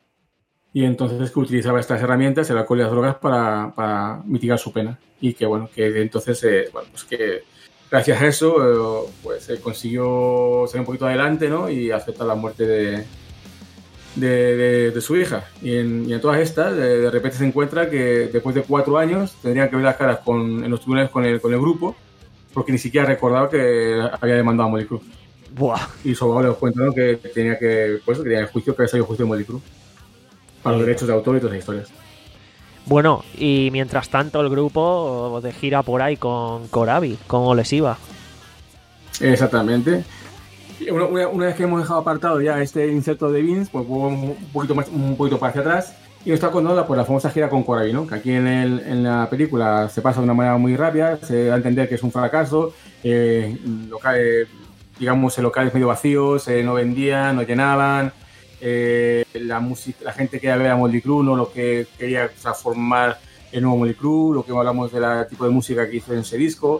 Y entonces que utilizaba estas herramientas, el alcohol y las drogas, para, para mitigar su pena. Y que, bueno, que entonces, eh, bueno, pues que gracias a eso, eh, pues eh, consiguió salir un poquito adelante, ¿no? Y aceptar la muerte de, de, de, de su hija. Y en, y en todas estas, de, de repente se encuentra que después de cuatro años tendrían que ver las caras con, en los tribunales con el, con el grupo, porque ni siquiera recordaba que había demandado a Mötley Crüe. Buah. Y su abogado les cuenta, ¿no? que tenía que, pues, que tenía el juicio, que había salido el juicio de Mötley Crüe para los derechos de autor y todas esas historias. Bueno, y mientras tanto el grupo de gira por ahí con Corabi, ¿cómo les iba? Exactamente. Una, una, una vez que hemos dejado apartado ya este inserto de Vince, pues vamos un poquito más, un poquito para hacia atrás y nos está contando por la famosa gira con Corabi, ¿no? Que aquí en, el, en la película se pasa de una manera muy rápida, se da a entender que es un fracaso, eh, local, eh, digamos, locales medio vacíos, eh, no vendían, no llenaban, eh, la música, la gente quería ver a Mötley Crüe, no lo que quería transformar el nuevo Mötley Crüe, lo que hablamos del tipo de música que hizo en ese disco.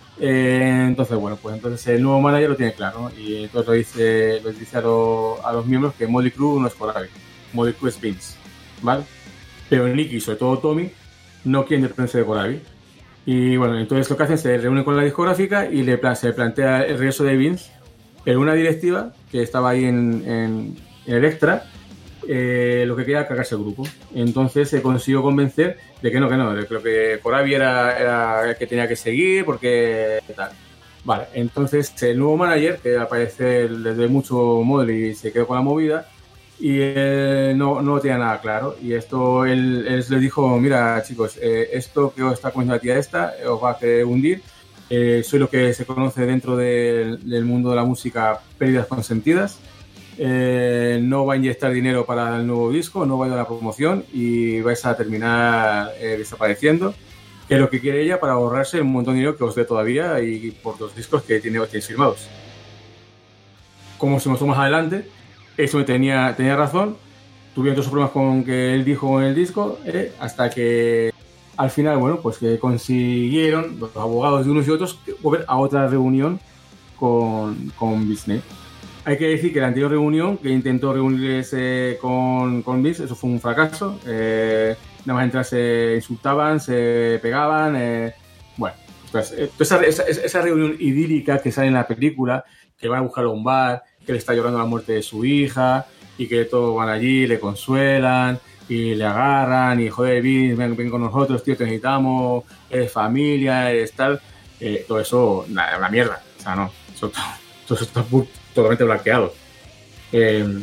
Eh, entonces, bueno, pues entonces el nuevo manager lo tiene claro, ¿no? Y entonces lo dice, lo dice a, lo, a los miembros que Mötley Crüe no es Corabi, Mötley Crüe es Vince, ¿vale? Pero Nicky y sobre todo Tommy no quieren desprenderse de Corabi. Y bueno, entonces lo que hacen es se reúnen con la discográfica y le, se plantea el regreso de Vince, pero una directiva que estaba ahí en, en, en Elektra, eh, lo que quería era cargarse el grupo. Entonces se consiguió convencer de que no, que no, creo que Corabi era, era el que tenía que seguir porque tal. Vale, entonces el nuevo manager, que aparece desde mucho Mötley, se quedó con la movida y él no, no tenía nada claro. Y esto él, él les dijo, mira chicos, eh, esto que os está comiendo la tía esta os va a hacer hundir. Eh, soy lo que se conoce dentro de, del mundo de la música pérdidas consentidas. Eh, no va a inyectar dinero para el nuevo disco, no va a ir a la promoción y vais a terminar eh, desapareciendo, que es lo que quiere ella para ahorrarse un montón de dinero que os dé todavía y por los discos que tiene, tiene firmados. Como se mostró más adelante, eso tenía, tenía razón, tuvieron todos los problemas con que él dijo en el disco, eh, hasta que al final, bueno, pues que consiguieron los abogados de unos y otros volver a otra reunión con, con Disney. Hay que decir que la anterior reunión, que intentó reunirse con, con Vince, eso fue un fracaso. Eh, nada más entrar se insultaban, se pegaban. Eh, bueno, pues, esa, esa, esa reunión idílica que sale en la película, que van a buscar a un bar, que le está llorando la muerte de su hija, y que todos van allí, le consuelan, y le agarran, y joder, Vince, ven, ven con nosotros, tío, te necesitamos, eres familia, eres tal. Eh, todo eso, nada, una mierda. O sea, no, eso, todo eso está totalmente blanqueado. Eh,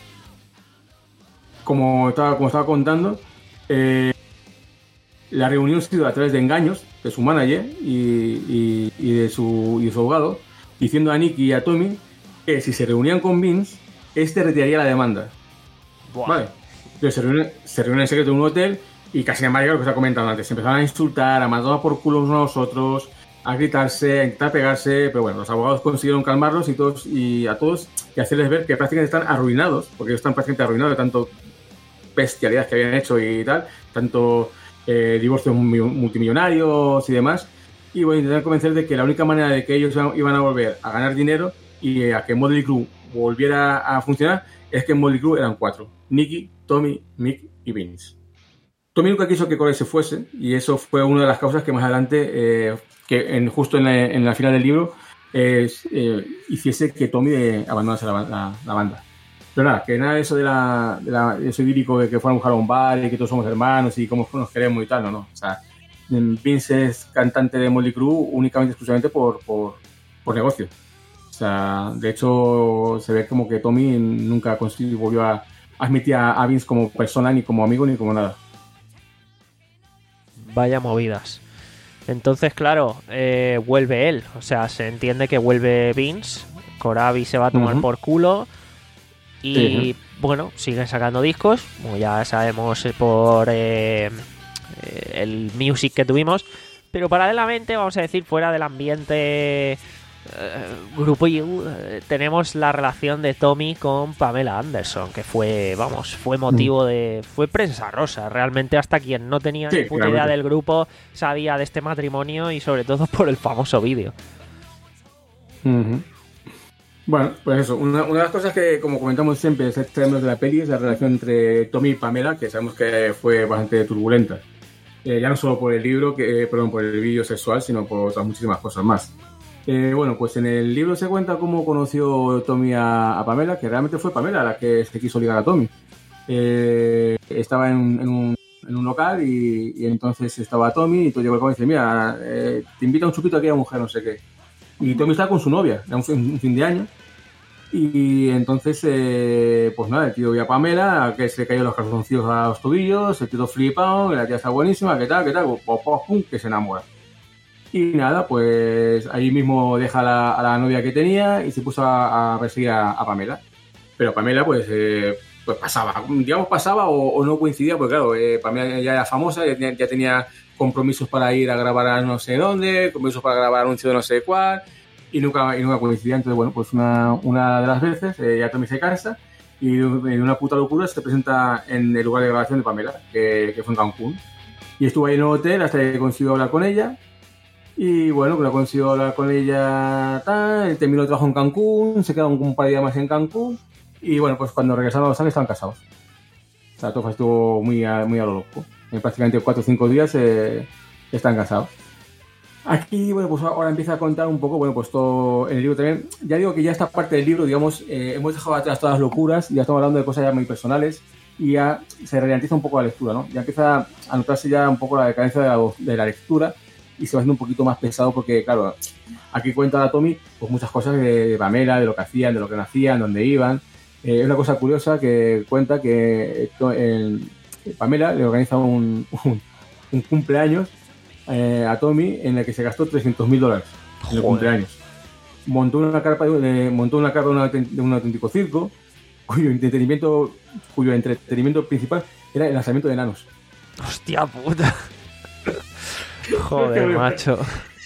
como, estaba, como estaba contando, eh, la reunión se dio a través de engaños de su manager y, y, y, de su, y de su abogado, diciendo a Nicky y a Tommy que si se reunían con Vince, este retiraría la demanda. Buah. Vale. Entonces se reúnen, se reúnen en secreto en un hotel y casi en América, lo que os he comentado antes, se empezaron a insultar, a mandar por culo unos a los otros, a gritarse, a intentar pegarse, pero bueno, los abogados consiguieron calmarlos y todos y a todos y hacerles ver que prácticamente están arruinados, porque ellos están prácticamente arruinados de tanto bestialidad que habían hecho y tal, tanto eh, divorcios multimillonarios y demás, y bueno, intentar convencer de que la única manera de que ellos iban a volver a ganar dinero y a que Mötley Crüe volviera a funcionar es que en Mötley Crüe eran cuatro: Nicky, Tommy, Mick y Vince. Tommy nunca quiso que Corey se fuese y eso fue una de las causas que más adelante, eh, que en, justo en la, en la final del libro, eh, eh, hiciese que Tommy eh, abandonase la, la, la banda. Pero nada, que nada de eso de, la, de, la, de eso idílico de que fuéramos a un bar y que todos somos hermanos y cómo nos queremos y tal, no, no. O sea, Vince es cantante de Mötley Crüe únicamente, exclusivamente por, por, por negocio. O sea, de hecho, se ve como que Tommy nunca volvió a admitir a Vince como persona, ni como amigo, ni como nada. Vaya movidas. Entonces, claro, eh, vuelve él. O sea, se entiende que vuelve Vince. Corabi se va a tomar uh-huh. por culo. Y, sí, uh-huh. bueno, siguen sacando discos. Como ya sabemos por eh, el music que tuvimos. Pero paralelamente, vamos a decir, fuera del ambiente... Uh, grupo U, uh, tenemos la relación de Tommy con Pamela Anderson, que fue, vamos, fue motivo de... fue prensa rosa, realmente hasta quien no tenía sí, ni puta idea del grupo sabía de este matrimonio y sobre todo por el famoso vídeo. Uh-huh. Bueno, pues eso, una, una de las cosas que, como comentamos siempre, es extremos de la peli, es la relación entre Tommy y Pamela, que sabemos que fue bastante turbulenta. Eh, ya no solo por el libro, que, eh, perdón, por el vídeo sexual, sino por otras muchísimas cosas más. Eh, bueno, pues en el libro se cuenta cómo conoció Tommy a, a Pamela, que realmente fue Pamela la que se quiso ligar a Tommy. Eh, estaba en, en, un, en un local y, y entonces estaba Tommy y tú llegó el y dice, mira, eh, te invita a un chupito a aquella mujer, no sé qué. Y Tommy estaba con su novia, era un fin, un fin de año. Y entonces, eh, pues nada, el tío vio a Pamela, que se le cayó los calzoncillos a los tobillos, el tío flipado, la tía está buenísima, ¿qué tal, qué tal? Pum, pum, pum, que se enamora. Y nada, pues ahí mismo deja a la, a la novia que tenía y se puso a, a perseguir a, a Pamela. Pero Pamela, pues, eh, pues pasaba, digamos pasaba o, o no coincidía, porque claro, eh, Pamela ya era famosa, ya, ya tenía compromisos para ir a grabar a no sé dónde, compromisos para grabar anuncios de no sé cuál, y nunca, y nunca coincidía. Entonces, bueno, pues una, una de las veces eh, ya Tommy se cansa y de una puta locura se presenta en el lugar de grabación de Pamela, que, que fue en Cancún. Y estuvo ahí en el hotel hasta que consiguió hablar con ella. Y bueno, pues consiguió hablar con ella, tal, terminó el trabajo en Cancún, se quedaron un par de días más en Cancún y bueno, pues cuando regresaron a Los Ángeles estaban casados. O sea, todo estuvo muy a, muy a lo loco. En prácticamente cuatro o cinco días eh, están casados. Aquí, bueno, pues ahora empieza a contar un poco, bueno, pues todo en el libro también. Ya digo que ya esta parte del libro, digamos, eh, hemos dejado atrás todas las locuras y ya estamos hablando de cosas ya muy personales y ya se ralentiza un poco la lectura, ¿no? Ya empieza a notarse ya un poco la decadencia de la, de la lectura y se va haciendo un poquito más pesado porque, claro, aquí cuenta a Tommy pues muchas cosas de Pamela, de lo que hacían, de lo que no hacían, dónde iban. Eh, es una cosa curiosa que cuenta que eh, Pamela le organiza un, un, un cumpleaños eh, a Tommy en el que se gastó trescientos mil dólares en el cumpleaños. Montó una carpa, de, montó una carpa de, una, de un auténtico circo cuyo entretenimiento, cuyo entretenimiento principal era el lanzamiento de enanos. ¡Hostia puta! Joder, macho.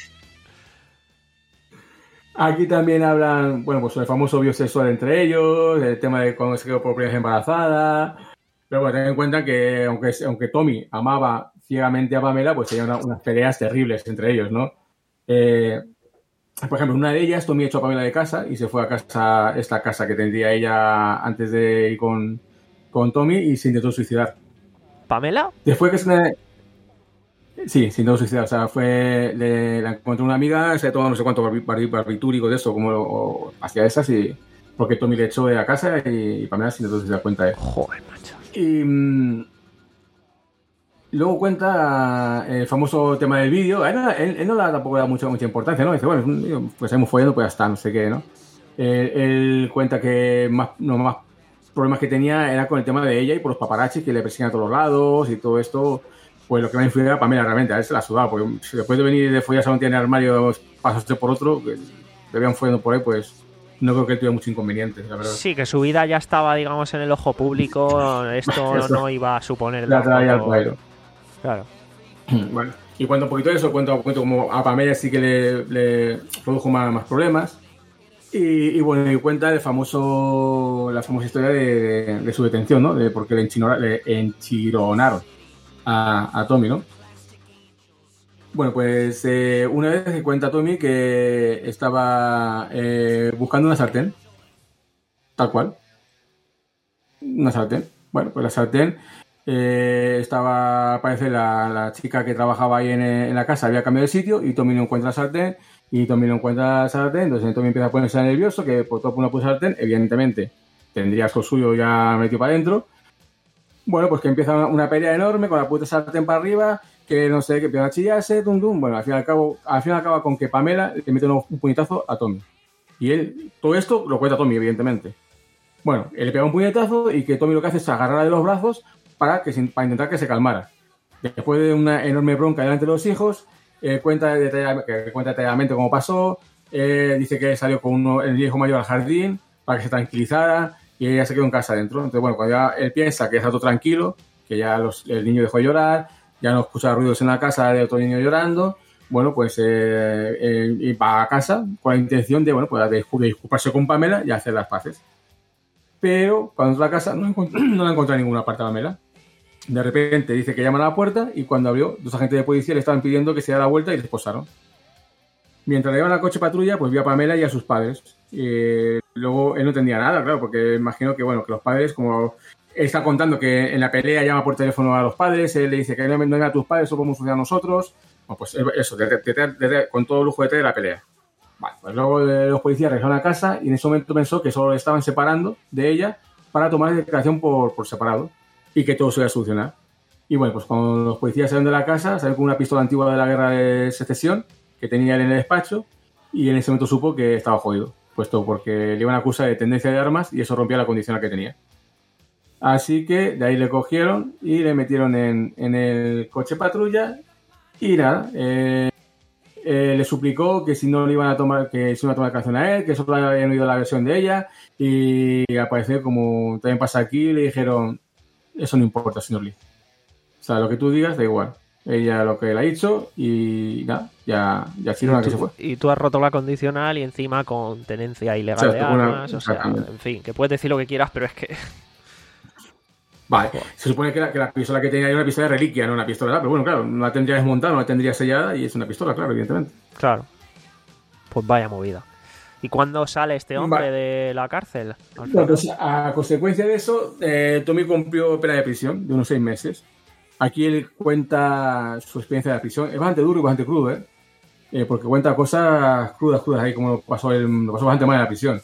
Aquí también hablan, bueno, pues sobre el famoso biosexual entre ellos, el tema de cuando se quedó por primera vez embarazada. Pero bueno, ten en cuenta que aunque, aunque Tommy amaba ciegamente a Pamela, pues tenía una, unas peleas terribles entre ellos, ¿no? Eh, por ejemplo, una de ellas, Tommy echó a Pamela de casa y se fue a casa, esta casa que tendría ella antes de ir con, con Tommy y se intentó suicidar. ¿Pamela? Después que se... Sí, sin todo suicidar. O sea, fue. Le, la encontró una amiga, se tomó no sé cuánto barbitúrico de eso, como lo, hacía esas, y. Porque Tommy le echó de la casa y, y Pamela sin entonces se da cuenta de. Joder, macho. Y. Mmm, luego cuenta el famoso tema del vídeo. Él, él, él no le da tampoco da mucha, mucha importancia, ¿no? Dice, bueno, pues hemos follado, pues ya está, no sé qué, ¿no? Él, él cuenta que más, no, más problemas que tenía era con el tema de ella y por los paparazzis que le persiguen a todos los lados y todo esto. Pues lo que va a influir era Pamela realmente, a él se la sudaba, porque si después de venir de follarse a un tío en el armario, pasaste por otro, que le veían follando por ahí, pues no creo que él tuviera mucho inconveniente, la verdad. Sí, que su vida ya estaba, digamos, en el ojo público, esto no iba a suponer... La traía al tampoco- bailo. Claro. Bueno, y cuento un poquito de eso, cuento, cuento como a Pamela sí que le, le produjo más, más problemas. Y, y bueno, y cuenta el famoso, la famosa historia de, de, de su detención, ¿no? De porque le, enchino- le enchironaron a, a Tommy, ¿no? Bueno, pues eh, una vez que cuenta Tommy que estaba eh, buscando una sartén, tal cual. Una sartén. Bueno, pues la sartén eh, estaba, parece, la, la chica que trabajaba ahí en, en la casa había cambiado de sitio y Tommy no encuentra la sartén y Tommy no encuentra la sartén, entonces Tommy empieza a ponerse nervioso que por todo una puso sartén, evidentemente tendrías lo suyo ya metido para adentro. Bueno, pues que empieza una, una pelea enorme con la puta sartén para arriba, que no sé, que empieza a chillarse, tum, tum. Bueno, al fin y al cabo, al fin acaba con que Pamela le mete un, un puñetazo a Tommy. Y él, todo esto lo cuenta Tommy, evidentemente. Bueno, él le pega un puñetazo y que Tommy lo que hace es agarrarla de los brazos para, que, para intentar que se calmara. Después de una enorme bronca delante de los hijos, eh, cuenta, detalladamente, que cuenta detalladamente cómo pasó, eh, dice que salió con uno, el hijo mayor al jardín para que se tranquilizara y ella se quedó en casa adentro. Entonces, bueno, cuando ya él piensa que está todo tranquilo, que ya los, el niño dejó de llorar, ya no escucha ruidos en la casa de otro niño llorando, bueno, pues eh, eh, y va a casa con la intención de, bueno, pues de, de disculparse con Pamela y hacer las paces. Pero cuando entra a la casa no, encont- no la encuentra en ninguna parte a Pamela. De repente dice que llaman a la puerta y cuando abrió, dos agentes de policía le estaban pidiendo que se diera la vuelta y les esposaron. Mientras le llevaban al coche patrulla, pues vio a Pamela y a sus padres. Eh, luego él no entendía nada, claro, porque imagino que, bueno, que los padres, como él está contando que en la pelea llama por teléfono a los padres, él le dice que no vengan a tus padres, eso podemos solucionar nosotros. Bueno, pues eso, de, de, de, de, con todo lujo de la pelea. Vale, pues luego los policías regresaron a casa y en ese momento pensó que solo le estaban separando de ella para tomar declaración por, por separado y que todo se iba a solucionar. Y bueno, pues cuando los policías salen de la casa, salen con una pistola antigua de la guerra de secesión que tenía él en el despacho y en ese momento supo que estaba jodido, puesto porque le iban a acusar de tendencia de armas y eso rompía la condicional que tenía. Así que de ahí le cogieron y le metieron en, en el coche patrulla y nada, eh, Eh, le suplicó que si no le iban a tomar, que si no iban a tomar canción a él, que solo habían oído la versión de ella y al parecer, como también pasa aquí, le dijeron eso no importa, señor Lee. O sea, lo que tú digas da igual. Ella lo que le ha dicho y nada, ya, ya hicieron a que se fue. Y tú has roto la condicional y encima con tenencia ilegal O sea, de una- armas, o sea, exactamente. en fin, que puedes decir lo que quieras, pero es que... Vale, se supone que la, que la pistola que tenía era una pistola de reliquia, no una pistola, pero bueno, claro, no la tendría desmontada, no la tendría sellada y es una pistola, claro, evidentemente. Claro. Pues vaya movida. ¿Y cuándo sale este hombre Vale. de la cárcel? Alfredo? Bueno, pues a consecuencia de eso, eh, Tommy cumplió pena de prisión de unos seis meses. Aquí él cuenta su experiencia de la prisión. Es bastante duro y bastante crudo, ¿eh? Eh, porque cuenta cosas crudas, crudas, ahí como lo pasó, él, lo pasó bastante mal en la prisión.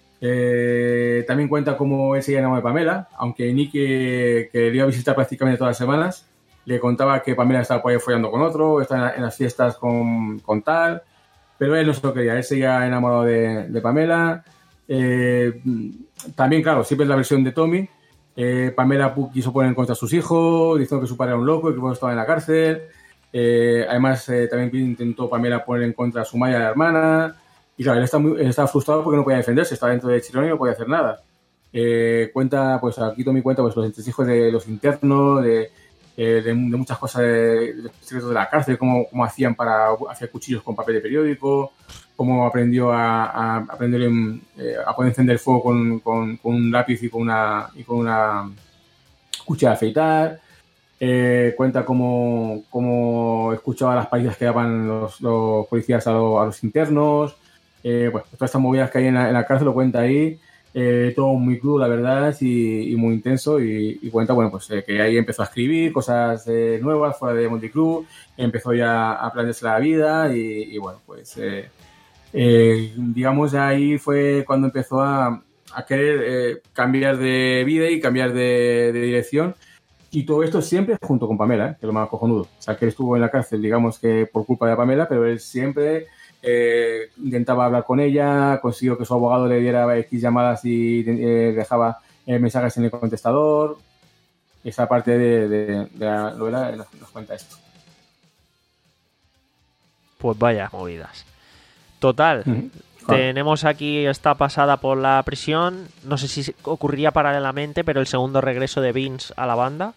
Eh, también cuenta cómo él se enamoró de Pamela, aunque Nicky, que le iba a visitar prácticamente todas las semanas, le contaba que Pamela estaba por ahí follando con otro, estaba en las fiestas con, con tal, pero él no se lo quería, él seguía enamorado de, de Pamela. Eh, también, claro, siempre es la versión de Tommy. Eh, Pamela quiso poner en contra a sus hijos, diciendo que su padre era un loco y que por eso estaba en la cárcel. Eh, además, eh, también intentó Pamela poner en contra a su Maya, la hermana. Y claro, él estaba, muy, él estaba frustrado porque no podía defenderse, estaba dentro de Chirón y no podía hacer nada. Eh, cuenta, pues aquí Tommy cuenta pues, los entresijos de los internos, de, eh, de, de muchas cosas de, de secretos de la cárcel, cómo, cómo hacían para hacer cuchillos con papel de periódico, cómo aprendió a, a, aprender en, eh, a poder encender el fuego con, con, con un lápiz y con una, y con una cuchilla de afeitar. Eh, cuenta cómo, cómo escuchaba las palizas que daban los, los policías a, lo, a los internos. Eh, bueno, todas estas movidas que hay en la, en la cárcel lo cuenta ahí. Eh, todo muy crudo, la verdad, y, y muy intenso. Y, y cuenta, bueno, pues eh, que ahí empezó a escribir cosas eh, nuevas fuera de Monte Cruz. Empezó ya a planearse la vida y, y bueno, pues eh, eh, digamos ahí fue cuando empezó a, a querer eh, cambiar de vida y cambiar de, de dirección. Y todo esto siempre junto con Pamela, ¿eh? Que es lo más cojonudo. O sea, que él estuvo en la cárcel, digamos que por culpa de Pamela, pero él siempre eh, intentaba hablar con ella, consiguió que su abogado le diera X llamadas y eh, dejaba eh, mensajes en el contestador. Esa parte de, de, de la novela nos, nos cuenta esto. Pues vaya movidas. Total, Uh-huh. Claro. Tenemos aquí esta pasada por la prisión. No sé si ocurría paralelamente, pero el segundo regreso de Vince a la banda.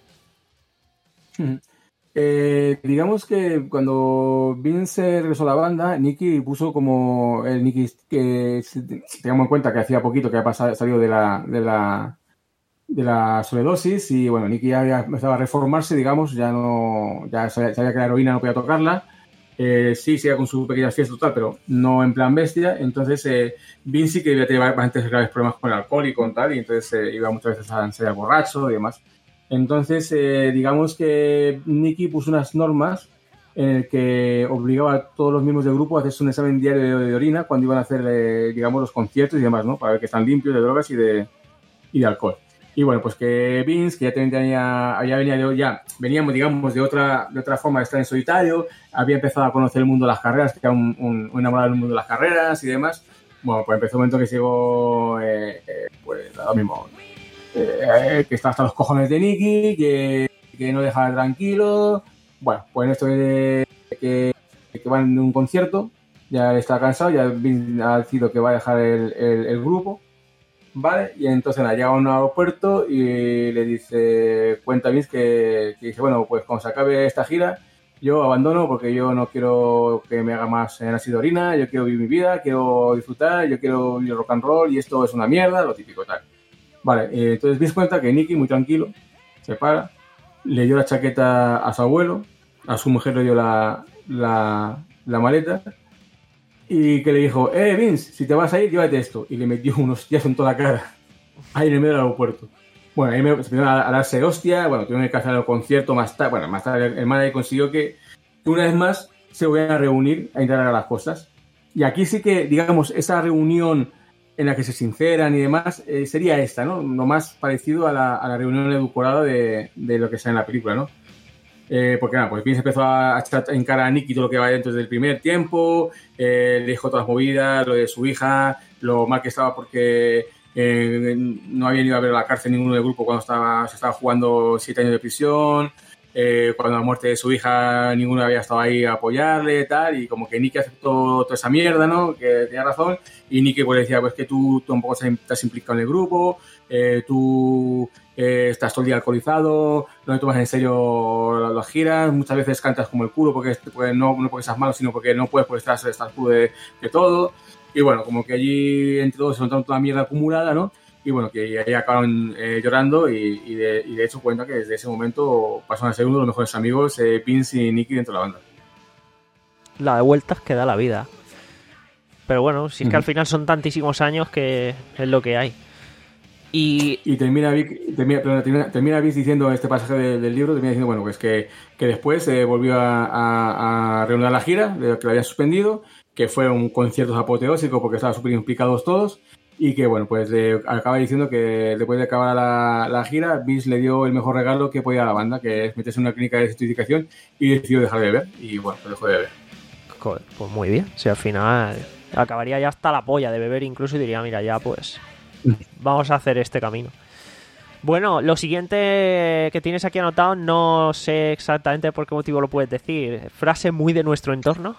Eh, digamos que cuando Vince regresó a la banda, Nicky puso como el Nicky que tengamos en cuenta que hacía poquito que había pasado, salido de la de la de la sobredosis y bueno, Nicky ya había empezado a reformarse, digamos, ya no ya sabía, sabía que la heroína no podía tocarla. Eh, sí, sigue con su pequeña fiesta total, pero no en plan bestia. Entonces, eh, Vince sí que debía tener bastantes graves problemas con el alcohol y con tal, y entonces eh, iba muchas veces a ensayar borracho y demás. Entonces, eh, digamos que Nicky puso unas normas en el que obligaba a todos los miembros del grupo a hacerse un examen diario de orina cuando iban a hacer, eh, digamos, los conciertos y demás, ¿no? Para ver que están limpios de drogas y de, y de alcohol. Y bueno, pues que Vince, que ya tenía, ya venía de, ya veníamos, digamos, de otra, de otra forma de estar en solitario, había empezado a conocer el mundo de las carreras, que era un, un, un enamorado del mundo de las carreras y demás. Bueno, pues empezó un momento que llegó, eh, eh, pues, lo mismo. Eh, que está hasta los cojones de Nicky, que, que no deja tranquilo. Bueno, pues en esto de que, que van de un concierto, ya está cansado, ya ha decidido que va a dejar el, el, el grupo, ¿vale? Y entonces nada, llega a un aeropuerto y le dice, cuenta Vince que, que dice, bueno, pues cuando se acabe esta gira, yo abandono porque yo no quiero que me haga más análisis de orina, yo quiero vivir mi vida, quiero disfrutar, yo quiero vivir rock and roll y esto es una mierda, lo típico tal. Vale, eh, entonces Vince cuenta que Nicky, muy tranquilo, se para, le dio la chaqueta a su abuelo, a su mujer le dio la, la, la maleta y que le dijo, eh, Vince, si te vas a ir, llévate esto. Y le metió unos hostias en toda la cara, ahí en el medio del aeropuerto. Bueno, ahí me empezaron a, a darse hostia, bueno, tuvieron que cancelar el concierto más tarde, bueno, más tarde el manager consiguió que una vez más se volvieran a reunir a integrar las cosas. Y aquí sí que, digamos, esa reunión en la que se sinceran y demás, eh, sería esta, ¿no? Lo más parecido a la, a la reunión edulcorada de, de lo que sale en la película, ¿no? Eh, porque nada, pues Vince empezó a echar en cara a Nicky todo lo que va dentro desde el primer tiempo, eh, le dijo todas las movidas, lo de su hija, lo mal que estaba porque eh, no había ido a ver a la cárcel ninguno del grupo cuando estaba, se estaba jugando siete años de prisión, eh, cuando la muerte de su hija ninguno había estado ahí a apoyarle, tal, y como que Nicky aceptó toda esa mierda, ¿no? Que tenía razón, y Nicky pues decía, pues que tú, tú tampoco estás implicado en el grupo, eh, tú eh, estás todo el día alcoholizado, no te tomas en serio las giras, muchas veces cantas como el culo porque, porque no, no porque estás malo, sino porque no puedes, porque estás, estás puro de, de todo, y bueno, como que allí entre todos se montaron toda la mierda acumulada, ¿no? Y bueno, que ahí acabaron eh, llorando y, y, de, y de hecho cuenta que desde ese momento pasaron a ser uno de los mejores amigos, eh, Vince y Nicky dentro de la banda. La de vueltas que da la vida. Pero bueno, si es que uh-huh. al final son tantísimos años que es lo que hay. Y, y termina, Vic, termina, termina, termina Vince diciendo este pasaje de, del libro, termina diciendo, bueno, pues que, que después eh, volvió a, a, a reanudar la gira, que lo habían suspendido, que fue un concierto apoteósico porque estaban súper implicados todos. Y que, bueno, pues eh, acaba diciendo que después de acabar la, la gira, Vince le dio el mejor regalo que podía a la banda, que es meterse en una clínica de desintoxicación y decidió dejar de beber. Y, bueno, pues dejó de beber. Joder, pues muy bien. O sea, al final acabaría ya hasta la polla de beber incluso y diría, mira, ya pues vamos a hacer este camino. Bueno, lo siguiente que tienes aquí anotado, no sé exactamente por qué motivo lo puedes decir. Frase muy de nuestro entorno.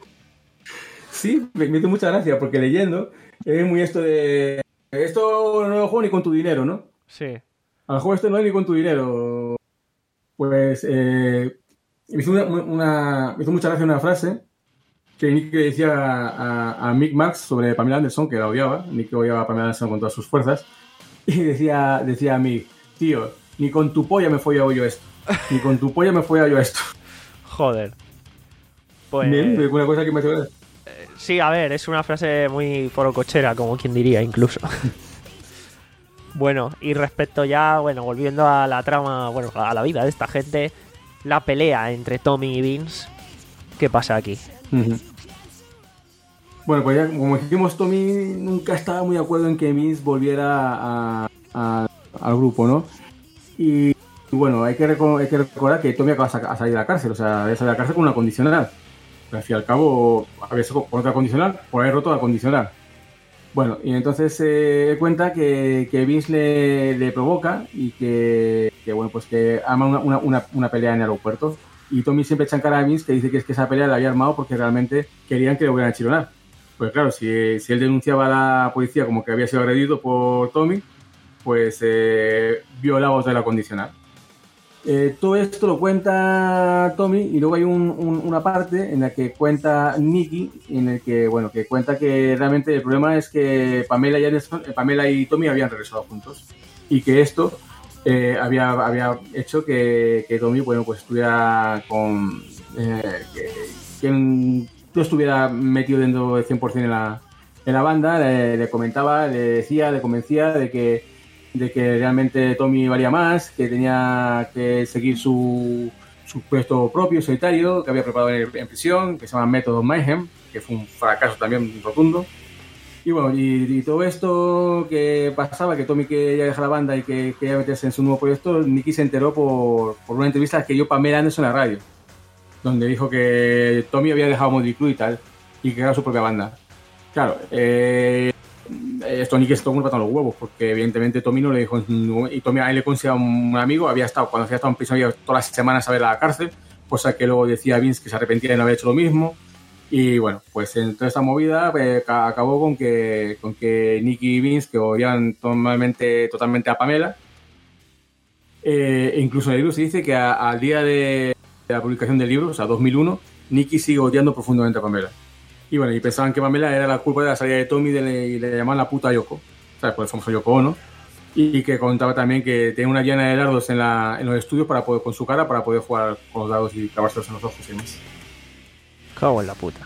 Sí, me hizo mucha gracia porque leyendo... Es muy esto de... Esto no lo juego ni con tu dinero, ¿no? Sí. Al juego esto no es ni con tu dinero. Pues... Eh, me, hizo una, una, me hizo mucha gracia una frase que Nick decía a, a, a Mick Max sobre Pamela Anderson, que la odiaba. Nick odiaba a Pamela Anderson con todas sus fuerzas. Y decía, decía a Mick, tío, ni con tu polla me follado yo esto. Ni con tu polla me follado yo esto. Joder. Pues... Bien, una cosa que me hace gracia. Sí, a ver, es una frase muy forocochera, como quien diría, incluso. Bueno, y respecto ya, bueno, volviendo a la trama, bueno, a la vida de esta gente, la pelea entre Tommy y Vince, ¿qué pasa aquí? Uh-huh. Bueno, pues ya, como dijimos, Tommy nunca estaba muy de acuerdo en que Vince volviera a, a, al grupo, ¿no? Y, y bueno, hay que, reco- hay que recordar que Tommy acaba de salir de la cárcel, o sea, había salido de la cárcel con una condicional. Pero al fin y al cabo, había sido con otra condicional, por haber roto la condicional. Bueno, y entonces se eh, cuenta que, que Vince le, le provoca y que, que, bueno, pues que arma una, una, una, una pelea en el aeropuerto. Y Tommy siempre echa en cara a Vince que dice que es que esa pelea la había armado porque realmente querían que le volvieran a chironar. Pues claro, si, si él denunciaba a la policía como que había sido agredido por Tommy, pues eh, violaba otra de la condicional. Eh, todo esto lo cuenta Tommy y luego hay un, un, una parte en la que cuenta Nicky, en el que bueno que cuenta que realmente el problema es que Pamela y, Anderson, Pamela y Tommy habían regresado juntos y que esto eh, había, había hecho que, que Tommy bueno pues estuviera con eh, que, que no estuviera metido dentro del cien por ciento en la, en la banda. Le, le comentaba, le decía, le convencía de que de que realmente Tommy valía más, que tenía que seguir su, su proyecto propio, solitario, que había preparado en, en prisión, que se llama Método Mayhem, que fue un fracaso también rotundo. Y bueno, y, y todo esto que pasaba, que Tommy quería dejar la banda y que quería meterse en su nuevo proyecto, Nicky se enteró por, por una entrevista que dio Pamela Anderson en la radio, donde dijo que Tommy había dejado Motley Crue y tal, y que era su propia banda. Claro, eh... esto Nicky se tomó un pato en los huevos, porque evidentemente Tommy no le dijo, y Tommy a él le consideraba un amigo, había estado, cuando había estado en prisión, había todas las semanas a ver a la cárcel, cosa que luego decía Vince que se arrepentía de no haber hecho lo mismo, y bueno, pues en toda esta movida pues, acabó con que, con que Nicky y Vince, que odiaban totalmente, totalmente a Pamela, eh, e incluso en el libro se dice que a, al día de la publicación del libro, o sea, dos mil uno, Nicky sigue odiando profundamente a Pamela. Y bueno, y pensaban que Pamela era la culpa de la salida de Tommy de le, y le llamaban la puta Yoko, ¿sabes? Por el famoso Yoko Ono. Y, y que contaba también que tenía una llana de dardos en, la, en los estudios para poder, con su cara para poder jugar con los dados y clavárselos en los ojos y demás. Cago en la puta.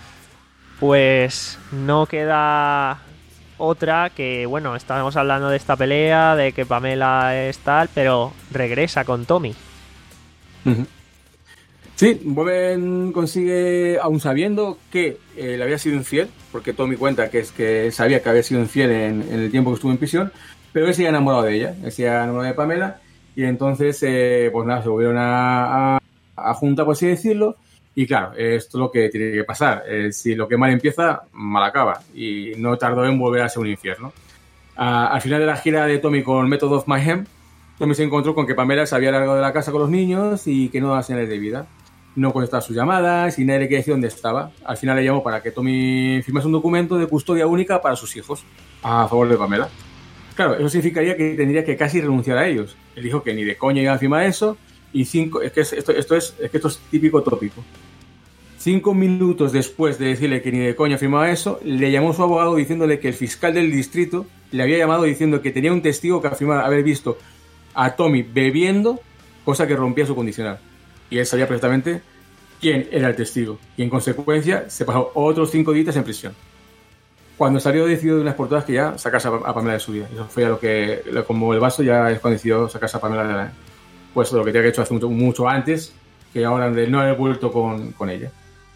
Pues no queda otra que, bueno, estábamos hablando de esta pelea, de que Pamela es tal, pero regresa con Tommy. Uh-huh. Sí, Boben consigue, aún sabiendo que eh, le había sido infiel, porque Tommy cuenta que es que sabía que había sido infiel en, en el tiempo que estuvo en prisión, pero él se había enamorado de ella, él se había enamorado de Pamela, y entonces, eh, pues nada, se volvieron a, a, a juntar, por así decirlo, y claro, esto es lo que tiene que pasar. Eh, si lo que mal empieza, mal acaba, y no tardó en volver a ser un infierno. A, al final de la gira de Tommy con Method of Mayhem, Tommy se encontró con que Pamela se había largado de la casa con los niños y que no daba señales de vida. No contestaba sus llamadas y nadie le quería decir dónde estaba. Al final le llamó para que Tommy firmase un documento de custodia única para sus hijos, a favor de Pamela. Claro, eso significaría que tendría que casi renunciar a ellos. Él dijo que ni de coña iba a firmar eso, y cinco, es que esto, esto es, es que esto es típico tópico. Cinco minutos después de decirle que ni de coña firmaba eso, le llamó su abogado diciéndole que el fiscal del distrito le había llamado diciendo que tenía un testigo que afirmaba haber visto a Tommy bebiendo, cosa que rompía su condicional. Y él sabía perfectamente quién era el testigo. Y en consecuencia se pasó otros cinco días en prisión. Cuando salió, decidió de unas por todas que ya sacase a Pamela de su vida. Eso fue lo que, como el vaso, ya es cuando decidió sacarse a Pamela de la... Pues lo que tenía que hecho hace mucho, mucho antes, que ahora de no haber vuelto con, con ella.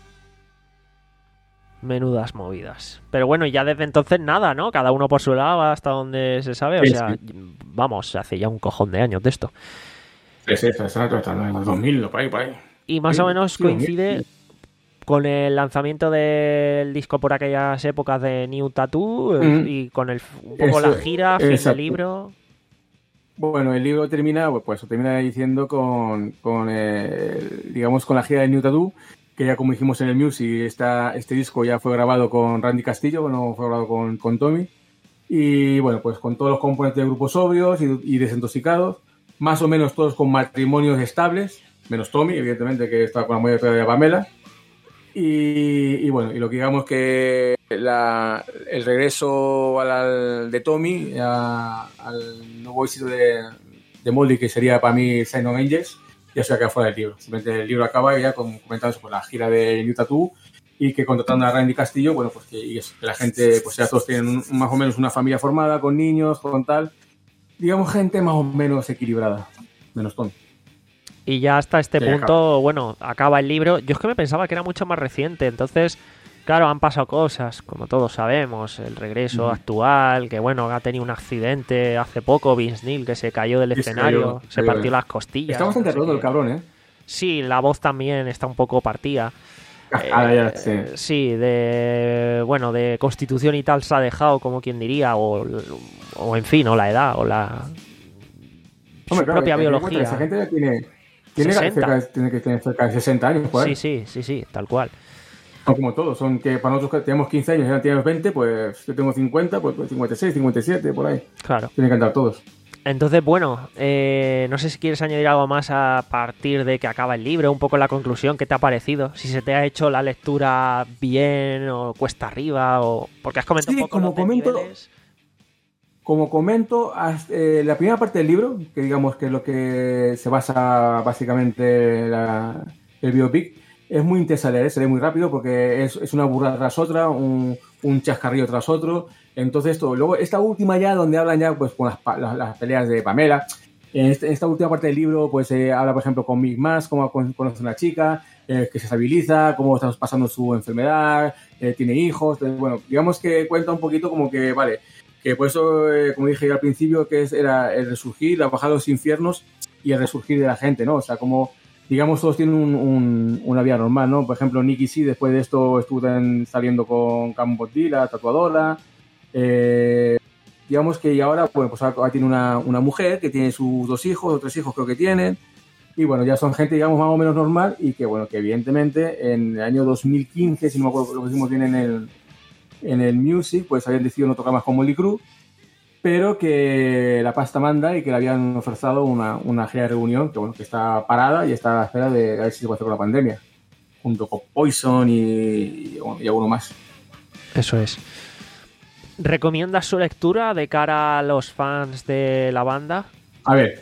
Menudas movidas. Pero bueno, ya desde entonces nada, ¿no? Cada uno por su lado hasta donde se sabe. O Sí, sea, sí. vamos, hace ya un cojón de años de esto. Sí, sí, exacto, hasta en los dos mil, por ahí, por ahí. Y más Sí, o menos sí, coincide con el lanzamiento del disco por aquellas épocas de New Tattoo Mm. y con el, un poco Eso, la gira, fin exacto. del libro. Bueno, el libro termina, pues termina diciendo con, con el, digamos, con la gira de New Tattoo, que ya como dijimos en el Music, esta, este disco ya fue grabado con Randy Castillo, no fue grabado con, con Tommy. Y bueno, pues con todos los componentes de grupos sobrios y, y desintoxicados, más o menos todos con matrimonios estables, menos Tommy, evidentemente, que está con la mujer de Pamela. Y, y bueno, y lo que digamos que la, el regreso al, al, de Tommy a, al nuevo éxito de, de Moldy, que sería para mí Sign of Angels, ya se acaba fuera del libro. Simplemente el libro acaba ya con, comentando sobre la gira de New Tattoo y que contratando a Randy Castillo, bueno, pues que, y eso, que la gente, pues ya todos tienen un, más o menos una familia formada, con niños, con tal, digamos, gente más o menos equilibrada, menos Tommy. Y ya hasta este Sí, punto, acaba. bueno, acaba el libro. Yo es que me pensaba que era mucho más reciente, entonces, claro, han pasado cosas, como todos sabemos, el regreso Mm. actual, que bueno, ha tenido un accidente hace poco, Vince Neil, que se cayó del Sí, se escenario, cayó, se se cayó. partió las costillas. Está bastante no sé roto qué. el cabrón, ¿eh? Sí, la voz también está un poco partida. Ahora ya, Eh, sí. sí, de bueno, de constitución y tal se ha dejado, como quien diría, o, o en fin, o la edad, o la su Hombre, claro, propia que- que cuenta, biología. Esa gente ya tiene, tiene, sesenta. cerca, tiene que tener cerca de sesenta años, por ahí. Sí, sí, sí, sí, tal cual. Son como todos, son que para nosotros que tenemos quince años y ahora tenemos veinte, pues yo tengo cincuenta, pues cincuenta y seis, cincuenta y siete, por ahí. Claro. Tienen que andar todos. Entonces, bueno, eh, no sé si quieres añadir algo más a partir de que acaba el libro, un poco la conclusión, ¿qué te ha parecido? Si se te ha hecho la lectura bien o cuesta arriba, o porque has comentado Sí, un poco como los comento, desniveles. Como comento, hasta, eh, la primera parte del libro, que digamos que es lo que se basa básicamente la, el biopic, es muy interesante, ¿eh? Se lee muy rápido porque es, es una burrada tras otra, un, un chascarrillo tras otro. Entonces, todo. Luego, esta última ya, donde hablan ya pues con las, las, las peleas de Pamela. En, este, en esta última parte del libro, pues eh, habla, por ejemplo, con Mick Mass, cómo conoce a una chica, eh, que se estabiliza, cómo está pasando su enfermedad, eh, tiene hijos. Entonces, bueno, digamos que cuenta un poquito como que, vale, que por eso, eh, como dije al principio, que es, era el resurgir, la bajada de los infiernos y el resurgir de la gente, ¿no? O sea, como, digamos, todos tienen un, un, una vida normal, ¿no? Por ejemplo, Nicky sí, después de esto estuvo también saliendo con Cam Boddi, la tatuadora. Eh, digamos que y ahora, bueno, pues ahora tiene una, una mujer que tiene sus dos hijos, o tres hijos creo que tienen. Y bueno, ya son gente, digamos, más o menos normal y que, bueno, que evidentemente en el año dos mil quince, si no me acuerdo lo que hicimos bien en el... en el Music, pues habían decidido no tocar más con Mötley Crüe, pero que la pasta manda y que le habían ofrecido una, una gira de reunión que, bueno, que está parada y está a la espera de, de ver si se puede hacer con la pandemia, junto con Poison y, y, bueno, y alguno más. Eso es. ¿Recomiendas su lectura de cara a los fans de la banda? A ver,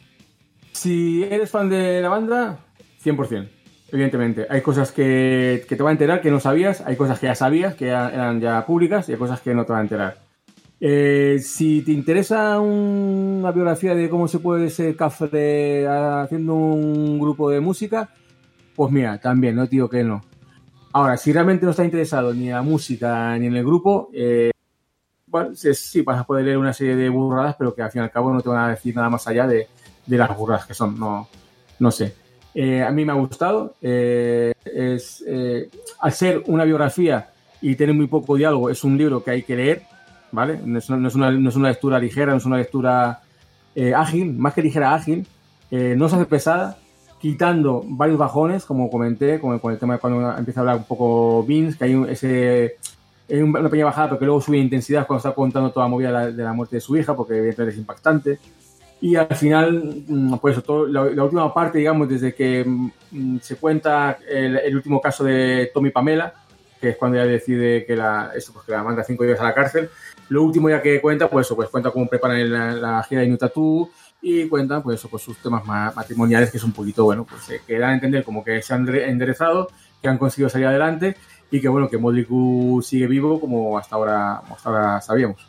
si eres fan de la banda, cien por ciento. Evidentemente, hay cosas que, que te van a enterar que no sabías, hay cosas que ya sabías, que ya, eran ya públicas, y hay cosas que no te van a enterar. Eh, si te interesa un, una biografía de cómo se puede ser cafre haciendo un grupo de música, pues mira, también, no te digo que no. Ahora, si realmente no estás interesado ni en la música ni en el grupo, eh, bueno, sí, vas a poder leer una serie de burradas, pero que al fin y al cabo no te van a decir nada más allá de, de las burradas que son, no, no sé. Eh, a mí me ha gustado. Eh, es, eh, al ser una biografía y tener muy poco diálogo, es un libro que hay que leer, ¿vale? No es una, no es una, no es una lectura ligera, no es una lectura eh, ágil, más que ligera, ágil. Eh, no se hace pesada, quitando varios bajones, como comenté, como con el tema de cuando empieza a hablar un poco Vince, que hay un, ese, hay una pequeña bajada, pero que luego sube intensidad cuando está contando toda la movida de la, de la muerte de su hija, porque evidentemente es impactante. Y al final, pues todo, la, la última parte, digamos, desde que mm, se cuenta el, el último caso de Tommy Pamela, que es cuando ella decide que la, esto, pues que la manda cinco días a la cárcel. Lo último ya que cuenta, pues eso, pues cuenta cómo preparan la, la gira de New Tattoo y cuentan, pues eso, pues sus temas matrimoniales, que es un poquito, bueno, pues eh, que dan a entender como que se han enderezado, que han conseguido salir adelante y que, bueno, que Mötley Crüe sigue vivo como hasta ahora, hasta ahora sabíamos.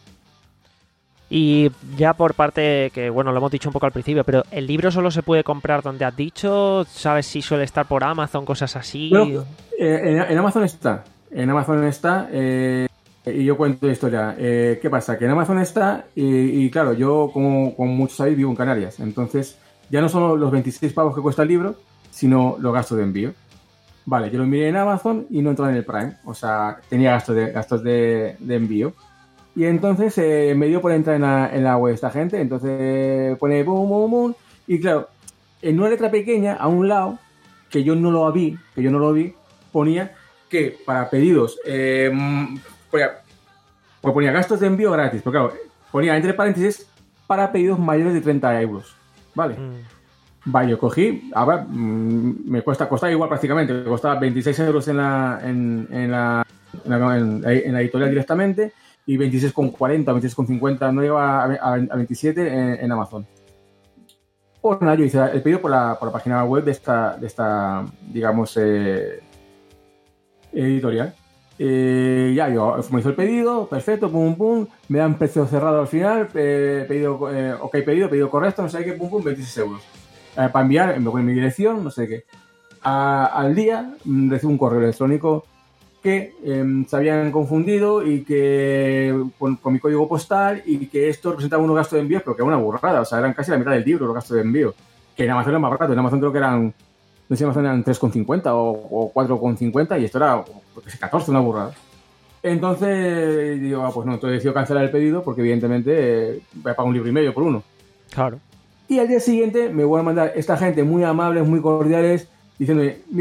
Y ya por parte que, bueno, lo hemos dicho un poco al principio, pero ¿el libro solo se puede comprar donde has dicho? ¿Sabes si suele estar por Amazon, cosas así? Bueno, eh, en, en Amazon está. En Amazon está eh, y yo cuento la historia. Eh, ¿Qué pasa? Que en Amazon está y, y claro, yo, como, como muchos sabéis, vivo en Canarias. Entonces, ya no son los veintiséis pavos que cuesta el libro, sino los gastos de envío. Vale, yo lo miré en Amazon y no entraba en el Prime. O sea, tenía gastos de, gastos de, de envío. Y entonces eh, me dio por entrar en la, en la web de esta gente. Entonces pone boom, boom, boom. Y claro, en una letra pequeña, a un lado, que yo no lo vi, que yo no lo vi, ponía que para pedidos, eh, ponía, pues ponía gastos de envío gratis. Pero claro, ponía entre paréntesis para pedidos mayores de treinta euros. ¿Vale? Mm. Vale, yo cogí, ahora mmm, me cuesta, costaba igual prácticamente, me costaba veintiséis euros en la, en, en la, en la, en la, en la editorial directamente. Y veintiséis con cuarenta, veintiséis con cincuenta, no llegaba a, a veintisiete en, en Amazon. Pues nada, yo hice el pedido por la, por la página web de esta, de esta digamos, eh, editorial. Eh, ya, yo me hizo el pedido, perfecto, pum, pum, me dan precio cerrado al final, eh, pedido, eh, ok, pedido, pedido correcto, no sé qué, pum, pum, veintiséis euros. Eh, para enviar, me ponen mi dirección, no sé qué. A, al día recibo un correo electrónico que eh, se habían confundido y que con, con mi código postal y que esto representaba unos gastos de envío, pero que era una burrada, o sea, eran casi la mitad del libro los gastos de envío, que en Amazon era más barato, en Amazon creo que eran, no sé si en Amazon eran tres con cincuenta o, o cuatro con cincuenta y esto era catorce, una burrada. Entonces digo, ah, pues no, entonces decido cancelar el pedido porque evidentemente eh, voy a pagar un libro y medio por uno. Claro. Y al día siguiente me voy a mandar esta gente muy amables, muy cordiales, diciéndome, mire,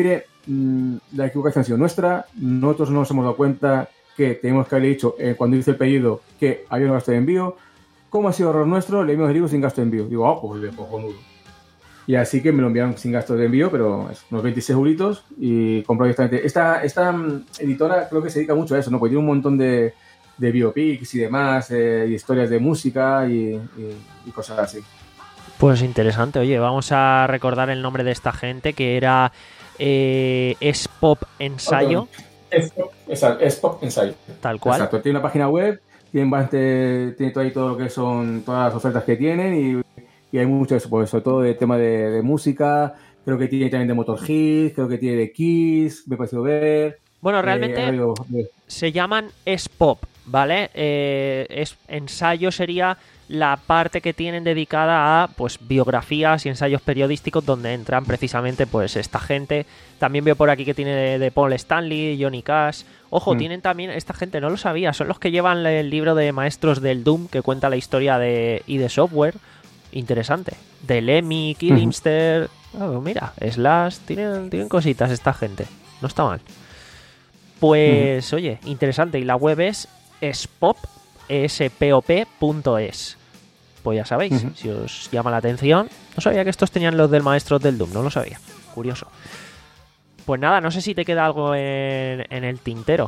mmm, la equivocación ha sido nuestra. Nosotros no nos hemos dado cuenta que tenemos que haberle dicho eh, cuando hice el pedido que había un gasto de envío. ¿Cómo ha sido error nuestro? Le enviamos el libro sin gasto de envío. Digo, ah, oh, pues de cojonudo. Y así que me lo enviaron sin gasto de envío, pero es unos veintiséis euritos y compré directamente. Esta, esta um, editora creo que se dedica mucho a eso, ¿no? Porque tiene un montón de, de biopics y demás, eh, y historias de música y, y, y cosas así. Pues interesante. Oye, vamos a recordar el nombre de esta gente, que era eh, Es Pop Ensayo. Es Pop, exacto, Es Pop Ensayo. Tal cual. Exacto, tiene una página web, tiene, bastante, tiene todo ahí todo lo que son todas las ofertas que tienen y... Y hay mucho eso, pues, sobre todo de tema de, de música, creo que tiene también de Motorhead, creo que tiene de Kiss, me ha parecido ver. Bueno, realmente eh, algo, eh. se llaman Es Pop, ¿vale? Eh, es, ensayo sería la parte que tienen dedicada a pues biografías y ensayos periodísticos donde entran precisamente pues esta gente. También veo por aquí que tiene de, de Paul Stanley, Johnny Cash. Ojo, mm. tienen también, esta gente no lo sabía, son los que llevan el libro de Maestros del Doom que cuenta la historia de y de software. Interesante. De Lemmy, Killimster. Oh, mira, Slash. Tienen, tienen cositas esta gente. No está mal. Pues, uh-huh. oye, interesante. Y la web es spop punto es. Pues ya sabéis, uh-huh. si os llama la atención. No sabía que estos tenían los del Maestros del Doom. No lo sabía. Curioso. Pues nada, no sé si te queda algo en, en el tintero.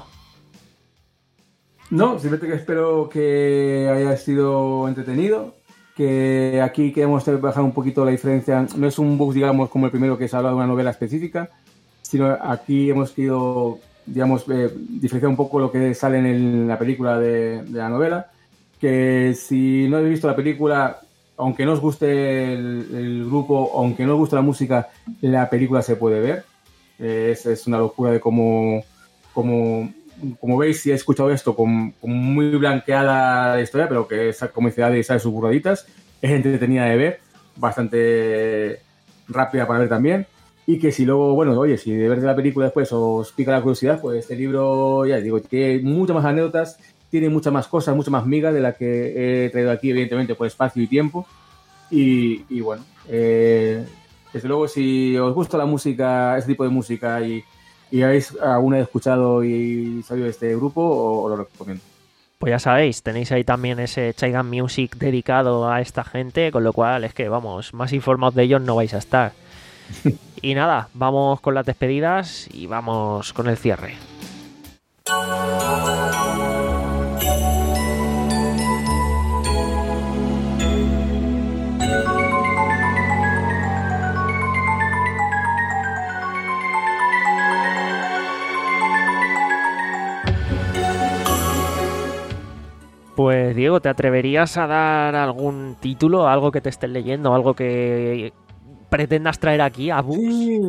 No, simplemente que espero que haya sido entretenido. Que aquí queremos bajar un poquito la diferencia. No es un book, digamos, como el primero que se habla de una novela específica, sino aquí hemos querido, digamos, eh, diferenciar un poco lo que sale en la película de, de la novela. Que si no habéis visto la película, aunque no os guste el, el grupo, aunque no os guste la música, la película se puede ver. Eh, es, es una locura de cómo, cómo, como veis, si he escuchado esto con, con muy blanqueada la historia, pero que esa comicidad y sabe sus burraditas, es entretenida de ver, bastante rápida para ver también, y que si luego, bueno, oye, si de ver la película después os pica la curiosidad, pues este libro, ya digo, tiene muchas más anécdotas, tiene muchas más cosas, muchas más migas de las que he traído aquí, evidentemente, por espacio y tiempo, y, y bueno, eh, desde luego, si os gusta la música, este tipo de música, y y habéis alguna vez escuchado y sabido de este grupo, o, o lo recomiendo. Pues ya sabéis, tenéis ahí también ese Chaigan Music dedicado a esta gente, con lo cual es que, vamos, más informados de ellos no vais a estar. Y nada, vamos con las despedidas y vamos con el cierre. Pues Diego, ¿te atreverías a dar algún título, algo que te estés leyendo, algo que pretendas traer aquí a Books? Sí,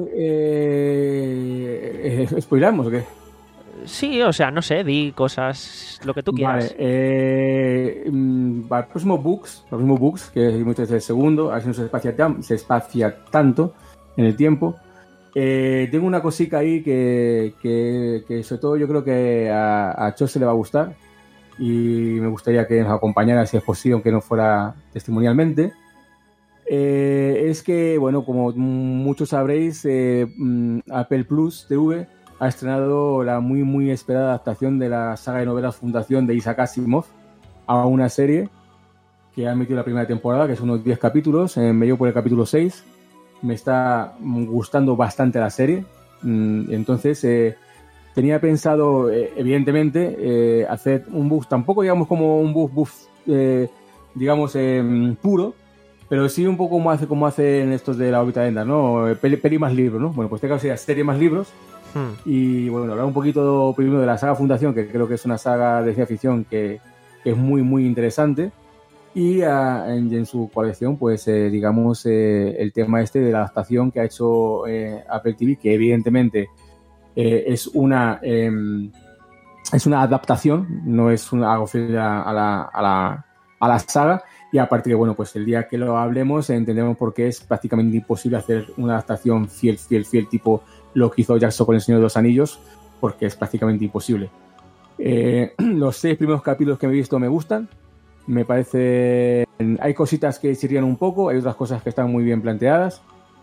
eh, eh, ¿spoilamos o qué? Sí, o sea, no sé, di cosas, lo que tú quieras. Vale, eh, para el próximo Books, el próximo Books, que es el segundo, a ver si no se espacia, tan, se espacia tanto en el tiempo. Eh, tengo una cosita ahí que, que, que sobre todo yo creo que a, a Chose le va a gustar. Y me gustaría que nos acompañara, si es posible, aunque no fuera testimonialmente. Eh, es que, bueno, como muchos sabréis, eh, Apple Plus T V ha estrenado la muy, muy esperada adaptación de la saga de novelas Fundación de Isaac Asimov a una serie que ha emitido la primera temporada, que son unos diez capítulos. Eh, me llevo por el capítulo seis. Me está gustando bastante la serie. Entonces... Eh, Tenía pensado, eh, evidentemente, eh, hacer un buff, tampoco digamos como un buff, buff eh, digamos, eh, puro, pero sí un poco como hace, como hacen estos de la órbita de Endar, ¿no? Peli, peli más libros, ¿no? Bueno, pues este caso sería serie más libros. Hmm. Y bueno, hablar un poquito primero de la saga Fundación, que creo que es una saga de ciencia ficción que, que es muy, muy interesante. Y a, en, en su colección, pues, eh, digamos, eh, el tema este de la adaptación que ha hecho eh, Apple T V, que evidentemente... Eh, es una eh, es una adaptación, no es una, algo fiel a, a, la, a, la, a la saga, y aparte que bueno, pues el día que lo hablemos entendemos por qué es prácticamente imposible hacer una adaptación fiel, fiel, fiel, tipo lo que hizo Jackson con El Señor de los Anillos, porque es prácticamente imposible. Eh, los seis primeros capítulos que me he visto me gustan, me parece... Hay cositas que chirrían un poco, hay otras cosas que están muy bien planteadas.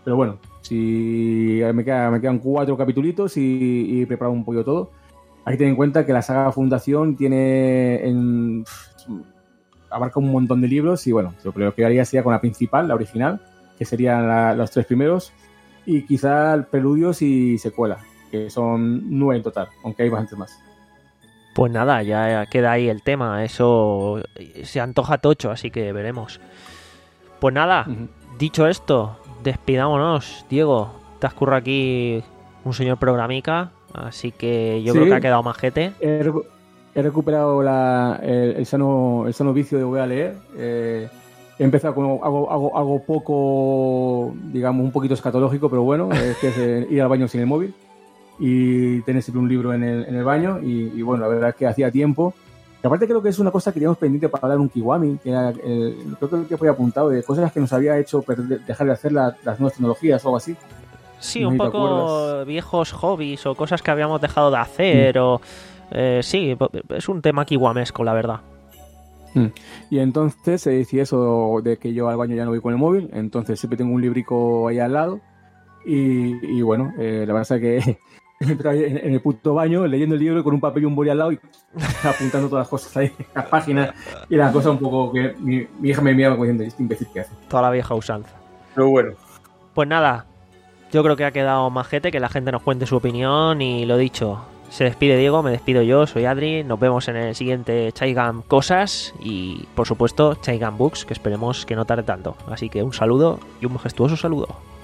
Pero bueno, si me, queda, me quedan cuatro capitulitos y, y he preparado un poquito todo. Hay que tener en cuenta que la saga Fundación tiene en, abarca un montón de libros y bueno, lo que haría sería con la principal, la original, que serían la, los tres primeros, y quizá preludios y secuela, que son nueve en total, aunque hay bastantes más. Pues nada, ya queda ahí el tema, eso se antoja tocho, así que veremos. Pues nada, uh-huh. Dicho esto, despidámonos, Diego, te has currado aquí un señor programica, así que yo sí, creo que ha quedado majete. He, recu- he recuperado la, el, el, sano, el sano vicio de voy a leer. Eh, he empezado con algo, algo, algo poco, digamos, un poquito escatológico, pero bueno, es que es eh, ir al baño sin el móvil y tener siempre un libro en el, en el baño. Y, y bueno, la verdad es que hacía tiempo. Y aparte creo que es una cosa que teníamos pendiente para hablar un Kiwami, que era, eh, creo que fue apuntado, de cosas que nos había hecho perder, dejar de hacer la, las nuevas tecnologías o algo así. Sí, no un poco viejos hobbies o cosas que habíamos dejado de hacer. Mm. o eh, Sí, es un tema kiwamesco, la verdad. Mm. Y entonces se decía eso de que yo al baño ya no voy con el móvil, entonces siempre tengo un librico ahí al lado. Y, y bueno, eh, la verdad es que en, en el puto baño leyendo el libro con un papel y un boli al lado y apuntando todas las cosas ahí en las páginas. Y la cosa un poco que mi, mi hija me miraba diciendo, este imbécil que hace. Toda la vieja usanza. Pero bueno. Pues nada, yo creo que ha quedado majete, que la gente nos cuente su opinión y lo dicho, se despide Diego, me despido yo, soy Adri, nos vemos en el siguiente Chaigam Cosas y por supuesto Chaigam Books, que esperemos que no tarde tanto. Así que un saludo y un majestuoso saludo.